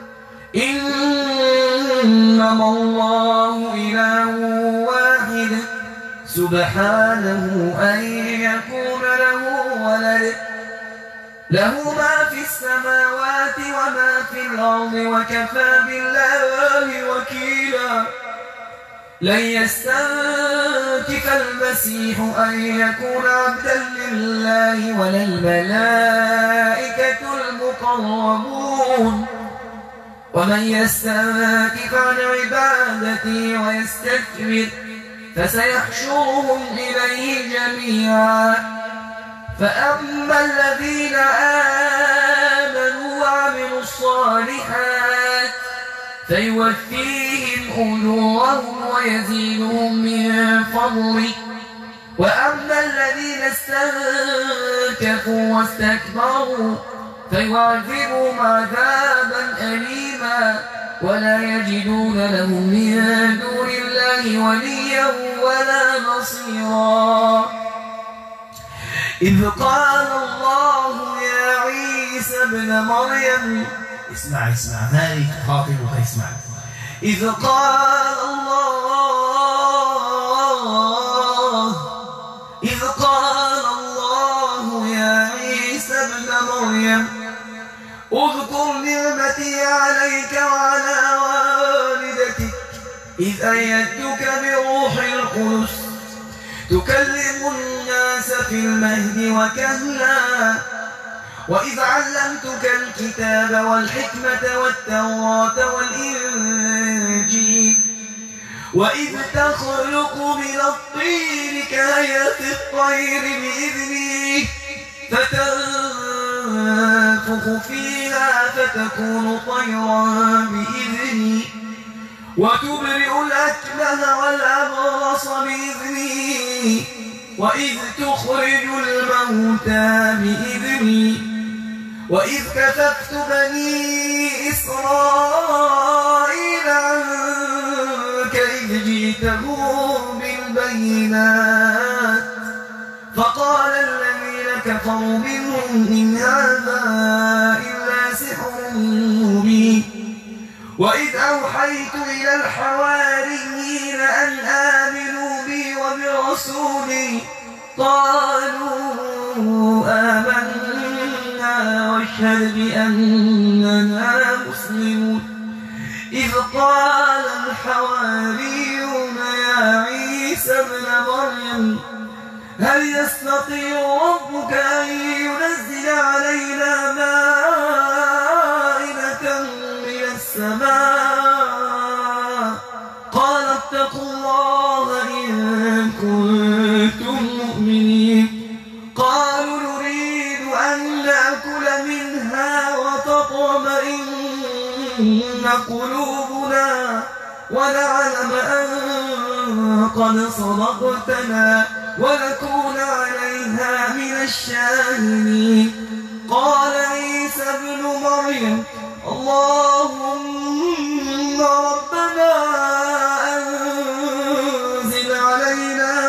إنما الله إله واحد سبحانه أن يكون له ولد له ما في السماوات وما في الأرض وكفى بالله وكيلا. لن يستنكف المسيح أن يكون عبدا لله ولا الملائكة المقربون ومن يستنكف عن عبادتي ويستكبر فسيحشرهم إليه جميعا. فأما الذين آمنوا وعملوا الصالحات فيوفيهم أجورهم ويزيدهم من فضله وأما الذين استنكفوا واستكبروا فيعذبهم عذابا أليما ولا يجدون لهم من دون الله وليا ولا نصيرا. إذ قال الله يا عيسى ابن مريم اسمع اسمع هذه خاطبك اسمع. إذ قال الله إذ قال الله يا عيسى ابن مريم اذكر نعمتي عليك وعلى والدتك إذ أيدتك بروح القدس تكلم الناس في المهد وكهلا وإذ علمتك الكتاب والحكمة والتوراة والإنجيل وإذ تخلق من الطين كهيئة الطير بإذنه فتنفخ فيها فتكون طيرا بإذنه وتبرئ الأكمه والأبرص بإذنه وإذ تخرج الموتى بإذني وإذ كففت بني إسرائيل عنك إذ جئتهم بالبينات فقال الذين كفروا منهم إن هذا إلا سحر مبين وإذ أوحيت إلى الحواريين أن آمنوا بي وبرسولي قالوا آمنا واشهد بأننا مسلمون إذ قال الحواريون يا عيسى ابن مريم هل يستطيع ربك أن ينزل علينا مائدة من السماء قال اتقوا الله إن كنتم مؤمنين قالوا نريد أن نأكل منها وتطمئن قلوبنا ونعلم أن قد صدقتنا ونكون عليها من الشاهدين قال عيسى ابن مريم اللهم ربنا أنزل علينا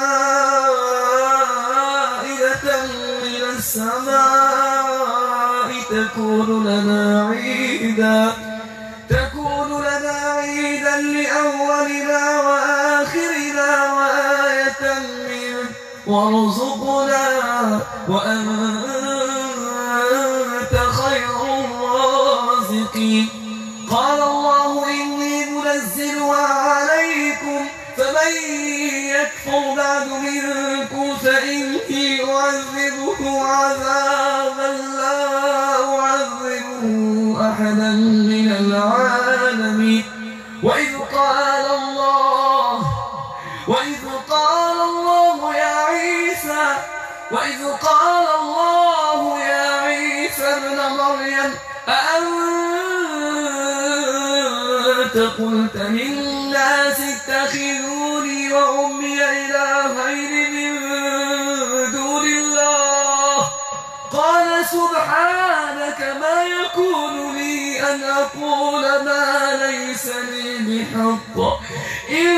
مائدة من السماء تكون لنا عيدا تكون لنا عيدا لأولنا وآخرنا وآية منك وارزقنا وأنت خير الرازقين قال الله إني منزلها عليكم فمن يكفر بعد منكم فإني أعذبه عذابا لا أعذبه أحدا من العالمين وإذ قال الله وإذ قال الله يا عيسى وإذ قال الله يا عيسى ابن مريم أأنت قلت للناس اتخذوني وأمي إلهين من دون الله قال سبحانك ما يكون لي أن أقول ما ليس لي بحق إن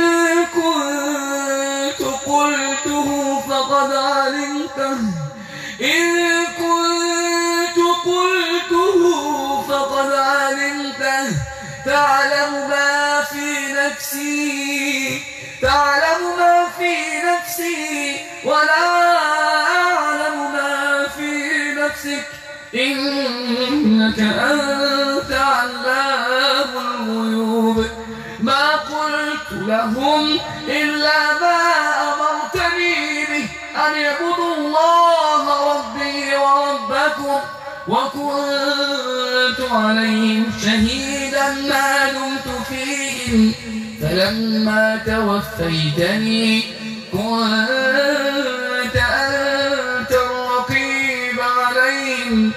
كنت قلته فقد علمته إن كنت قلته فقد علمته تعلم ما في نفسي تعلم ما في نفسي ولا أعلم ما في نفسك إنك أنت علام الغيوب ما قلت لهم إلا ما أمرتني به أن اعبدوا الله ربي وربكم وكنت عليهم شهيدا ما دمت فيهم فلما توفيتني كنت أنت الرقيب عليهم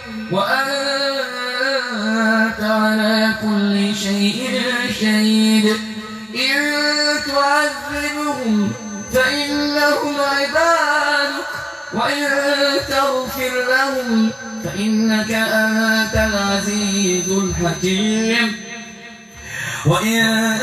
وأنت على كل شيء شهيد إن تعذبهم فإنهم عبادك وإن تغفر لهم فإنك أنت العزيز الحكيم وإن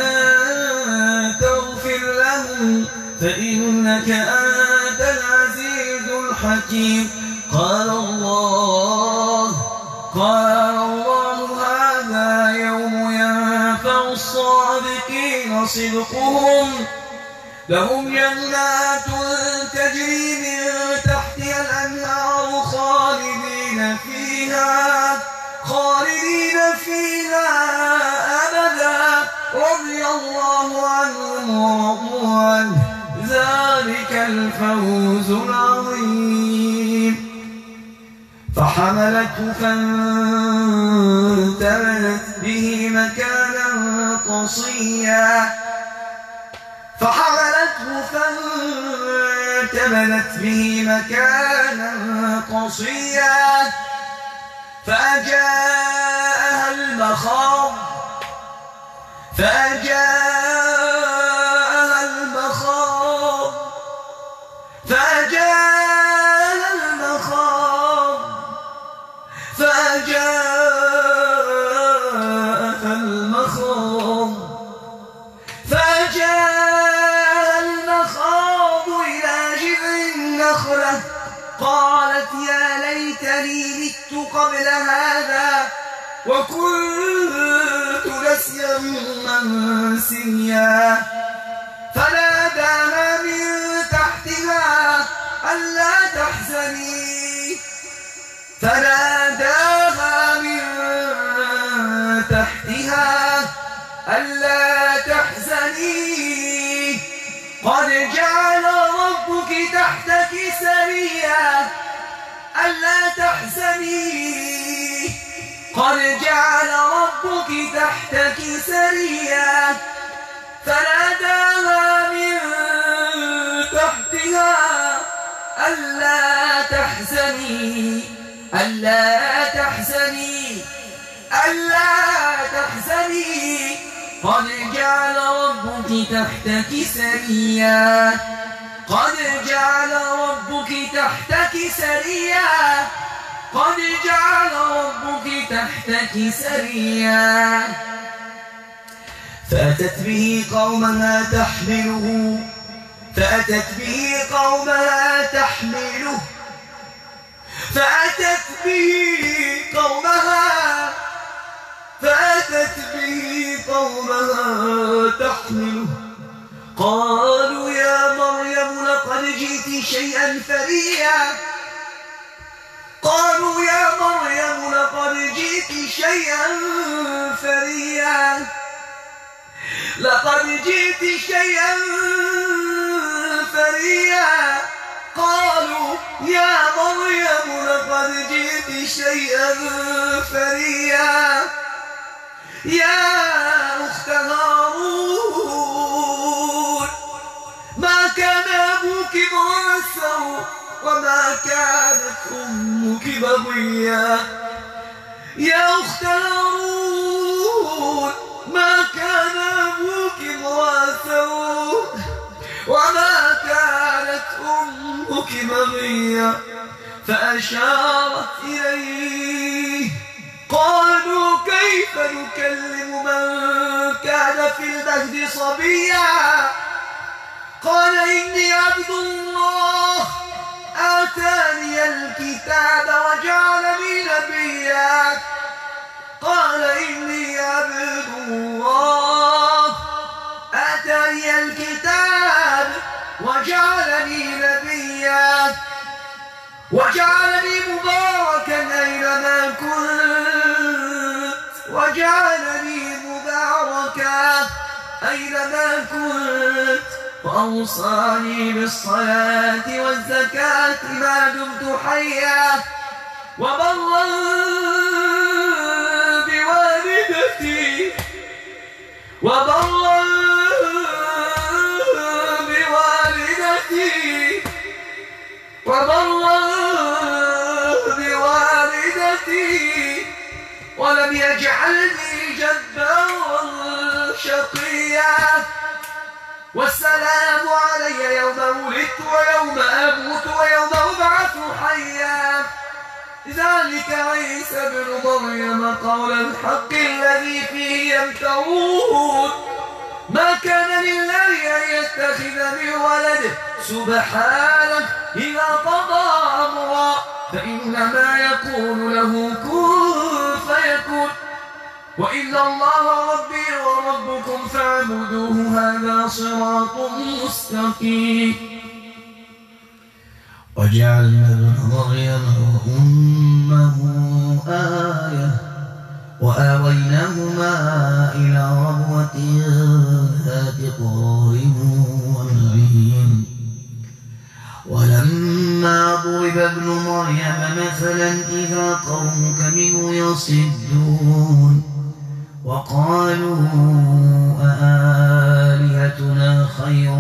تغفر لهم فإنك أنت العزيز الحكيم قال الله قال الله هذا يوم ينفع الصادقين صدقهم لهم جنات تجري من تحتها الأنهار خالدين فيها خالدين فيها أبدا رضي الله عنهم ورضوا عنه ذلك الفوز العظيم فحملته فانتبذت به مكانا قصيا فحملته فانتبذت به مكانا قصيا فأجاءها المخاض فأجاءها المخاض فأجاءها المخاض فأجاءها المخاض فأجاءها المخاض إلى جذع النخلة قالت يا ليتني مت قبل هذا وكنت نسيا منسيا فناداها من تحتها ألا تحزني فناداها من تحتها ألا تحزني قد جعل ربك تحتك سريا ألا تحزني قد جعل ربك تحتك سريا فناداها من تحتها ألا تحزني ألا تحزني ألا تحزني قد جعل ربك تحتك سريا قد جعل ربك تحتك سريا قد جعل ربك تحتك سريا فأتت به قومها تحمله فأتت به قومها تحمله فأتت به قومها فأتت به قومها تحمله قالوا يا مريم لقد جئت شيئا فريا قالوا يا مريم لقد جئت شيئا فريا لقد جئت شيئا فريا قالوا يا مريم لقد جئت شيئا فريا يا أخت هارون ما كان أبوك امرأ سوء وما كانت أمك بغيا يا أخت هارون ما كان أبوك امرأ سوء وما كانت أمك بغيا فأشارت إليه قالوا كيف نكلم من كان في المهد صبيا قال إني عبد الله آتاني الكتاب وجعلني نبيا قال إني عبد الله آتاني الكتاب وجعلني نبيا وجعلني مباركا أينما كنت وجعلني مباركا أينما كنت وأوصاني بالصلاة والزكاة ما دمت حيا وبرا بوالدتي وبرا بوالدتي وبرا بوالدتي ولم يجعلني جبارا شقيا والسلام علي يوم ولدت ويوم أموت ويوم أبعث حيا ذلك عيسى ابن مريم قول الحق الذي فيه يمترون ما كان لله أن يتخذ من ولده سبحانه إذا قضى أمرا فإنما يقول له كن فيكون وإن الله ربي وربكم فاعبدوه هذا صراط مستقيم وجعلنا ابن مريم وأمه آية وآويناهما إلى ربوة ذات قرار ومعين ولما ضرب ابن مريم مثلا إذا قومك منه يصدون وقالوا أآلهتنا خير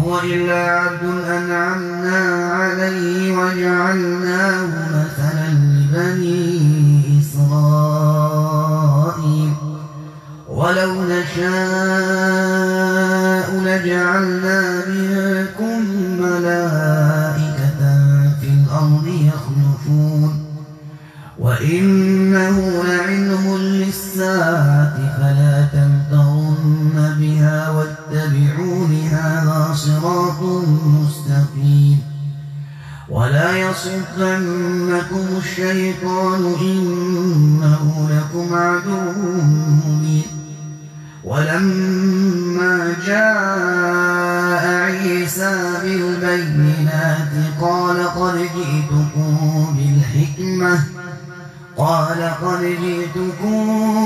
هو إلا عبد أنعمنا عليه وجعلناه مثلا لبني إسرائيل ولو نشاء لجعلنا منكم ملائكة في الأرض يخلفون وإنه لعلم للساعة فلا تمترن بها واتبعون هذا صراط مستقيم ولا يصدنكم الشيطان إنه لكم عدو مبين ولما جاء عيسى بالبينات قال قد جئتكم بالحكمة قال قد جئتكم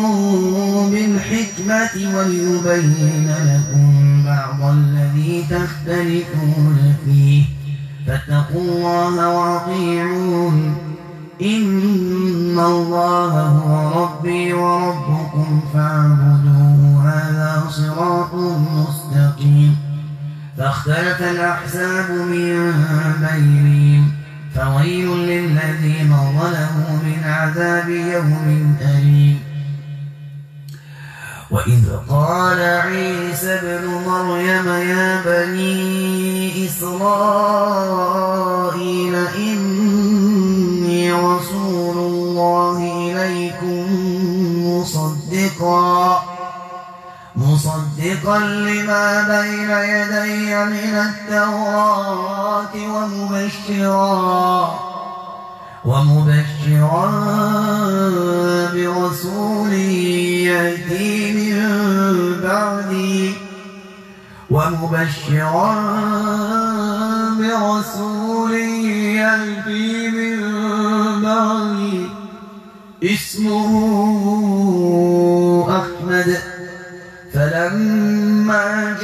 بالحكمة وليبين لكم بعض الذي تختلفون فيه فاتقوا الله وأطيعون إن الله هو ربي وربكم فاعبدوه هذا صراط مستقيم فاختلف الأحزاب من بينهم فويل للذين ظلموا من عذاب يوم أليم وإذ قال عيسى ابن مريم يا بني إسرائيل إني رسول الله إليكم مصدقا مصدقا لما بين يدي من التوراة ومبشرا ومبشرا برسول يأتي من بعدي ومبشرا برسول يأتي من بعدي اسمه أحمد فلما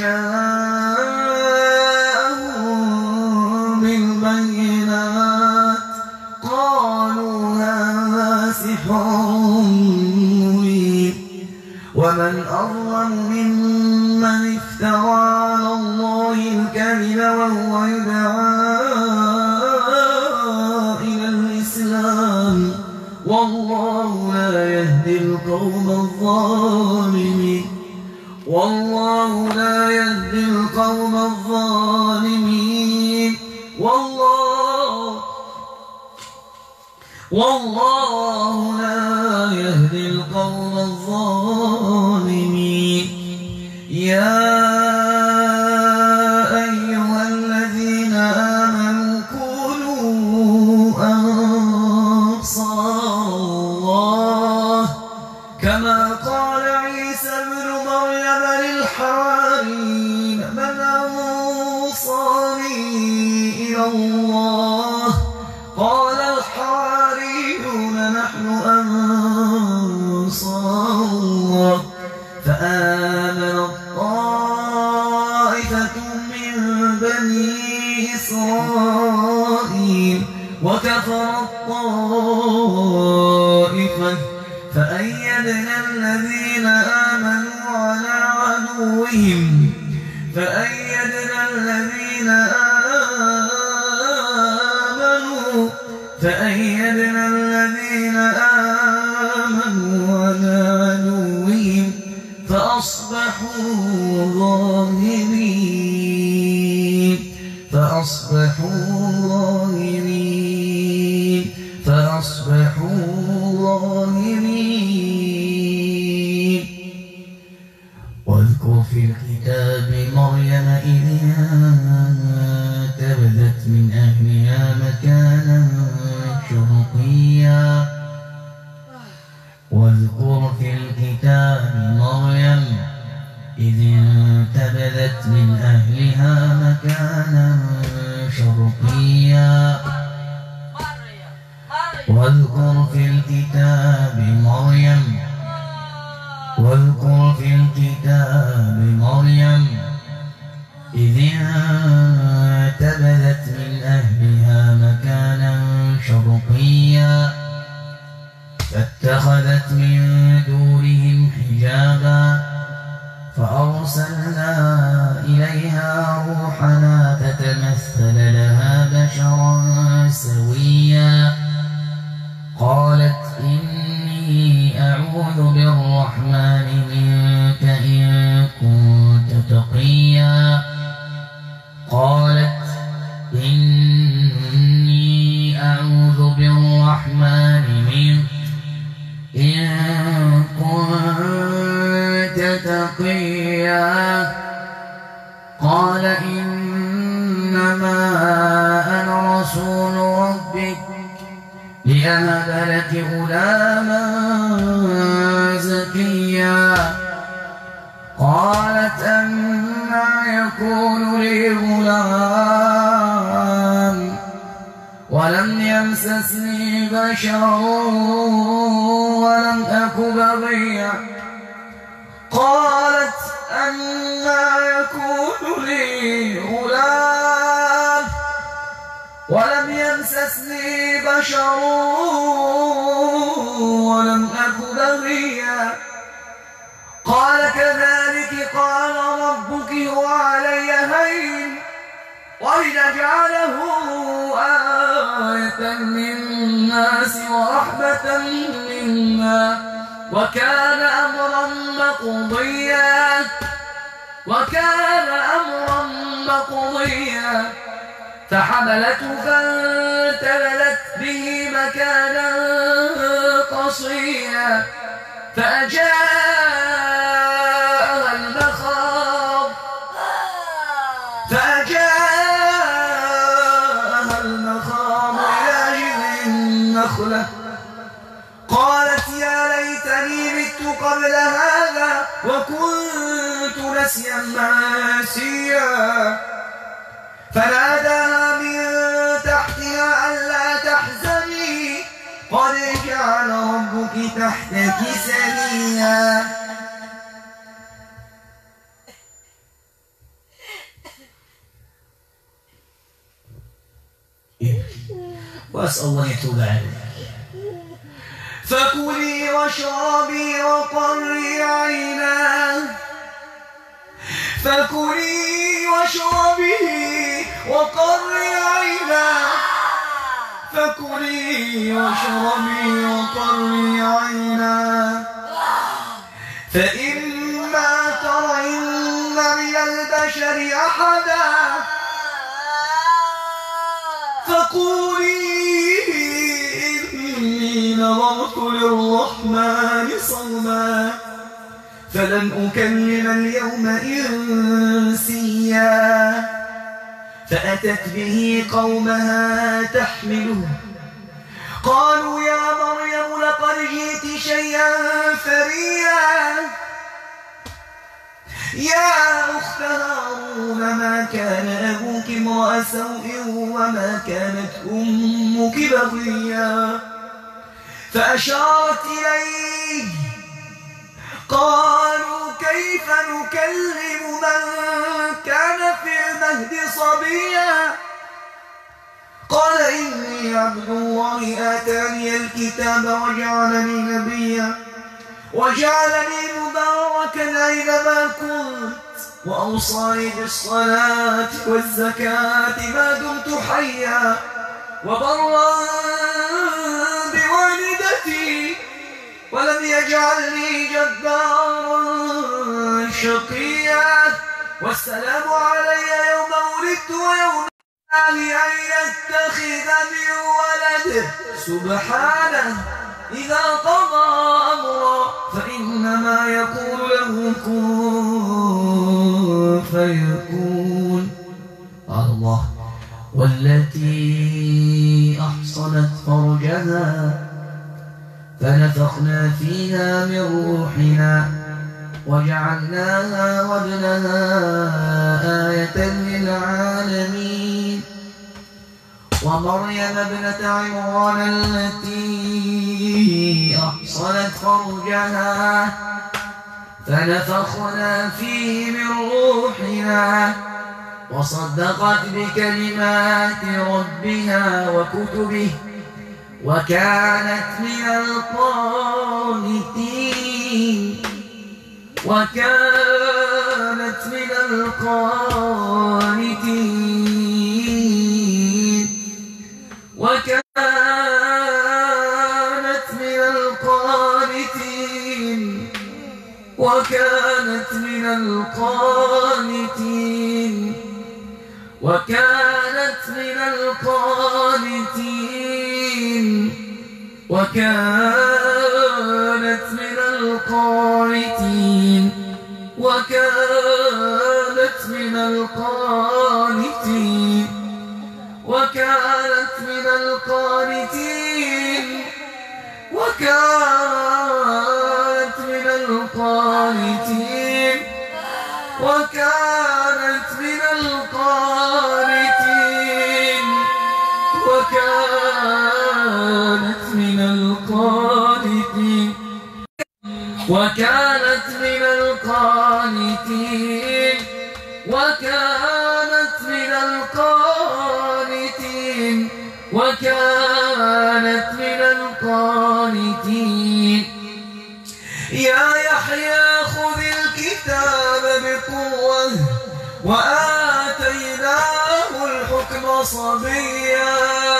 جاءهم بالبينات قالوا هذا سحر مبين ومن أظلم ممن افترى على الله الكذب وهو يدعى إلى الإسلام والله لا يهدي القوم الظالمين والله لا يهدي القوم الظالمين والله والله لا يهدي القوم الظالمين يا أيها الذين آمنوا كونوا أنصار الله كما قال عيسى ابن مريم للحواريين من أنصاري إلى الله قال الحواريون نحن أنصار الله فآمنت طائفة من بني إسرائيل وكفرت طائفة فأيدنا الذين آمنوا على عدوهم فأيدنا الذين آمنوا فأيدنا الذين آمنوا على عدوهم فأصبحوا ظاهرين فأصبحوا ظاهرين فأصبحوا ظاهرين واذكر في الكتاب مريم إذ انتبذت من أهلها مكانا شرقيا واذكر في الكتاب مريم إذ انتبذت من أهلها مكانا شرقيا واذكر في الكتاب مريم واذكر في الكتاب مريم إذ انتبذت من أهلها مكانا شرقيا فاتخذت من دونهم حجابا فأرسلنا إليها روحنا فتمثل لها بشرا سويا قالت إني أعوذ بالرحمن منك إن كنت تقيا قالت إني أعوذ بالرحمن منك إن كنت تقيا قال إنما أنا رسول ربك لأهب لك غلاما زكيا قالت أنى يكون لي غلام ولم يمسسني بشر ولم أك بغيا قالت أنى يكون لي غلام ولم يمسسني بشر ولم أك بغيا قال كذلك قال ربك هو علي هين ولنجعله آية للناس ورحمة منا وكان أمرا مقضيا وكان أمرا مقضيا فحملته فانتبذت به مكانا قصيا فأجاءها المخاض فأجاءها المخاض إلى جذع النخلة قالت يا ليتني مت قبل هذا وكنت نسيا منسيا فناداها من تحتها ألا تحزني قد جعل ربك تحتك سريا وأسأل الله يتوب عليك. فكلي واشربي وقري عينا فكلي واشربي وقري عينا فكلي واشربي وقري عينا فإما ترين من البشر أحدا فقولي إني نظرت للرحمن صوما فلن أكلم اليوم إنسيا فأتت به قومها تحمله قالوا يا مريم لقد جئت شيئا فريا يا أخت هارون ما كان أبوك امرأ سوء وما كانت أمك بغيا فأشارت إليه قالوا كيف نكلم من كان في المهد صبيا قال إني عبد الله آتاني الكتاب وجعلني نبيا وجعلني مباركا أينما كنت وأوصاني بالصلاة والزكاة ما دمت حيا وبرا بوالدتي ولم يجعلني جبارا شقيا والسلام علي يوم ولدت ويوم أن يتخذ من ولده سبحانه إذا قضى أمرا فإنما يقول له كن فيكون. قال الله والتي أحصنت فرجها فنفخنا فيها من روحنا وجعلناها وابنها آية للعالمين ومريم ابنة عمران التي أحصنت فرجها فنفخنا فيه من روحنا وصدقت بكلمات ربها وكتبه وكانت من القانتين وكانت من من القانتين وكانت من القانتين وكانت من القانتين وكانت من القانتين وكانت من القانتين وكانت من القانتين وكانت من القانتين وكانت من القانتين وكانت من القانتين وكانت من القانتين وكانت من القانتين وكانت من القانتين وكانت من القانتين يا يحيى خذ الكتاب بقوة وآتيناه الحكم صبيا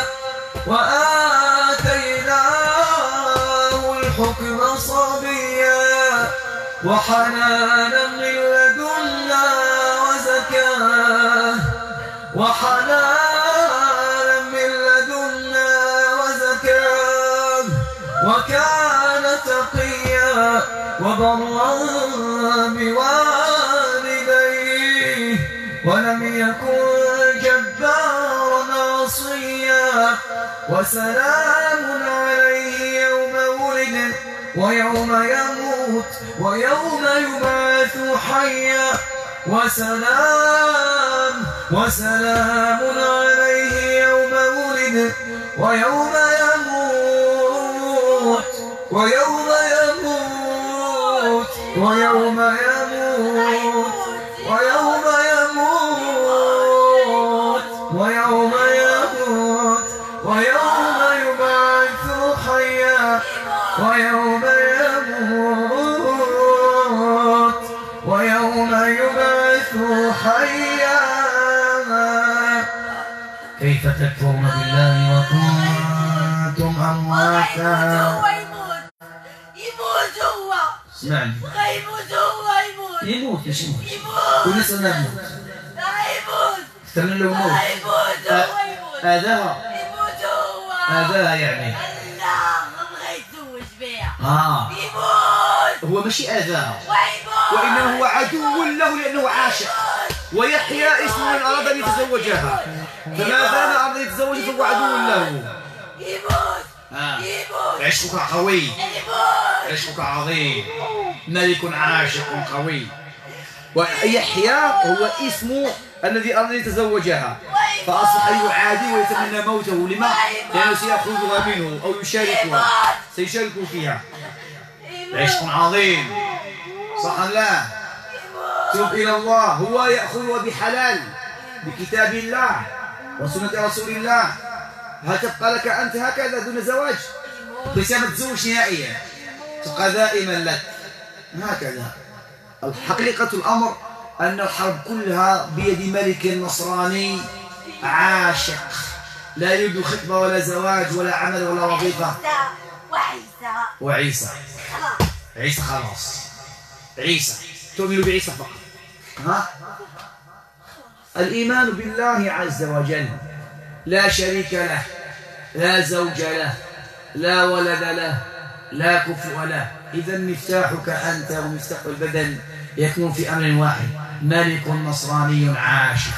وآتيناه الحكم صبيا وحنانا من لدنا وزكاة وحنانا من لدنا وزكاة وكان تقيا وبرا بوالديه ولم يكن جبارا عصيا وسلام عليه يوم ولد ويوم يموت ويوم يبعث حيا وسلام وسلام عليه يوم ولد ويوم يموت ويوم يموت ويوم يموت ويوم يموت ويوم يموت ويوم يبعث حيا ويوم يموت ويوم يبعث حيا. كيف تكفرون بالله وكنتم أمواتا؟ يموت يموت هو اسمعني يموت هو يموت يموت ايش يموت؟ يموت ونسأل نموت يموت استنى له موت يموت هو يموت آذاها يموت هو آذاها يعني لا بغى يتزوج بها آه يموت هو ماشي آذاها ويموت وإنه هو عدو له لأنه عاشق ويحيى اسم من أراد أن يتزوجها فما دام أراد أن يتزوج فهو عدو له. يموت آه. يموت عشقك قوي يموت عشقك عظيم ملك عاشق قوي. ويحيى هو اسم الذي أراد أن يتزوجها فأصبح يعادي ويتمنى موته. لما؟ لأنه سيأخذها منه أو يشاركها سيشارك فيها. عشق عظيم صح لا؟ توب إلى الله. هو يأخذها بحلال بكتاب الله وسنة رسول الله. هل تبقى لك أنت هكذا دون زواج؟ بس ما تتزوج نهائيا تبقى دائما لك هكذا. حقيقة الأمر أن الحرب كلها بيد ملك نصراني عاشق لا يريد خطبة ولا زواج ولا عمل ولا وظيفة. وعيسى وعيسى خلاص عيسى خلاص عيسى تؤمن بعيسى فقط. ها؟ الإيمان بالله عز وجل لا شريك له لا زوج له لا ولد له لا كفء له. إذا مفتاحك أنت ومفتاح البدن يكون في أمر واحد ملك نصراني عاشق.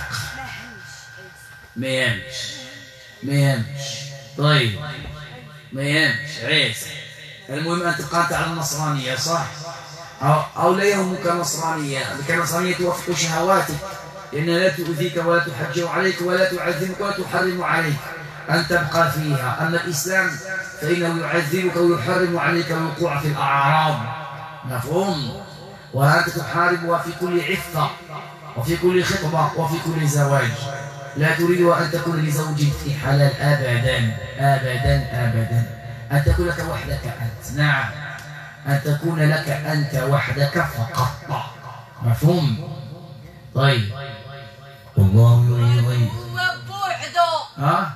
ما يمش ما يمش طيب ما يمش عيسى. المهم أن تبقى أنت على النصرانية صح؟ أو, أو لا يهمك نصرانية لك النصرانية توافق شهواتك لأنها لا تؤذيك ولا تحجر عليك ولا تعذبك ولا تحرم عليك أن تبقى فيها. أما الإسلام فإنه يعذبك ويحرم عليك الوقوع في الأعراض. مفهوم؟ وأنت تحاربها في كل عفة وفي كل خطبة وفي كل زواج. لا تريد أن تكون لزوج في حلال أبدا أبدا أبدا. أن تكون لك وحدك أنت. نعم أن تكون لك أنت وحدك فقط. مفهوم؟ طيب والله يريد غير بوحده ها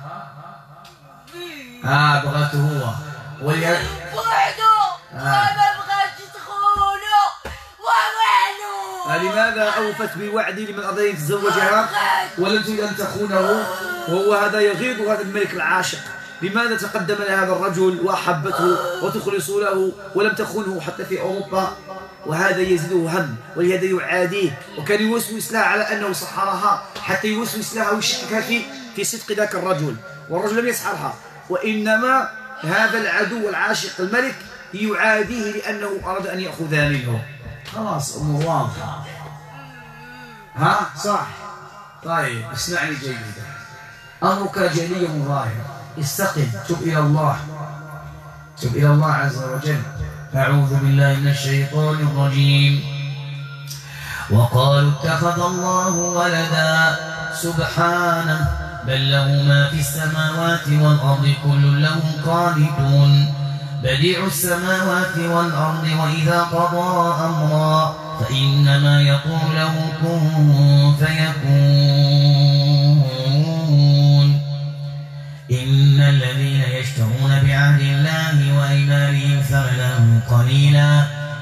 اه بغاته هو واليا بوحده ما بغاش تخونه ومعنو. لماذا أوفت بوعدي لمن أراد أن يتزوجها ولم تريد أن تخونه وهو هذا يغيظ هذا الملك العاشق؟ لماذا تقدم لهذا الرجل وأحبته وتخلص له ولم تخونه حتى في أوروبا؟ وهذا يزيده هم ولهذا يعاديه، وكان يوسوس لها على أنه سحرها حتى يوسوس لها ويشككها في في صدق ذاك الرجل، والرجل لم يسحرها وإنما هذا العدو العاشق الملك يعاديه لأنه أراد أن يأخذها منه. خلاص أمور واضحة. ها صح. طيب اسمعني جيدا، أمرك جلي ظاهر، استقم، تب إلى الله، تب إلى الله عز وجل. أعوذ بالله من الشيطان الرجيم. وقالوا اتخذ الله ولدا سبحانه بل له ما في السماوات والأرض كل له قانتون بديع السماوات والأرض وإذا قضى أمرا فإنما يقول له كن فيكون. إن الذين يشترون بعهد الله وأيمانهم ثمنا قليلا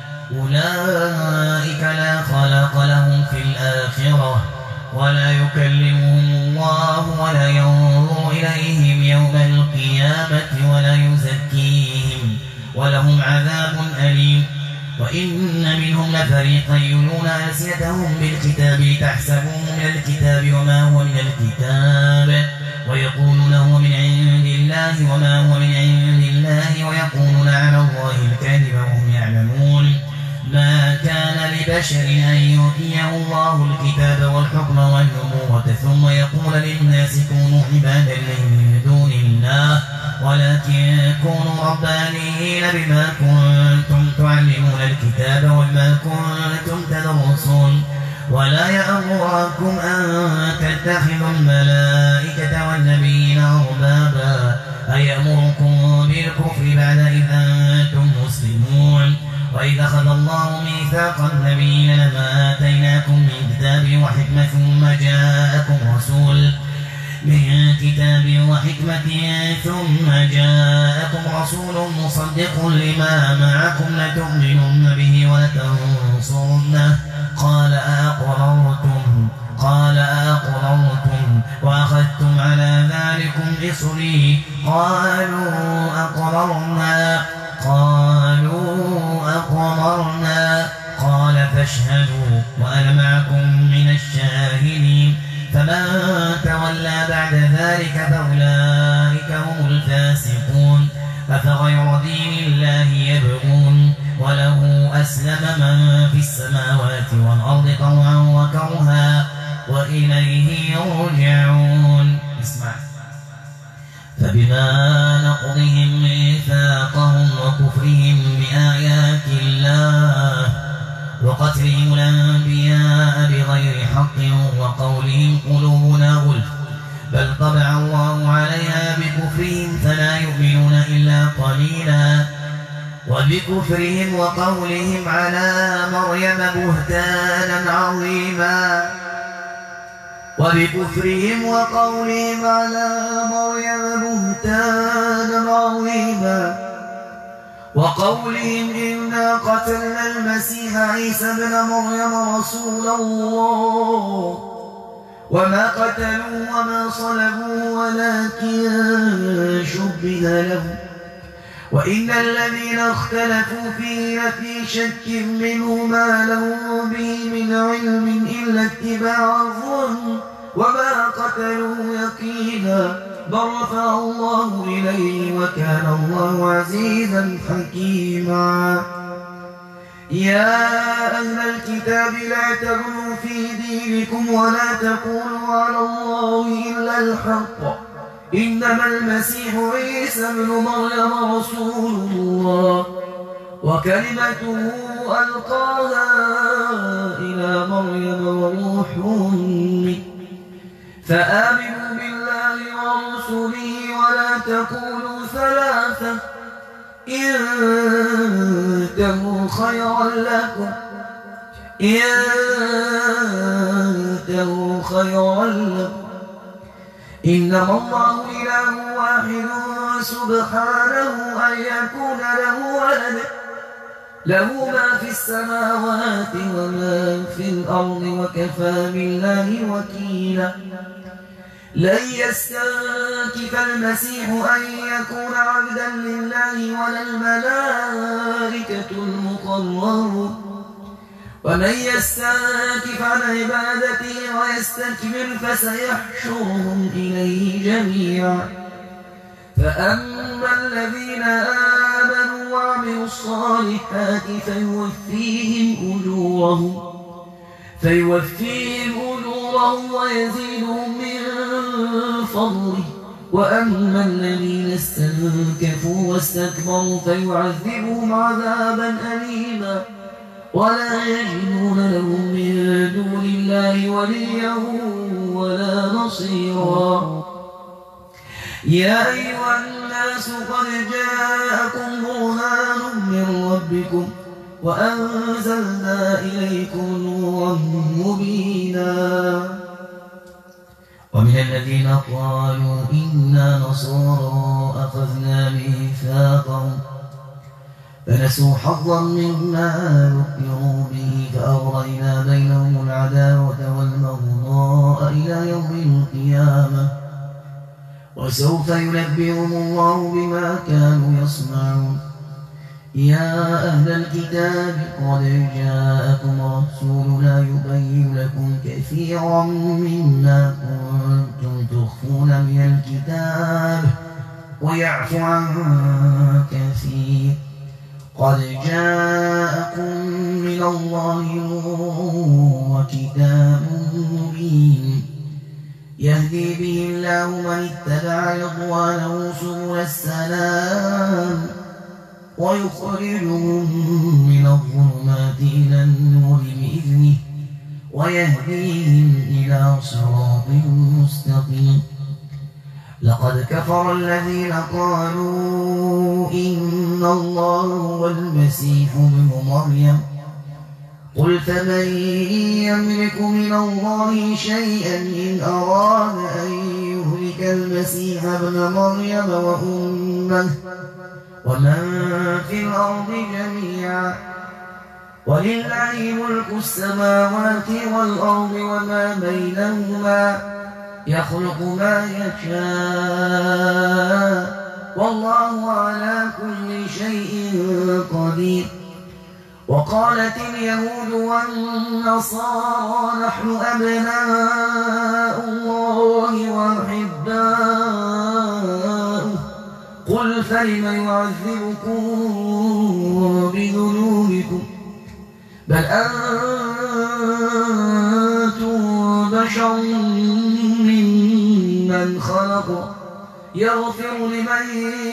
أولئك لا خلاق لهم في الآخرة ولا يكلمهم الله ولا ينظر إليهم يوم القيامة ولا يزكيهم ولهم عذاب أليم. وإن منهم لفريقا يلون ألسنتهم بالكتاب لتحسبوه من الكتاب وما هو من الكتاب ويقولون هو من عند الله وما هو من عند الله ويقولون على الله الكذب وهم يعلمون. ما كان لبشر أن يؤتيه الله الكتاب والحكم والنبوة ثم يقول للناس كونوا عبادا من دون الله ولكن كونوا ربانيين بما كنتم تعلمون الكتاب وما كنتم تدرسون ولا يأمركم أن تتخذوا الملائكة والنبيين أربابا أيأمركم بالكفر بعد إذ أنتم مسلمون. وإذ أخذ الله ميثاق النبيين لما آتيناكم من كتاب وحكمة ثم جاءكم رسول من كتاب وحكمة ثم جاءكم رسول مصدق لما معكم لتؤمنن به ولتنصرنه قال أأقررتم قال أأقررتم وأخذتم على ذلكم إصري قالوا أقررنا قالوا أقررنا قال فاشهدوا وأنا معكم من الشاهدين. فمن تولى بعد ذلك فأولئك هم الفاسقون. أفغير دين الله يبغون وله أسلم من في السماوات والأرض طوعا وكرها وإليه يرجعون. اسمع. فبما نقضهم ميثاقهم وكفرهم بآيات الله وقتلهم الأنبياء بغير حق وقولهم قلوبنا غلف بل طبع الله عليها بكفرهم فلا يؤمنون إلا قليلا. وبكفرهم وقولهم على مريم بهتانا عظيما وبكفرهم وقولهم على مريم بهتانا عظيما وقولهم إنا قتلنا المسيح عيسى ابن مريم رسول الله وما قتلوه وما صلبوه ولكن شبه لهم وإن الذين اختلفوا فيه لفي شك منه ما لهم به من علم إلا اتباع الظن وما قتلوه يقينا بل رفعه الله إليه وكان الله عزيزا حكيما. يا أهل الكتاب لا تغلوا في دينكم ولا تقولوا على الله إلا الحق إنما المسيح عيسى ابن مريم رسول الله وكلمته ألقاها إلى مريم وروح منه فآمنوا بالله ورسله ولا تقولوا ثلاثة انتهوا خيرا لكم ينتهوا خيرا لهم إنما الله إله واحد سبحانه أن يكون له ولد له ما في السماوات وما في الأرض وكفى بالله وكيلا لن يستنكف المسيح أن يكون عبدا لله ولا الملائكة المقربون ومن يستنكف عن عبادته ويستكبر فسيحشرهم إليه جميعا فأما الذين آمنوا وعملوا الصالحات فيوفيهم أجورهم فيوفيهم أجورهم ويزيدهم من فضله وأما الذين استنكفوا واستكبروا فيعذبهم عذابا أليما ولا يجدون لهم من دون الله وليا ولا نصيرا يا أيها الناس قد جاءكم برهان من ربكم وأنزلنا إليكم نورا مبينا ومن الذين قالوا إنا نصارى أخذنا ميثاقهم فنسوا حظا مما ذكروا به فأغرينا بينهم العداوة والبغضاء إلى يوم القيامة وسوف ينبئهم الله بما كانوا يصنعون يا أهل الكتاب قد جاءكم رسولنا يبين لكم كثيرا مما كنتم تخفون من الكتاب ويعفو عن كثير قد جاءكم من الله نور وكتاب مبين يهدي به الله من اتبع رضوانه سبل السلام ويخرجهم من الظلمات إلى النور بإذنه ويهديهم إلى صراط مستقيم لقد كفر الذين قالوا إن الله هو المسيح ابن مريم قل فمن يملك من الله شيئا إن أراد أن يهلك المسيح ابن مريم وأمه ومن في الأرض جميعا ولله ملك السماوات والأرض وما بينهما يخلق ما يشاء والله على كل شيء قدير وقالت اليهود والنصارى نحن أبناء الله وأحباؤه قل فلم يعذبكم بذنوبكم بل أنتم بشر ممن خلق يغفر لمن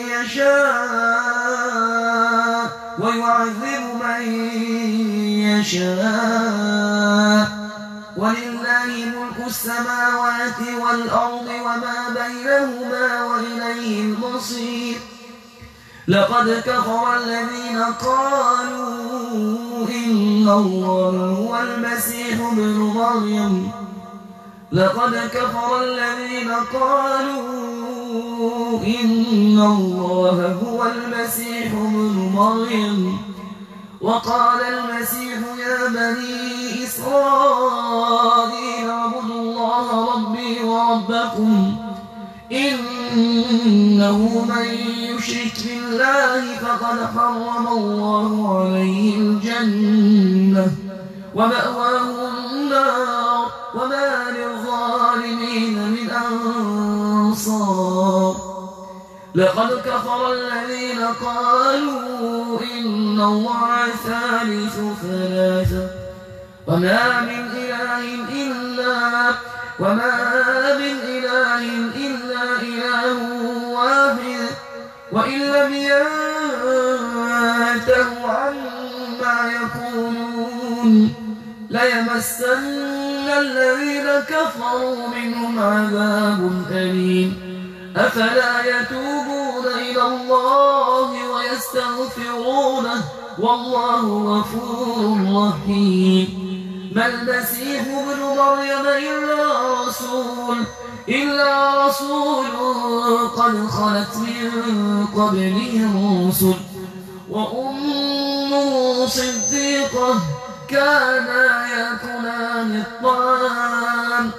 يشاء ويعذب من يشاء ولله ملك السماوات والأرض وما بينهما وإليه المصير لقد كفر الذين قالوا إن الله هو المسيح ابن مريم لقد كفر الذين قالوا إن الله هو المسيح ابن مريم وقال المسيح يا بني إسرائيل اعبدوا الله ربي وربكم إنه من يشرك بالله فقد حرم الله عليه الجنة ومأواه النار وما للظالمين من أنصار لقد كفر الذين قالوا إن الله ثالث ثلاثة وما من إله إلا وما من إله إلا إله واحد وإن لم ينتهوا عما يقولون ليمسن الذين كفروا منهم عذاب أليم أفلا يتوبون إلى الله ويستغفرونه والله غفور رحيم ما المسيح ابن مريم إلا رسول إلا رسول قد خلت من قبله الرسل وأمه صديقة كانا يأكلان الطعام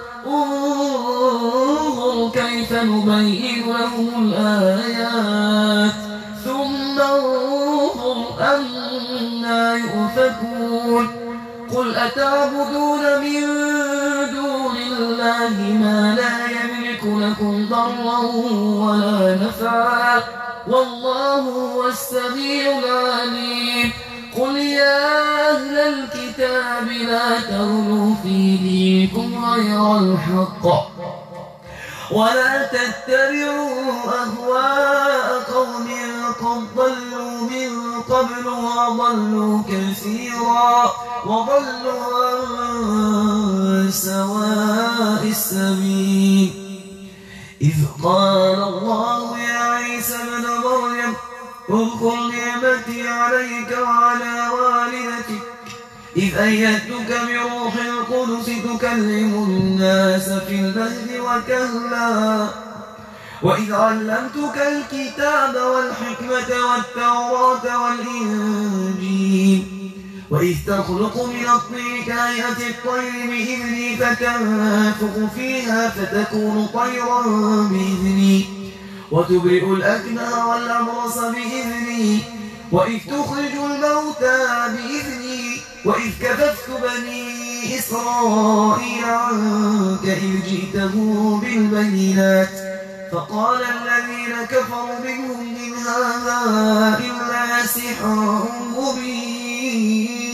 انظر كيف نبين لهم الآيات ثم انظر أنا يؤفكون قل أتعبدون من دون الله ما لا يملك لكم ضرا ولا نفعا والله هو السميع العليم قل يا أهل الكتاب لا تغلوا في دينكم غير الحق ولا تتبعوا أهواء قوم قد ضلوا من قبل وضلوا كثيرا وضلوا عن سواء السبيل إذ قال الله يا عيسى ابن مريم اذكر نعمتي عليك وعلى والدتك إذ أيدتك بروح القدس تكلم الناس في المهد وكهلا وإذ علمتك الكتاب والحكمة والتوراة والإنجيل وإذ تخلق من الطين كهيئة الطير بإذني فتنفخ فيها فتكون طيرا بإذني وتبرئ الأكمه والأبرص بإذني وإذ تخرج الموتى بإذني وإذ كففت بني إسرائيل عنك إذ جئتهم بالبينات فقال الذين كفروا منهم إن هذا إلا سحر مبين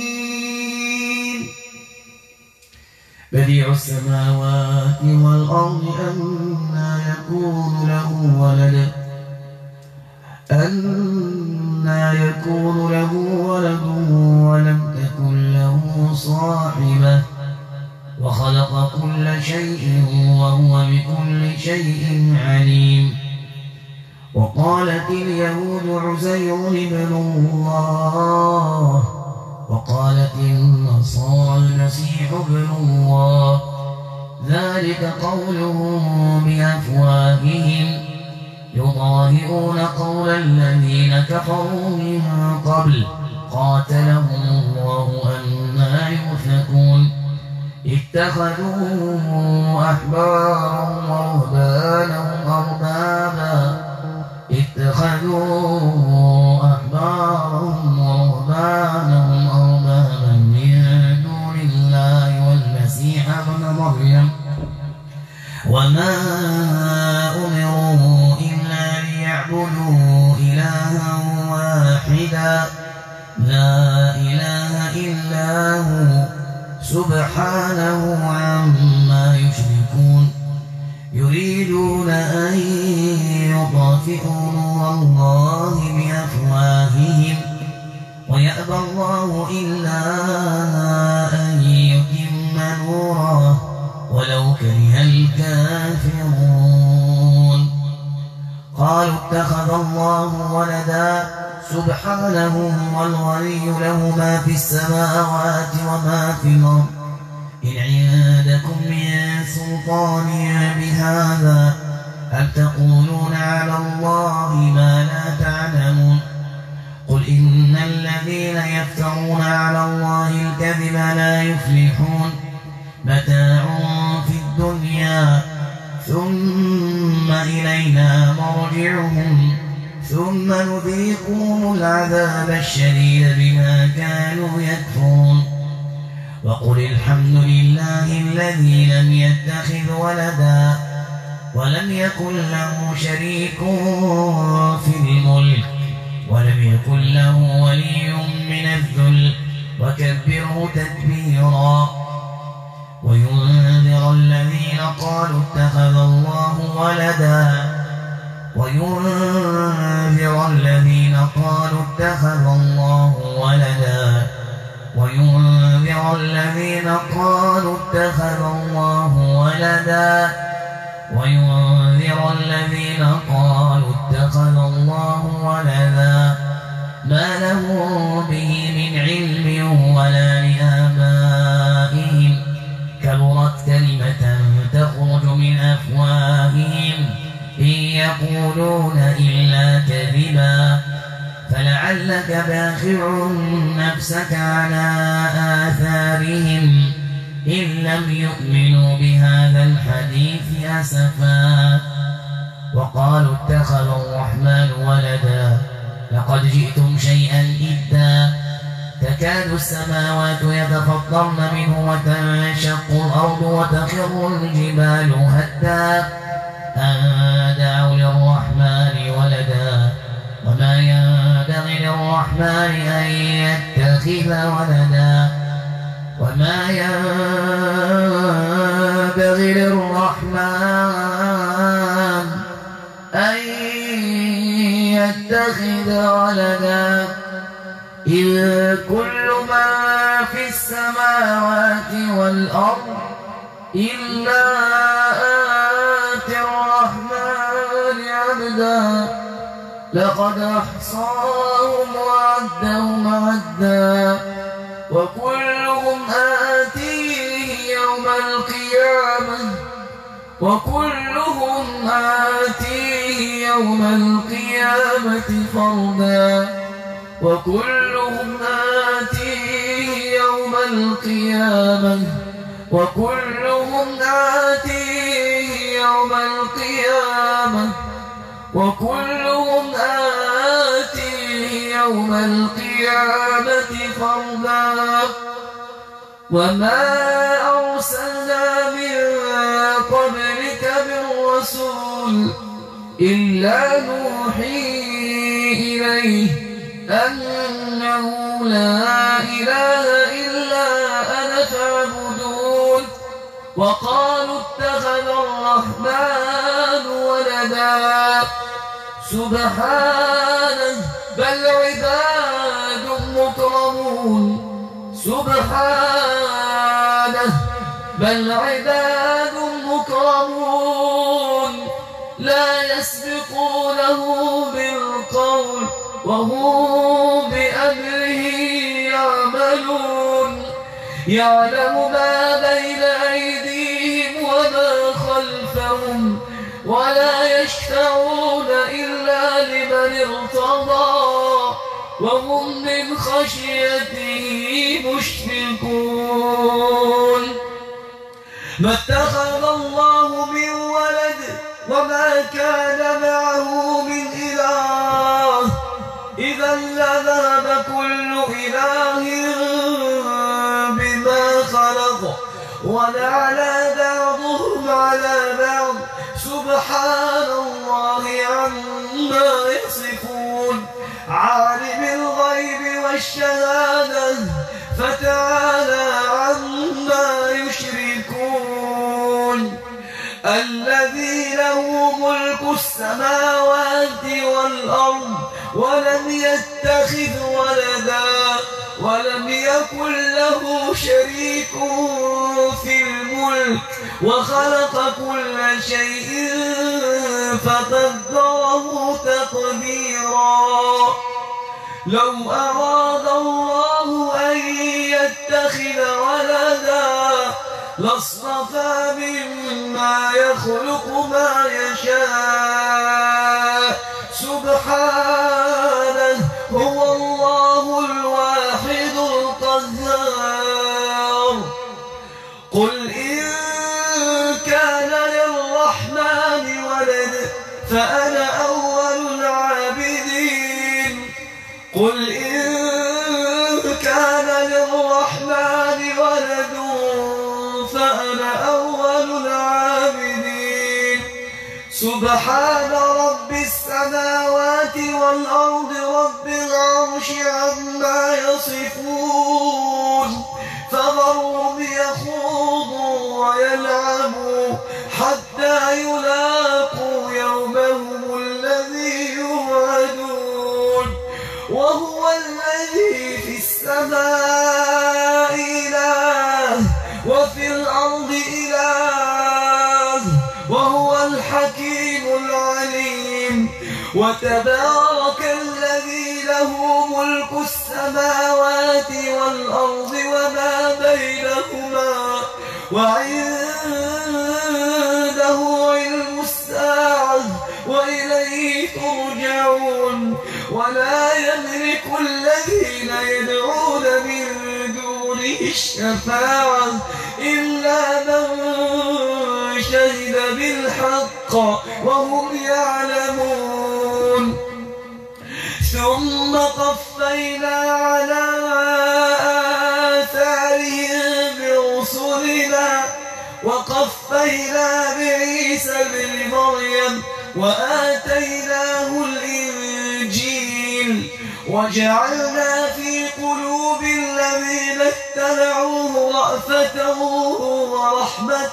بديع السماوات والأرض أنى يكون له ولد أنى يكون له ولد ولم تكن له صاحبة وخلق كل شيء وهو بكل شيء عليم وقالت اليهود عزير ابن الله وقالت النصارى المسيح ابن الله ذلك قولهم بأفواههم يضاهئون قول الذين كفروا من قبل قاتلهم الله أنى يؤفكون اتخذوا أحبارهم ورهبانهم أربابا اتخذوا أحبارهم ورهبانهم أربابا من دون الله والمسيح ابن مريم وما أمروا إلا ليعبدوا إلها واحدا لا إله إلا هو سبحانه عما يشركون يريدون أن يطفئوا نور الله بأفواههم ويأبى الله إلا أن يتم نوره ولو كره الكافرون قالوا اتخذ الله ولدا سبحانه هو الغني له ما في السماوات وما في الأرض إن عندكم من سلطان بهذا أم تقولون على الله ما لا تعلمون قل إن الذين يفترون على الله الكذب لا يفلحون متاع في الدنيا ثم إلينا مرجعهم ثم نذيقهم العذاب الشديد بما كانوا يكفرون وقل الحمد لله الذي لم يتخذ ولدا ولم يكن له شريك في الملك ولم يكن له ولي من الذل وكبره تكبيرا وينذر الذين قالوا اتخذ الله ولدا وينذر الذين قالوا اتخذ الله ولدا وينذر الذين قالوا اتخذ الله ولدا وينذر الذين قالوا اتخذ الله ولدا ما له به من علم ولا لآبائهم يقولون إلا كذبا فلعلك باخع نفسك على آثارهم إن لم يؤمنوا بهذا الحديث أسفا. وقالوا اتخذ الرحمن ولدا لقد جئتم شيئا إدا تكاد السماوات يتفطرن منه وتنشق الأرض وتخر الجبال هدا أن دعوا للرحمن ولدا وما ينبغي للرحمن أن يتخذ ولدا وما ينبغي للرحمن أن يتخذ ولدا إن كل ما في السماوات والأرض إلا آتي الرحمن عبدا لقد أحصاهم وعدهم عدا وكلهم آتيه يوم القيامة وكلهم آتيه يوم القيامة فردا وكلهم آتيه يوم القيامة وكلهم آتيه يوم القيامة وكلهم آتيه يوم القيامة فردا وما أرسلنا من قبلك من رسول إلا نوحي إليه أنه لا إله إلا أنا فاعبدون وقالوا اتخذ الرحمن ولدا سبحانه بل عباد مكرمون سبحانه بل عباد مكرمون لا يسبقونه بالقول وهم بأمره يعملون يعلم ما بين أيديهم وما خلفهم ولا يشفعون إلا لمن ارتضى وهم من خشيته مشفقون ما اتخذ الله من ولد وما كان معه من إله إذا لذهب كل إله بما خلق ولعلى بعضهم على بعض سبحان الله عما يصفون عالم الغيب والشهادة فتعالى عما يشركون الذي له ملك السماوات والأرض ولم يتخذ ولدا ولم يكن له شريك في الملك وخلق كل شيء فقدره تقديرا لو أراد الله أن يتخذ ولدا لاصطفى مما يخلق ما يشاء سبحانه هو الله الواحد القهار قل إن كان للرحمن ولد فأنا أول العابدين قل إن كان للرحمن ولد فأنا أول العابدين سبحان رب السماوات والأرض رب العرش عما يصفون فذرهم يخوضوا ويلعبوا حتى يلاقوا يومهم الذي يوعدون وهو الذي في السماء إله وفي الأرض إله وهو الحكيم العليم وتبارك الذي له ملك السماوات والأرض وما بينهما وعنده علم الساعة وإلى ولا يملك الذين يدعون من دونه الشفاعة إلا من شهد بالحق وهم يعلمون. ثم قفينا على آثارهم برسلنا وقفينا بعيسى بن مريم وآتيناه الإنجيل وجعلنا في قلوب الذين اتبعوه رأفة ورحمة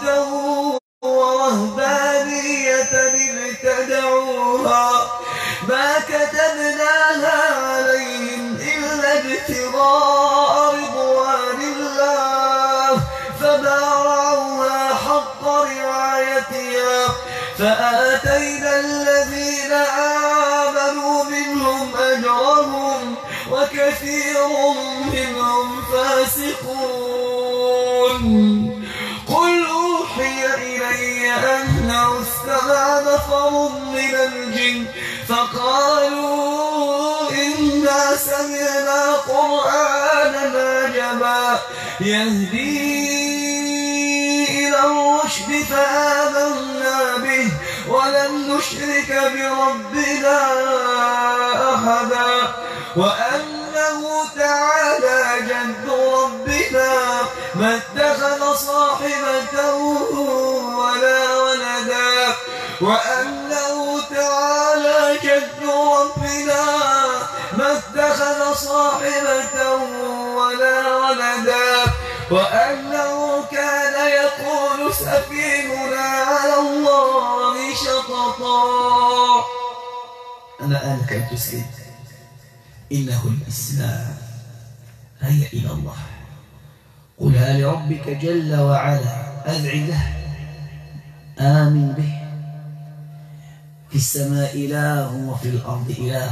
ورهبانية ابتدعوها ما كتبناها عليهم إلا ابتغاء رضوان الله فما رعوها حق رعايتها فآتينا الذين آمنوا منهم أجرهم وكثير منهم فاسقون. قل أوحي إلي أنه استمع نفر من الجن فقالوا إنا سمعنا قرآنا عجبا يهدي إلى الرشد فآمنا به ولن نشرك بربنا أحدا وأنه تعالى جد ربنا ما اتخذ صاحبة ولا ولدا وأنه تعالى جد ربنا ما اتخذ صاحبة ولا ولدا وأنه كان يقول سفيهنا على الله شططا. أنا آنك أن تسكت. إنه الإسلام. هيا إلى الله. قلها لربك جل وعلا أذعي له آمن به. في السماء إله وفي الأرض إله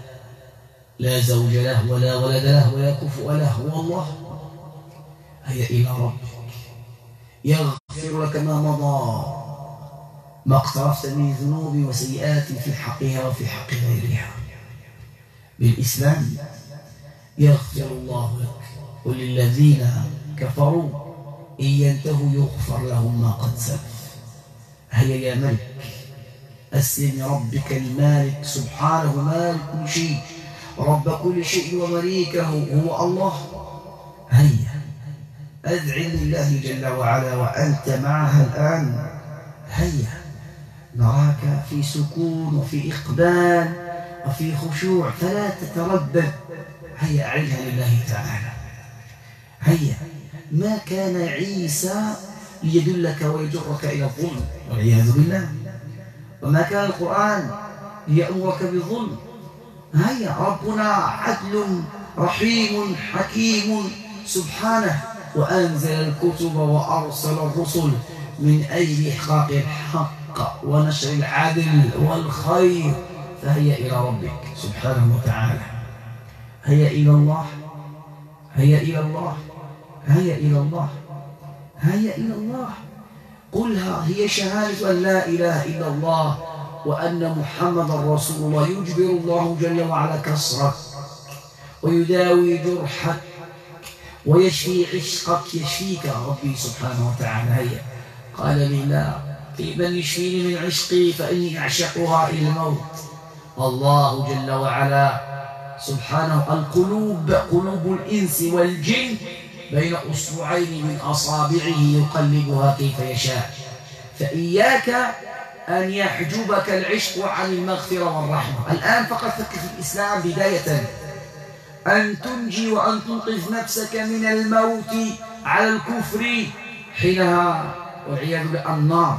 لا زوج له ولا ولد له ولا كفؤ له هو الله. هيا إلى ربك يغفر لك ما مضى ما اقترفت من ذنوب وسيئات في حقها وفي حق غيرها. بالإسلام يغفر الله لك. وللذين كفروا إن ينتهوا يغفر لهم ما قد سلف. هيا يا ملك أسلم لربك المالك سبحانه مالك كل شيء رب كل شيء ومليكه هو الله. هيا أدعي لله جل وعلا وأنت معها الآن. هيا نراك في سكون وفي إقبال وفي خشوع فلا تتردد. هيا أعدها لله تعالى. هيا ما كان عيسى ليدلك ويجرك إلى الظلم والعياذ بالله وما كان القرآن ليأمرك بالظلم. هيا ربنا عدل رحيم حكيم سبحانه وأنزل الكتب وأرسل الرسل من أجل إحقاق الحق ونشر العدل والخير. فهيا إلى ربك سبحانه وتعالى. هيا إلى الله. هيا إلى الله. هيا إلى الله. هيا إلى الله. قلها هي شهادة أن لا إله إلا الله وأن محمد رسول الله. يجبر الله جل وعلا كسرك ويداوي جرحك ويشفي عشقك. يشفيك ربي سبحانه وتعالى. هيا قال لي لا من يشفيني من عشقي فإني أعشقها إلى الموت. الله جل وعلا سبحانه القلوب قلوب الإنس والجن بين أصبعين من أصابعه يقلبها كيف يشاء. فإياك أن يحجبك العشق عن المغفرة والرحمة. الآن فقط فكر في الإسلام بداية أن تنجي وأن تنقذ نفسك من الموت على الكفر حينها والعياذ بالله النار.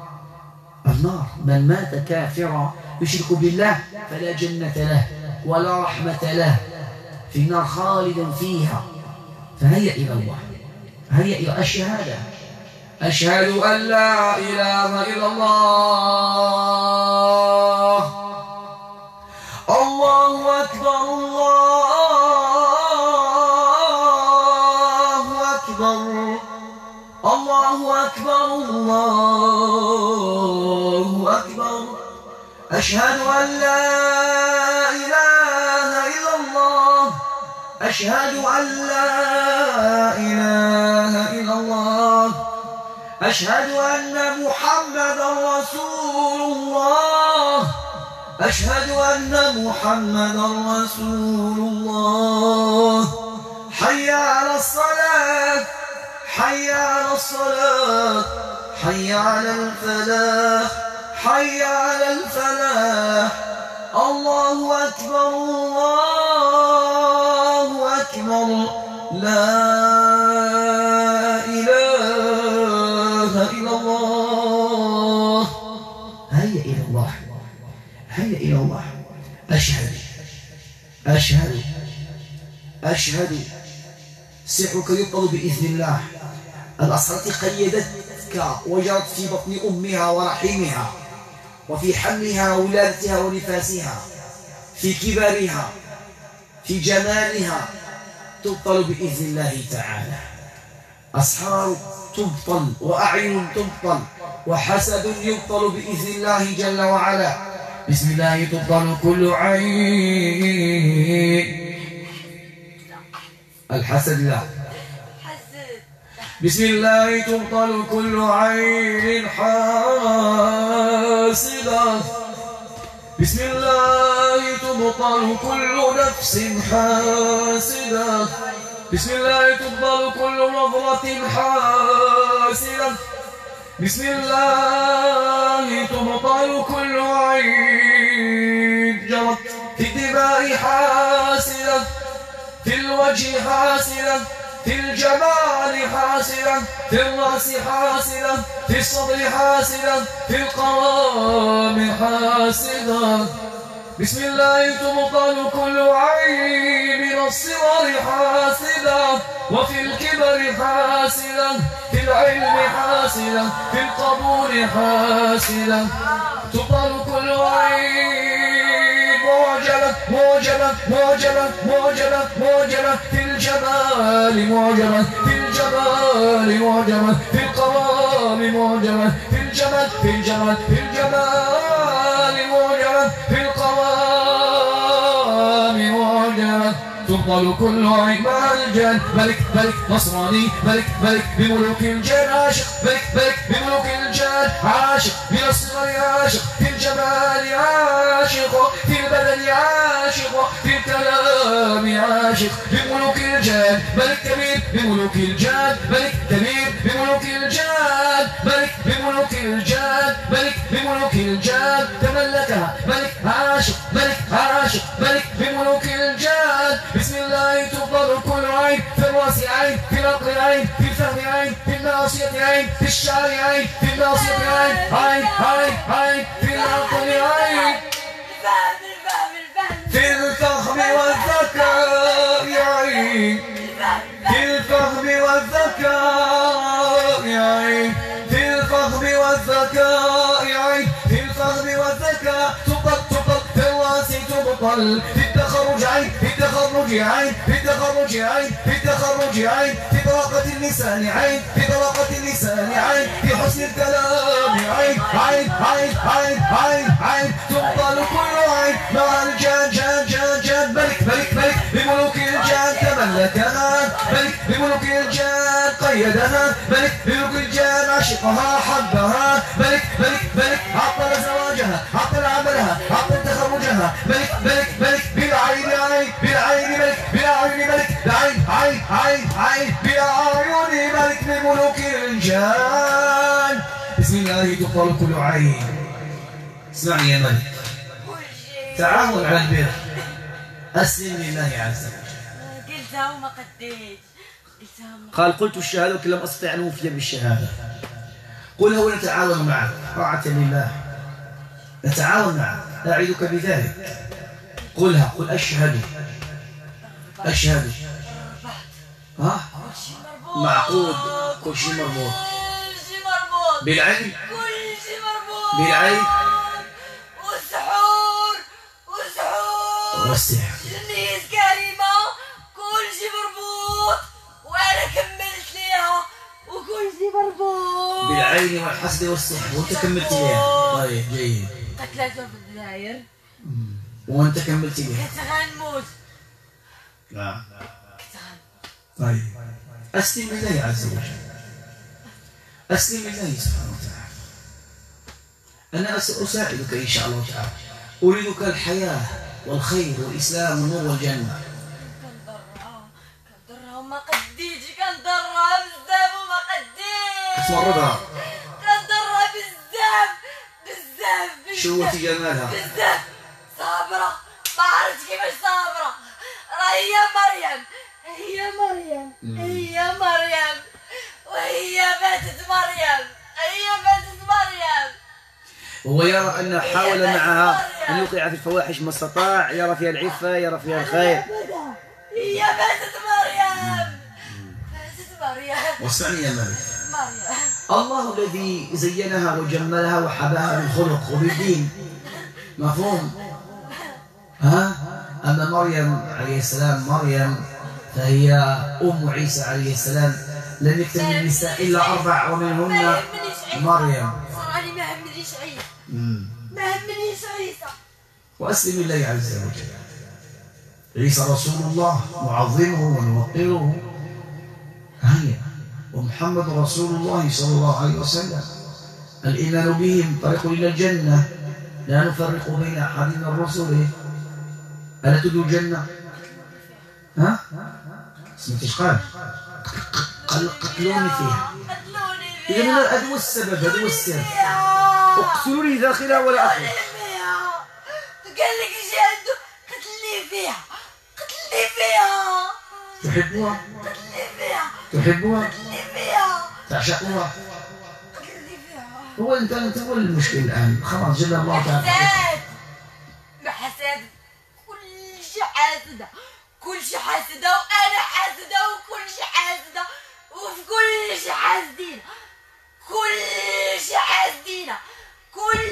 النار من مات كافرا يشرك بالله فلا جنة له ولا رحمة له في النار خالدا فيها. فهيا إلى الله. هيا إلى الشهادة. أشهد أن لا إله إلا الله. الله أكبر الله أكبر الله أكبر الله أكبر. أشهد أن لا إله أشهد أن لا إله إلا الله أشهد أن محمدا رسول الله أشهد أن محمدا رسول الله حي على الصلاة حي على الصلاة حي على الفلاح حي على الفلاح الله أكبر الله أكبر لا إله إلا الله. هيا إلى الله هيا إلى الله. أشهد أشهد أشهد. سحرك يبطل بإذن الله. الأسرة قيدتك وجرت في بطن أمها ورحمها وفي حملها وولادتها ونفاسها في كبرها في جمالها تبطل بإذن الله تعالى. أسحار تبطل وأعين تبطل وحسد يبطل بإذن الله جل وعلا. بسم الله تبطل كل عين. الحسد لا. بسم الله تبطل كل عين حاسدة. بسم الله تبطل كل نفس حاسدة. بسم الله تبطل كل نظرة حاسدة. بسم الله تبطل كل عين جرت في الدماء حاسدة في الوجه حاسدة في الجمال حاسدة في الرأس حاسدة في الصدر حاسدة في القوام حاسدة. بسم الله تبطل كل عين من الصغر حاسدة وفي الكبر حاسدة في العلم حاسدة في القبول حاسدة. تبطل كل عين معجبة معجبة معجبة معجبة معجبة في الجمال معجبة في الجمال معجبة في القوام معجبة في الجمال في الجمال في الجمال معجبة في القوام معجبة. تبطل كل عين مع الجان ملك ملك نصراني ملك ملك بملوك الجان عاشق ملك ملك بملوك الجان عاشق من الصغر عاشق في الجمال عاشق في البدن عاشق في الكلام عاشق بملوك الجان ملك كبير بملوك الجان ملك كبير بملوك الجان ملك بملوك الجان ملك بملوك الجان تملكها ملك عاشق ملك عاشق ملك بملوك الجان. بسم الله تبطل كل عين في الراس عين في العقل عين في الفهم عين في الناصية عين في الشعر عين في الناصية عين عين عين عين في العقل عين في الفهم والذكاء عين في الفهم والذكاء عين في الفهم والذكاء عين في الفهم والذكاء. تبطل تبطل في الراس تبطل في التخرج عين في التخرج عين في التخرج عين في التخرج عين في طلاقة اللسان عين في طلاقة اللسان عين في حسن الكلام عين عين عين عين عين عين. تبطل كل عين مع الجان جان جان جان ملك ملك ملك بملوك الجان تملكها ملك بملوك الجان قيدها ملك بملوك الجان عشقها حبها ملك ملك ملك عطل زواجها عطل عملها عطل تخرجها ملك ملك ملك بالعين عين بالعين ملك بالعين ملك بعين عين عين عين بالعيون ملك بملوك الجان. بسم الله تبطل كل عين. اسمعني يا ملك تعاون على البر أسلم لله عز وجل. قلتها وما قديت قلتها. قال قلت الشهادة ولكن لم أستطع أن أوفي بالشهادة. قلها ونتعاون معك طاعة لله نتعاون معك أعدك بذلك. قلها قل أشهد أشهد. ها معقود كل شيء مربوط بالعين كل شيء مربوط بالعين والسحور والسحور والسحر جنيز كريمة كل شيء مربوط وأنا كملت ليها وكل شيء مربوط بالعين والحسد والسحر وأنت كملت ليها. طيب جيد. قتلته في الداير وأنت كملت ليها. كنت غنموت نعم. طيب أسلم لله عز وجل، أسلم لله سبحانه وتعالى. أنا سأساعدك إن شاء الله تعالى، أريدك الحياة والخير والإسلام والنور والجنة. كنضرها كنضرها وما قديتش، كنضرها بزاف وما قديتش. كتمرضها؟ كنضرها بزاف بزاف بزاف. شوفي جمالها بزاف صابرة، ما عرفتش كيفاش صابرة. راه هي مريم، هي مريم، هي مريم، وهي ماتت مريم، هي ماتت مريم. هو يرى أن حاول معها أن يوقع في الفواحش ما استطاع، يرى فيها العفة، يرى فيها الخير. هي ماتت مريم، ماتت مريم. واسمعني يا مالك، مريم الله الذي زينها وجملها وحباها بالخلق وبالدين، مفهوم؟ ها؟ أما مريم عليه السلام، مريم فهي أم عيسى عليه السلام، لم يكتمل النساء إلا أربع ومنهن مريم. صراحة ما همنيش عيسى، ما همنيش عيسى. وأسلم لله عز وجل. عيسى رسول الله نعظمه ونوقره، هيا، ومحمد رسول الله صلى الله عليه وسلم. الإيمان بهم طريق إلى الجنة، لا نفرق بين أحد من رسله. ألا تدعو الجنة؟ ها؟ سمعت ايش قال؟ قال قتلوني فيها. إذا هذا هو السبب، هذا هو السر. اقتلوني داخلها ولا أخرج. قال لك ايش عنده؟ قتلني فيها، قتلني فيها. تحبوها؟ قتلني فيها، تحبوها؟ قتلني فيها، تعشقوها؟ قتلني فيها. هو انت انت هو المشكل الان، خلاص جل الله تعالى. حساد، حساد، كل شيء حاسده، كل شيء حاسده، وانا حاسده، وكل شيء حاسده، وفي كل شيء حاسدين، كل شيء حاسدين، كل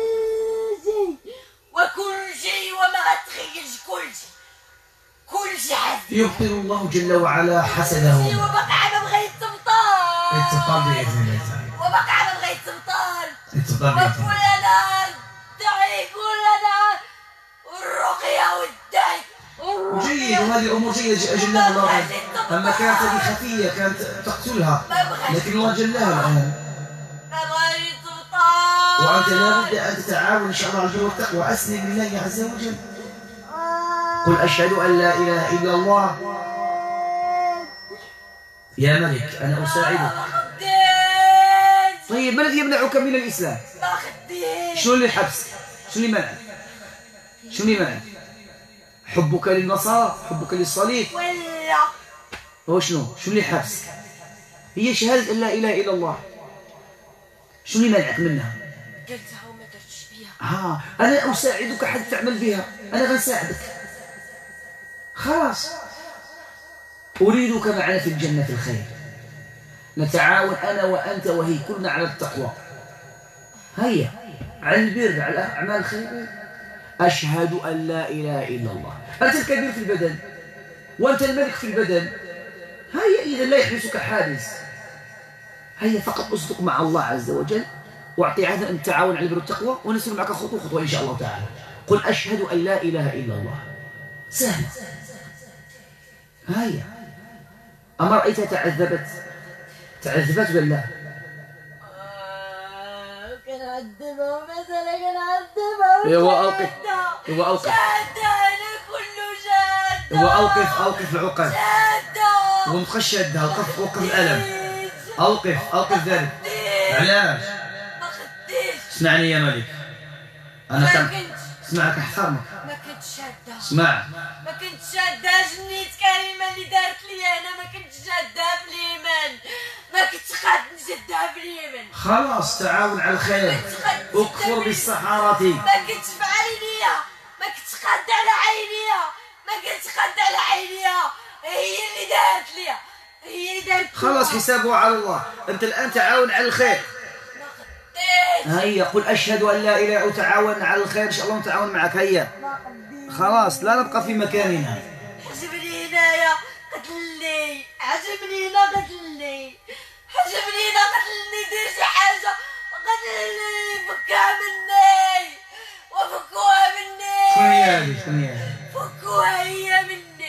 شيء وكل شيء وما غتخيلش، كل شيء كل شيء حاسدين. يبطل الله جل وعلا حسده. وبقى ما بغى يتبطل، اتقى بإذن الله تعالى. وبقى ما بغى يتبطل. اتقى بإذن الله. وكل نهار دعي، كل نهار والرقية والدعي. جيد، وهذه أمور جيدة أجلها الله. أما كانت هذه خفية كانت تقتلها، لكن الله جلها الآن. ما بغى يتبطل. وأنت لابد أن تتعاون إن شاء الله على البر والتقوى. أسلم لله عز وجل. قل أشهد أن لا إله إلا الله. يا ملك أنا أساعدك. طيب ما الذي يمنعك من الإسلام؟ ما خديت. شنو اللي حبس؟ شنو اللي منعك؟ شنو اللي منعك؟ حبك للنصارى، حبك للصليب، ولا هو شنو؟ شنو اللي حبس؟ هي شهادة أن لا إله إلا الله. شنو اللي منعك منها؟ قلتها وما درتش بيها. ها أنا أساعدك حتى تعمل بها، أنا غنساعدك. خلاص، أريدك معنا في الجنة في الخير، نتعاون أنا وأنت وهي كلنا على التقوى. هيا على البر، على أعمال الخير. أشهد أن لا إله إلا الله. أنت الكبير في البدن وأنت الملك في البدن. هيا إذا لا يحبسك حادث. هيا فقط أصدق مع الله عز وجل، واعطي عهدا أن تتعاون على البر والتقوى، ونسير معك خطوة خطوة إن شاء الله تعالى. قل أشهد أن لا إله إلا الله. سهل. هيا. أما رأيتها تعذبت تعذبت ولا لا؟ كنعذبها مثلا، كنعذبها. ايوا اوقف، ايوا اوقف، شادة، أنا كله شادة. ايوا اوقف، اوقف العقد. شادة. ومتخش شدها، اوقف، اوقف الألم. اوقف، اوقف ذلك. علاش؟ ما خديتش. اسمعني يا ملك، أنا ما كم كنتش. اسمعك احترمك. ما كنت شادة. اسمع، ما كنت شادة. جنيت كلمة اللي دارت لي أنا، ما كنت شادة في الإيمان، ما كنت قاد نشدها في اليمن. خلاص تعاون على الخير. اكفر بالسحارة. ما كنتش في عينيها، ما كنتش قاد على عينيها، ما كنتش قاد على عينيها. هي اللي دارت ليها، هي اللي دارت. خلاص حسابه على الله. أنت الآن تعاون على الخير. ما خديتش. هيا قل أشهد أن لا إله، وتعاون على الخير إن شاء الله نتعاون معك. هيا خلاص لا نبقى في مكاننا. حجبني هنايا قتلني، عجبني هنا قتلني، حجبني هنا قتلني، دير شي حاجة قتلني، فكها مني وفكوها مني. شنو هي هذه؟ شنو هي هذه؟ فكوها هي مني.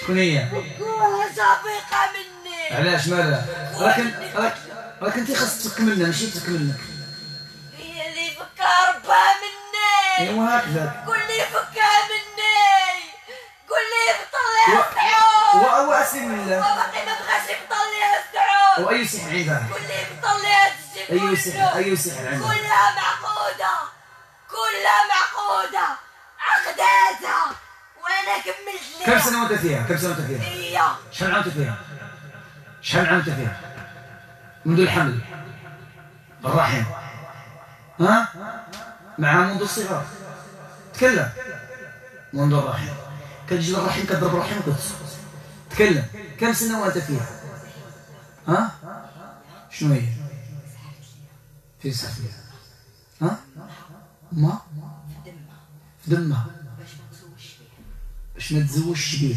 شكون هي؟ فكوها شفيقة مني. علاش مالها؟ راك راك راك انت خاصك تفك منها ماشي تفك منك. هي اللي فكها ربها مني. ايوا هكذا. قول لي فكها مني. قول لي بطليها السعود. هو اسم الله. وباقي ما بغاش يبطليها السعود. واي سحر عندها؟ قول لي بطليها تجي. اي سحر اي سحر عندها؟ كلها معقودة. كلها معقودة. عقداتها. وانا كملت ليها. كم سنة وانت فيها؟ كم سنة وانت فيها؟ هي. شحال عام فيها؟ شحال عام فيها؟ منذ الحمل الرحم ها؟ معها منذ الصغر تكلم منذ الرحم كتجي للرحم كتضرب الرحم وكتسكت تكلم كم سنة وانت فيها؟ ها؟ شنو هي؟ في سحر ها؟ ما؟ في دمها باش ما تزوجش بيه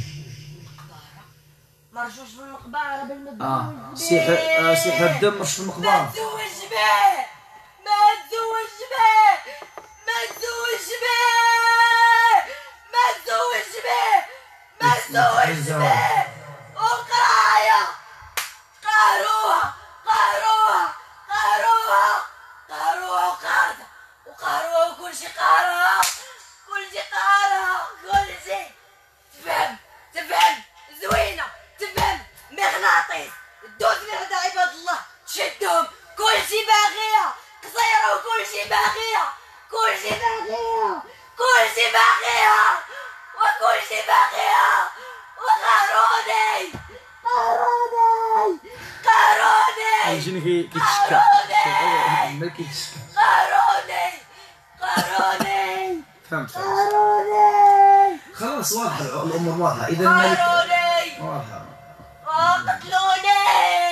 مرشوش في المقبرة بالمدموج. اه سحر آه سحر الدم مش في ما المقبرة. تزوج بيه. ما تزوج بيه. ما تزوج بيه. ما تزوج بيه. ما تزوج بيه. وقراية. قاروها. قاروها. قاروها. قاروها وقارتها. وقاروها وكل شي قارها. كل شي قارها. كل شي. تفهم. تفهم. زوينة. تفهم. مغناطيس. دوز من عند عباد الله. تشدهم. كل شي باغية. قصيرة وكل شي باغية. كل شي باغية. كل شي باغية. وكل شي باغية. وقاروني. قاروني. قاروني. يجيني كي كيتشكى ما كيتشكى قاروني. قاروني. فهمت فهمت قاروني. خلاص واضحة الأمور واضحة إذا الملك قاروني. واضحة. قتلوني.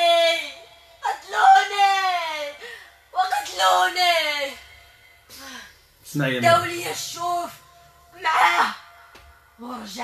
قتلوني. وقتلوني. اسمعي يا ملك دولي الشوف معاه ورجع.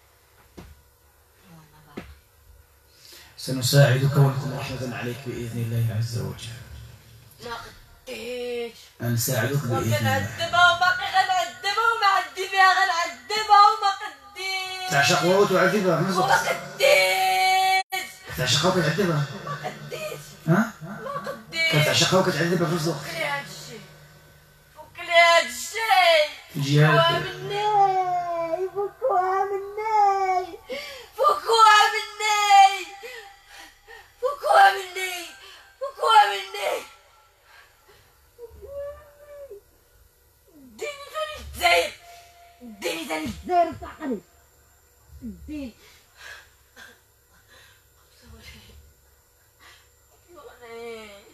سنساعدك ولكم رحمة عليك بإذن الله عز وجل. ما قديش. نساعدك بإذن الله. غنعذبها وباقي غنعذبها ومعذبها غنعذبها وما قديش. تعشقها وتعذبها في نفس وما الوقت. قديش. تعشقها وتعذبها. ما قديش. ها؟ ما قديش. كتعشقها وكتعذبها في نفس الوقت. فكلي هادشي. فكلي هادشي. الجهاد. فكوها مني. فكوها مني. فكوها مني. فكوها مني. فكوها مني. اديني ثاني الجزائر. اديني ثاني الجزائر صحني. اديني. قتلوني.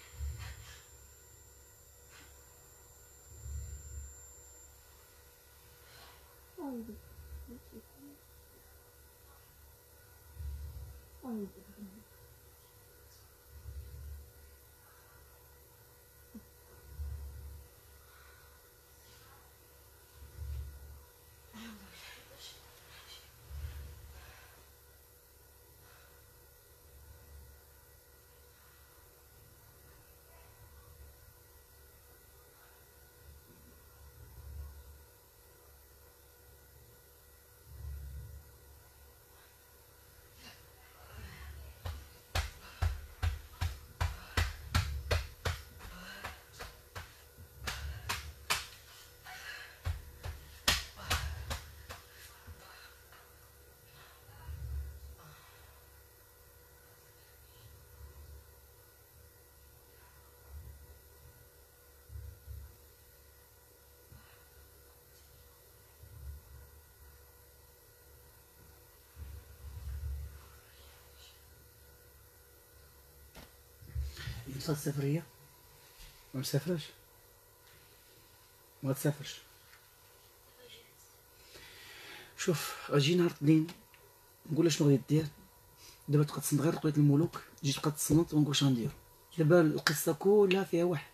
انت السفرية ما مسافرش ما تسافرش. شوف اجي نهار الاثنين نقول له شنو غادي دير. دابا تبقى تصنت غير لقيت الملوك جيت تبقى تصنت ونقول شنو غندير. دابا القصه كلها فيها واحد.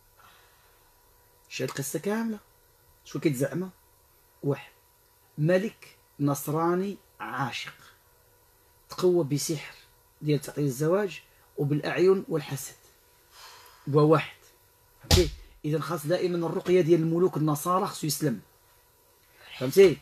شاد القصه كامله شكون كيتزعم؟ واحد ملك نصراني عاشق تقوى بسحر ديال تعطيل الزواج وبالاعين والحسد. هو واحد فهمتي. اذا خاص دائما الرقيه ديال الملوك النصارى خصو يسلم فهمتي.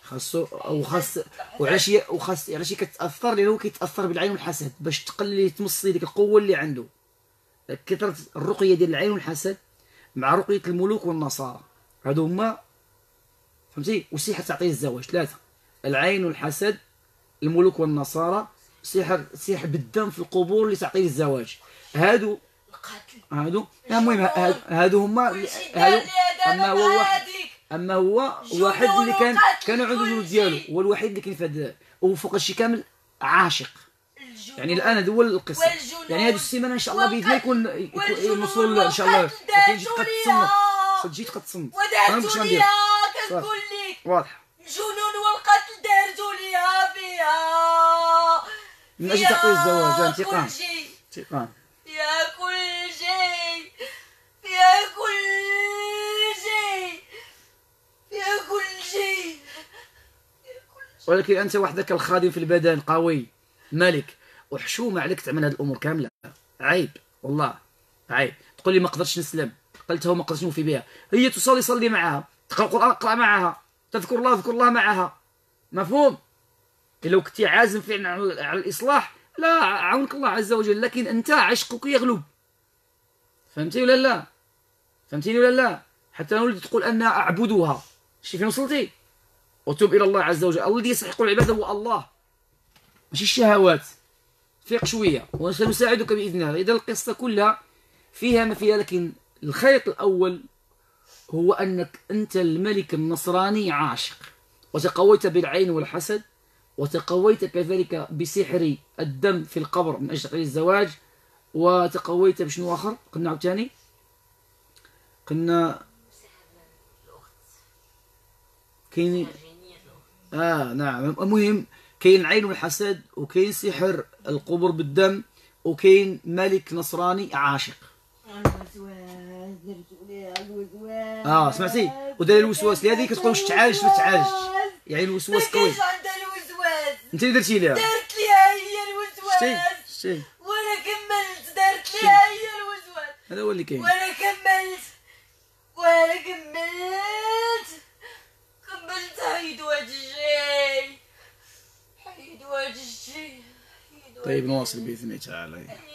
خاصو وخاص وعلاش هي وخاص علاش هي كتاثر لانه كيتاثر بالعين والحسد باش تقلل تمصي ديك القوه اللي عنده. كثره الرقيه ديال العين والحسد مع رقيه الملوك والنصارى هادو هما فهمتي. وسحر تعطيه الزواج ثلاثه: العين والحسد، الملوك والنصارى، سحر سحر بالدم في القبور اللي تعطيه الزواج. هادو هادو المهم هادو هما هادو. اما هو واحد اما هو واحد اللي كان كانوا عنده الجنود ديالو، هو الوحيد اللي كاين في هذا وفوق هادشي كامل عاشق. يعني الان هذا هو القصه. يعني هذه السيمانه ان شاء الله باذن الله يكون يوصل ان شاء الله. جيت قتصنت جيت قتصنت فهمت واش غندير. كنقول لك واضح. الجنون والقتل دارتو ليها فيها من اجل تعطي الزواج انتقام انتقام فيها كل شيء فيها كل شيء فيها كل شيء. ولكن انت وحدك الخادم في البدن قوي ملك وحشومه عليك تعمل هذه الامور كامله. عيب والله عيب. تقول لي ما قدرتش نسلم، قلتها وما قدرتش نوفي بها. هي تصلي صلي معها، تقرا القران اقرا معها، تذكر الله اذكر الله معها. مفهوم؟ لو كنتي عازم فعلا على الاصلاح لا عاونك الله عز وجل، لكن انت عشقك يغلب. فهمتي ولا لا؟ فهمتيني ولا لا؟ حتى نولد تقول انا اعبدها. شتي فين وصلتي؟ وتوب الى الله عز وجل. الذي يستحق العباده هو الله ماشي الشهوات. فيق شويه وسنساعدك باذن الله. اذا القصه كلها فيها ما فيها، لكن الخيط الاول هو انك انت الملك النصراني عاشق، وتقويت بالعين والحسد، وتقويت كذلك بسحر الدم في القبر من اجل الزواج، وتقويت بشنو اخر قلنا عاوتاني؟ قلنا كاين اه نعم. المهم كاين العين والحسد، وكاين سحر القبور بالدم، وكاين ملك نصراني عاشق. اه سمعتي؟ ودار الوسواس لهذه كتقول واش تعالج ما تعالجش. يعني الوسواس قوي. انت اللي درتي ليها. دارت ليها هي الوسواس. شتي شتي وانا كملت دارت ليها هي الوسواس. هذا هو اللي كاين. وانا كملت وانا كملت كملت حيدوا هاد الشيء حيدوا هاد الشيء. طيب نواصل باذن الله تعالى.